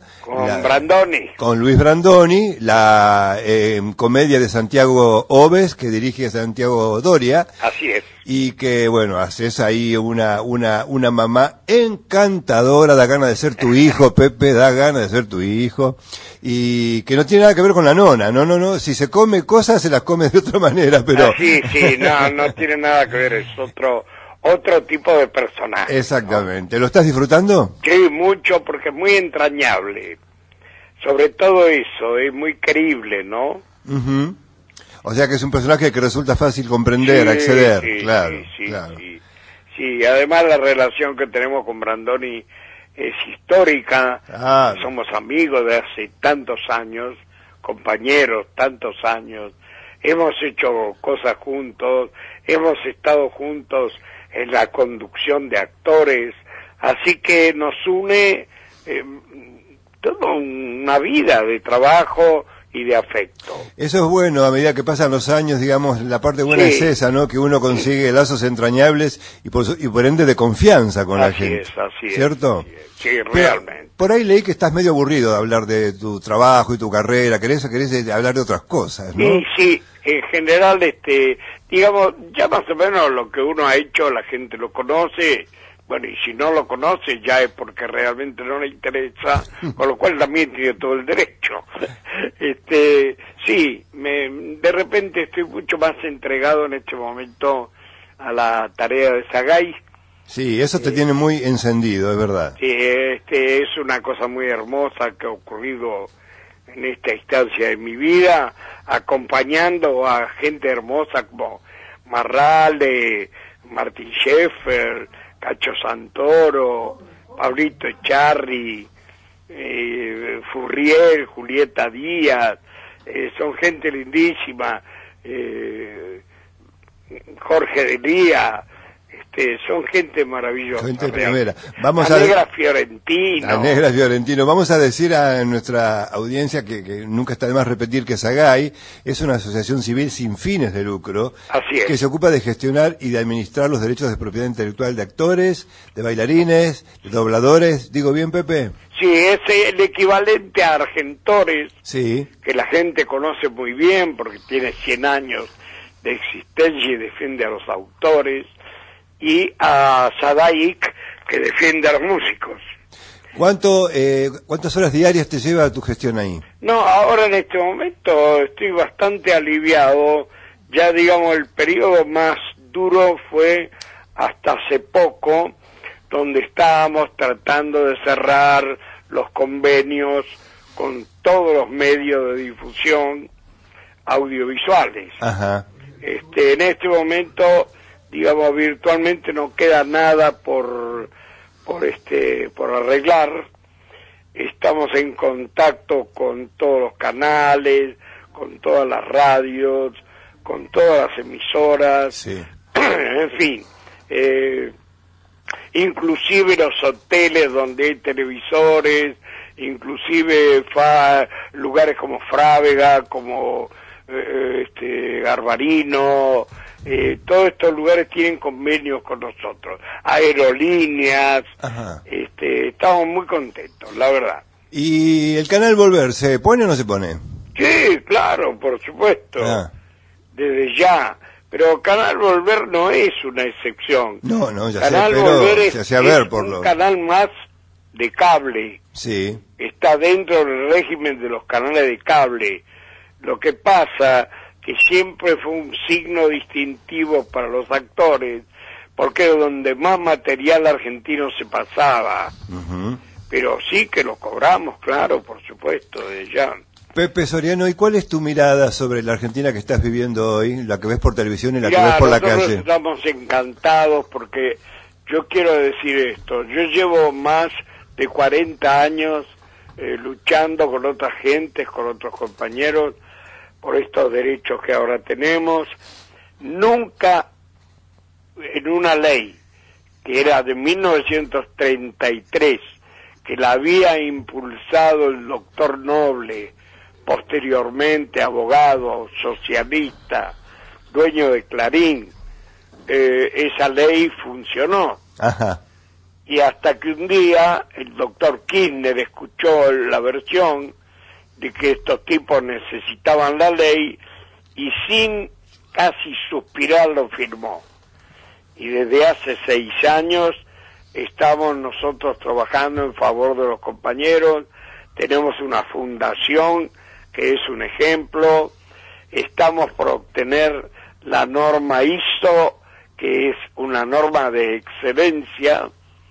Con Luis Brandoni, la comedia de Santiago Oves, que dirige Santiago Doria. Así es. y que, bueno, haces ahí una mamá encantadora, da ganas de ser tu hijo, Pepe, da ganas de ser tu hijo, y que no tiene nada que ver con la nona, no, si se come cosas se las come de otra manera, pero... Sí, no tiene nada que ver, es otro tipo de personaje. Exactamente, ¿no? ¿Lo estás disfrutando? Sí, mucho, porque es muy entrañable, sobre todo eso, es muy creíble, ¿no? Uh-huh. O sea que es un personaje que resulta fácil comprender, acceder, claro. Sí, además la relación que tenemos con Brandoni es histórica, somos amigos de hace tantos años, compañeros tantos años, hemos hecho cosas juntos, hemos estado juntos en la conducción de actores, así que nos une toda una vida de trabajo y de afecto. Eso es bueno, a medida que pasan los años, digamos, la parte buena es esa, ¿no? Que uno consigue lazos entrañables y por ende de confianza con la gente. Así es. ¿Cierto? Sí, realmente. Por ahí leí que estás medio aburrido de hablar de tu trabajo y tu carrera, querés hablar de otras cosas, ¿no? Sí, en general, digamos, ya más o menos lo que uno ha hecho, la gente lo conoce. Bueno, y si no lo conoce ya es porque realmente no le interesa, con lo cual también tiene todo el derecho. Sí, de repente estoy mucho más entregado en este momento a la tarea de Sagay. Sí, eso te tiene muy encendido, es verdad. Sí, es una cosa muy hermosa que ha ocurrido en esta instancia de mi vida, acompañando a gente hermosa como Marrale, Martín Schaeffer, Cacho Santoro, Pablito Echarri, Furriel, Julieta Díaz, son gente lindísima, Jorge de Lía, son gente maravillosa. Gente primera. Negra Fiorentino. Vamos a decir a nuestra audiencia que nunca está de más repetir que Sagay es una asociación civil sin fines de lucro. Así es. Que se ocupa de gestionar y de administrar los derechos de propiedad intelectual de actores, de bailarines, de dobladores. ¿Digo bien, Pepe? Sí, es el equivalente a Argentores, sí, que la gente conoce muy bien porque tiene 100 años de existencia y defiende a los autores, y a Sadaic, que defiende a los músicos. ¿Cuántas horas diarias te lleva tu gestión ahí? No, ahora en este momento estoy bastante aliviado. Ya digamos el periodo más duro fue hasta hace poco, donde estábamos tratando de cerrar los convenios con todos los medios de difusión audiovisuales. Ajá. En este momento, digamos, virtualmente no queda nada por arreglar. Estamos en contacto con todos los canales, con todas las radios, con todas las emisoras, sí. En fin, inclusive los hoteles donde hay televisores, inclusive lugares como Frávega, como Garbarino, todos estos lugares tienen convenios con nosotros, aerolíneas. Ajá. Estamos muy contentos, la verdad. ¿Y el canal Volver se pone o no se pone? Sí, claro, por supuesto, desde ya, pero Canal Volver no es una excepción. No, ya Canal sé, pero Volver se hacía ver por un canal más de cable. Sí. Está dentro del régimen de los canales de cable. Lo que pasa que siempre fue un signo distintivo para los actores, porque era donde más material argentino se pasaba. Uh-huh. Pero sí que lo cobramos, claro, por supuesto, de ya. Pepe Soriano, ¿y cuál es tu mirada sobre la Argentina que estás viviendo hoy, la que ves por televisión y la que ves por la calle? Estamos encantados porque yo quiero decir esto, yo llevo más de 40 años luchando con otras gentes, con otros compañeros, por estos derechos que ahora tenemos. Nunca en una ley que era de 1933, que la había impulsado el doctor Noble, posteriormente abogado, socialista, dueño de Clarín, esa ley funcionó. Ajá. Y hasta que un día el doctor Kirchner escuchó la versión de que estos tipos necesitaban la ley y sin casi suspirar lo firmó. y desde hace 6 años estamos nosotros trabajando en favor de los compañeros. Tenemos una fundación que es un ejemplo. Estamos por obtener la norma ISO, que es una norma de excelencia.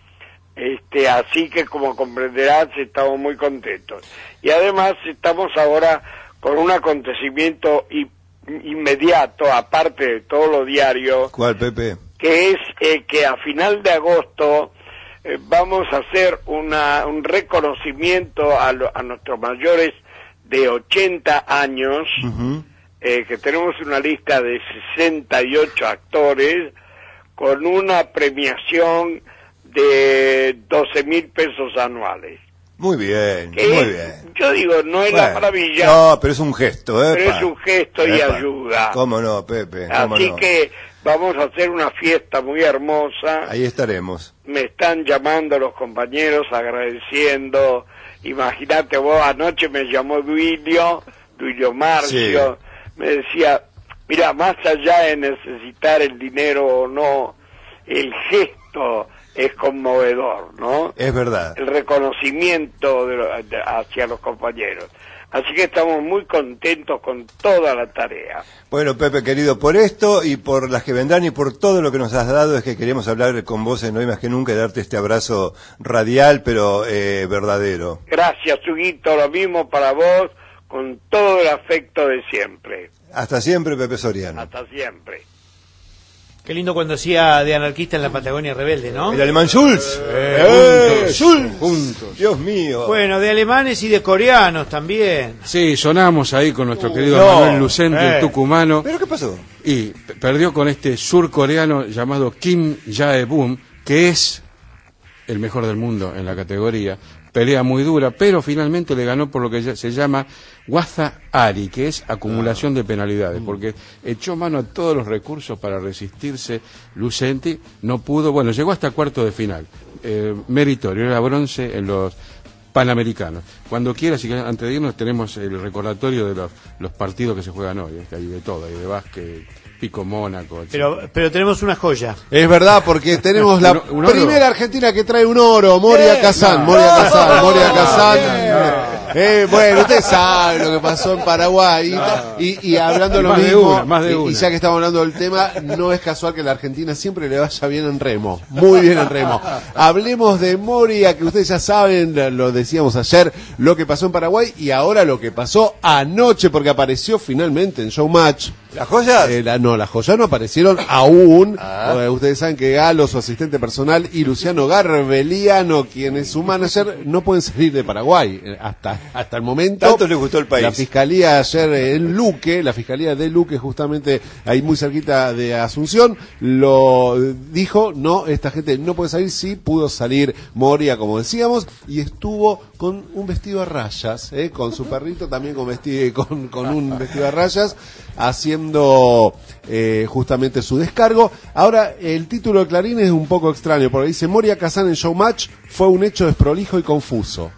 Así que, como comprenderás, estamos muy contentos. Y además estamos ahora con un acontecimiento inmediato, aparte de todo lo diario. ¿Cuál, Pepe? Que es que a final de agosto vamos a hacer un reconocimiento a nuestros mayores de 80 años, que tenemos una lista de 68 actores, con una premiación de 12.000 pesos anuales. Muy bien, muy bien. Yo digo, no es la maravilla. No, pero es un gesto, Pero es un gesto y ayuda. ¿Cómo no, Pepe? ¿Cómo Así no? que vamos a hacer una fiesta muy hermosa. Ahí estaremos. Me están llamando los compañeros agradeciendo. Imagínate vos, anoche me llamó Duilio Marcio, me decía, mira, más allá de necesitar el dinero o no, el gesto es conmovedor, ¿no? Es verdad. El reconocimiento hacia los compañeros. Así que estamos muy contentos con toda la tarea. Bueno, Pepe, querido, por esto y por las que vendrán y por todo lo que nos has dado, es que queríamos hablar con vos en Hoy Más que Nunca y darte este abrazo radial, pero verdadero. Gracias, Huguito, lo mismo para vos, con todo el afecto de siempre. Hasta siempre, Pepe Soriano. Hasta siempre. Qué lindo cuando hacía de anarquista en la Patagonia Rebelde, ¿no? El alemán Schulz. Juntos. Dios mío. Bueno, de alemanes y de coreanos también. Sí, sonamos ahí con nuestro querido Manuel Lucente, el tucumano. ¿Pero qué pasó? Y perdió con este surcoreano llamado Kim Jae-bum, que es el mejor del mundo en la categoría. Pelea muy dura, pero finalmente le ganó por lo que se llama Waza Ari, que es acumulación de penalidades, porque echó mano a todos los recursos para resistirse. Lucenti no pudo, bueno, llegó hasta cuarto de final, meritorio, era bronce en los Panamericanos. Cuando quiera, si quieres, antes de irnos, tenemos el recordatorio de los partidos que se juegan hoy, hay de todo, hay de básquet, Pico Mónaco, pero tenemos una joya. Es verdad, porque tenemos la primera argentina que trae un oro, Moria Kazan. Moria Kazan. Bueno, usted sabe lo que pasó en Paraguay. Y hablando lo mismo, y ya que estamos hablando del tema, no es casual que la Argentina siempre le vaya bien en remo. Muy bien en remo. Hablemos de Moria, que ustedes ya saben, lo decíamos ayer, lo que pasó en Paraguay y ahora lo que pasó anoche, porque apareció finalmente en Showmatch. ¿Las joyas? Las joyas no aparecieron aún. Ustedes saben que Galo, su asistente personal, y Luciano Garbeliano, quien es su manager, no pueden salir de Paraguay hasta el momento. ¿Tanto les gustó el país? La fiscalía ayer en Luque, la fiscalía de Luque, justamente ahí muy cerquita de Asunción, lo dijo, no, esta gente no puede salir. Sí pudo salir Moria, como decíamos, y estuvo con un vestido a rayas, con su perrito también con un vestido a rayas, haciendo justamente su descargo. Ahora, el título de Clarín es un poco extraño, porque dice: Moria Kazan en Showmatch fue un hecho desprolijo y confuso.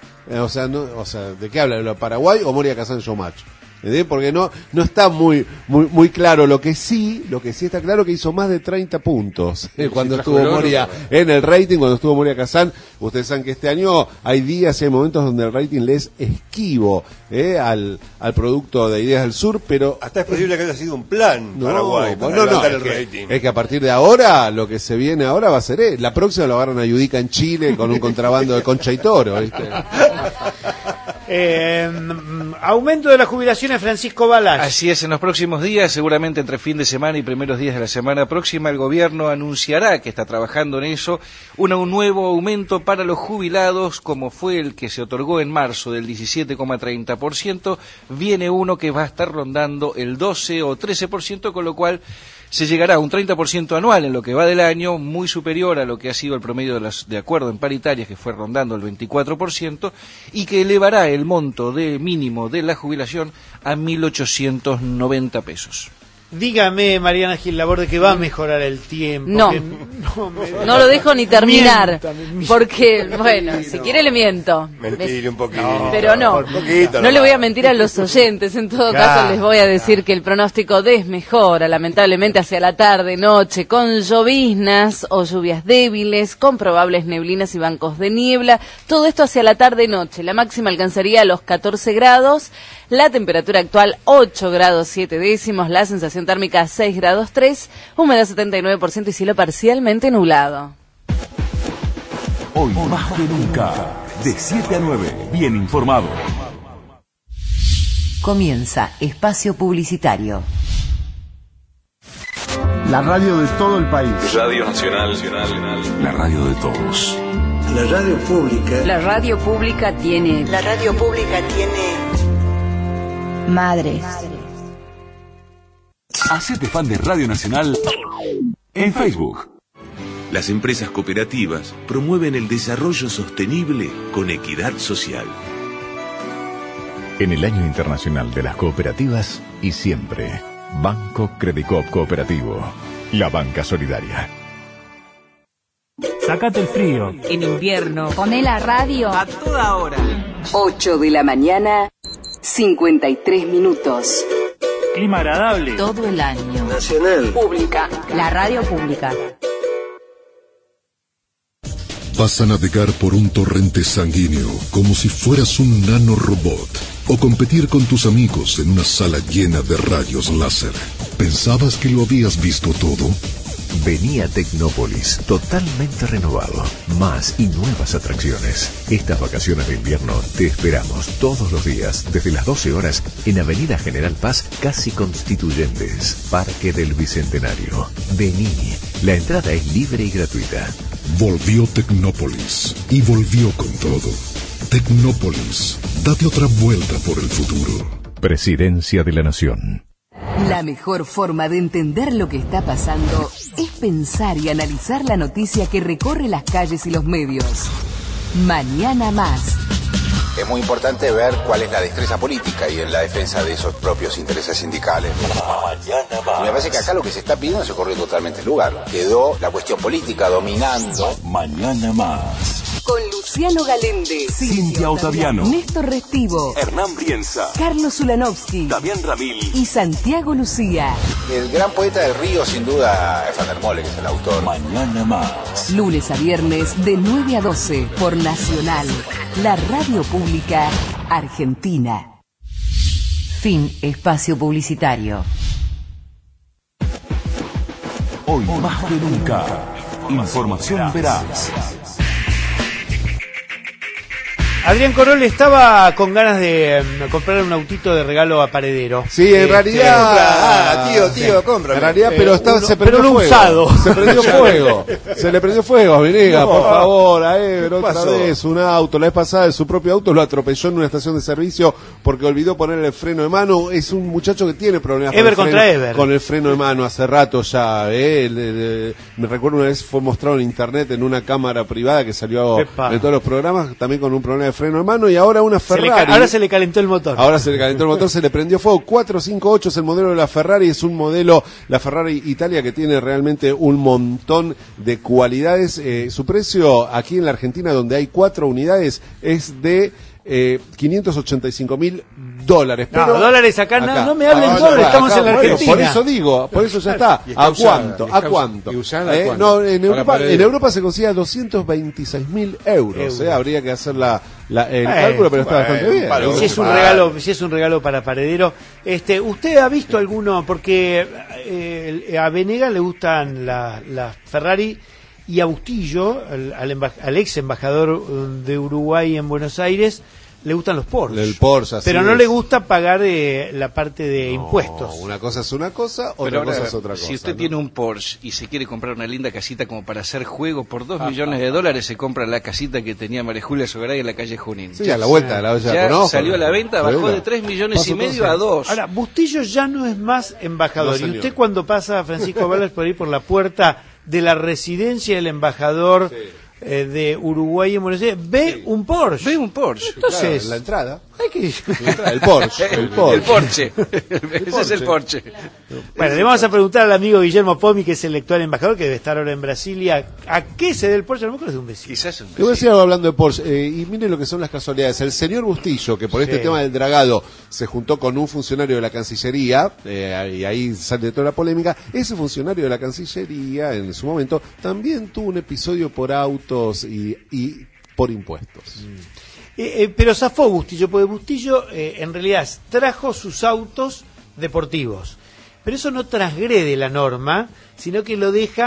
¿De qué habla? ¿De Paraguay o Moria Kazan en Showmatch? Porque no está muy claro. Lo que sí está claro, que hizo más de 30 puntos cuando estuvo Moria en el rating, cuando estuvo Moria Kazan. Ustedes saben que este año hay días y hay momentos donde el rating le es esquivo al producto de Ideas del Sur, pero hasta es posible que haya sido un plan Paraguay para levantar el rating. Es que a partir de ahora, lo que se viene ahora va a ser la próxima lo agarran a Yudica en Chile con un contrabando de concha y toro, ¿viste? Aumento de las jubilaciones, Francisco Balas. Así es, en los próximos días, seguramente entre fin de semana y primeros días de la semana próxima, el gobierno anunciará que está trabajando en eso, un nuevo aumento para los jubilados, como fue el que se otorgó en marzo del 17,30%, viene uno que va a estar rondando el 12 o 13%, con lo cual se llegará a un 30% anual en lo que va del año, muy superior a lo que ha sido el promedio de acuerdo en paritarias, que fue rondando el 24%, y que elevará el monto de mínimo de la jubilación a 1.890 pesos. Dígame, Mariana Gil Laborde, que va a mejorar el tiempo. No, no lo dejo ni terminar. Porque, bueno, si quiere le miento. Mentir un poquito. Pero no, no le voy a mentir a los oyentes. En todo caso, les voy a decir que el pronóstico desmejora, lamentablemente, hacia la tarde, noche, con lloviznas o lluvias débiles, con probables neblinas y bancos de niebla. Todo esto hacia la tarde, noche. La máxima alcanzaría los 14 grados. La temperatura actual 8 grados 7 décimos, la sensación térmica 6 grados 3, humedad 79% y cielo parcialmente nublado. Hoy más que nunca, de 7 a 9, bien informado. Comienza Espacio Publicitario. La radio de todo el país. Radio Nacional. La radio de todos. La radio pública. La radio pública tiene... La radio pública tiene... Madres. Hacete fan de Radio Nacional en Facebook. Las empresas cooperativas promueven el desarrollo sostenible con equidad social. En el Año Internacional de las Cooperativas y siempre, Banco Credicop Cooperativo, la banca solidaria. Sácate el frío. En invierno, Poné la radio a toda hora. 8 de la mañana, 53 minutos. Clima agradable. Todo el año. Nacional. Pública. La radio pública. Vas a navegar por un torrente sanguíneo como si fueras un nanorobot o competir con tus amigos en una sala llena de rayos láser. ¿Pensabas que lo habías visto todo? Vení a Tecnópolis, totalmente renovado. Más y nuevas atracciones. Estas vacaciones de invierno te esperamos todos los días, desde las 12 horas, en Avenida General Paz, casi Constituyentes, Parque del Bicentenario. Vení, la entrada es libre y gratuita. Volvió Tecnópolis y volvió con todo. Tecnópolis, date otra vuelta por el futuro. Presidencia de la Nación. La mejor forma de entender lo que está pasando es pensar y analizar la noticia que recorre las calles y los medios. Mañana más. Es muy importante ver cuál es la destreza política y en la defensa de esos propios intereses sindicales. Mañana más. Y me parece que acá lo que se está pidiendo se corrió totalmente el lugar. Quedó la cuestión política dominando. Mañana más. Con Luciano Galende, Cintia Ottaviano, Néstor Restivo, Hernán Brienza, Carlos Ulanovsky, Damián Ramil y Santiago Lucía. El gran poeta del río, sin duda, es Van der Molle, que es el autor. Mañana más. Lunes a viernes de 9 a 12 por Nacional, la radio pública argentina. Fin espacio publicitario. Hoy más que nunca, información veraz. Adrián Corol estaba con ganas de comprar un autito de regalo a Paredero. Sí, en realidad... tío, cómprame. En realidad, pero se prendió pero fuego. usado. Se prendió fuego. Se le prendió fuego a Venegas, por favor, a Ever, otra vez, un auto. La vez pasada, su propio auto lo atropelló en una estación de servicio porque olvidó ponerle el freno de mano. Es un muchacho que tiene problemas con el freno de mano hace rato ya. Me recuerdo una vez fue mostrado en internet en una cámara privada que salió en todos los programas, también con un problema de freno de mano, y ahora una Ferrari. Ahora se le calentó el motor. Se le prendió fuego. 458 es el modelo de la Ferrari, es un modelo, la Ferrari Italia, que tiene realmente un montón de cualidades. Su precio aquí en la Argentina, donde hay 4 unidades, es de $585.000. Pero dólares acá no me hablen dólares, estamos en la Argentina. Por eso digo, por eso ya está. ¿A cuánto? ¿A cuánto? No, en Europa se consigue a 226.000 euros. Habría que hacer el cálculo, pero está bastante bien. Si es un regalo para Paredero. ¿Usted ha visto alguno? Porque a Venegas le gustan la Ferrari, y a Bustillo, al ex embajador de Uruguay en Buenos Aires, le gustan los Porsche. El Porsche, pero no le gusta pagar la parte de impuestos. Una cosa es una cosa, otra cosa es otra cosa. Si usted tiene un Porsche y se quiere comprar una linda casita como para hacer juego, por $2 millones se compra la casita que tenía María Julia Sogaray en la calle Junín. Sí, a la vuelta, salió a la venta, bajó de 3,5 millones a 2. Ahora, Bustillo ya no es más embajador. Y usted, cuando pasa a Francisco Valas por ahí por la puerta de la residencia del embajador de Uruguay en Buenos Aires, ve un Porsche. Ve un Porsche. Entonces, la entrada. El Porsche. El Porsche. Ese es el Porsche. Bueno, le vamos a preguntar al amigo Guillermo Pomi, que es el actual embajador, que debe estar ahora en Brasilia, ¿a qué se debe el Porsche? A lo mejor es de un vecino. Quizás un Le voy a decir algo hablando de Porsche, y miren lo que son las casualidades. El señor Bustillo, que por este tema del dragado se juntó con un funcionario de la Cancillería, y ahí sale toda la polémica, ese funcionario de la Cancillería, en su momento, también tuvo un episodio por autos y por impuestos. Pero zafó Bustillo, porque Bustillo en realidad trajo sus autos deportivos. Pero eso no transgrede la norma, sino que lo deja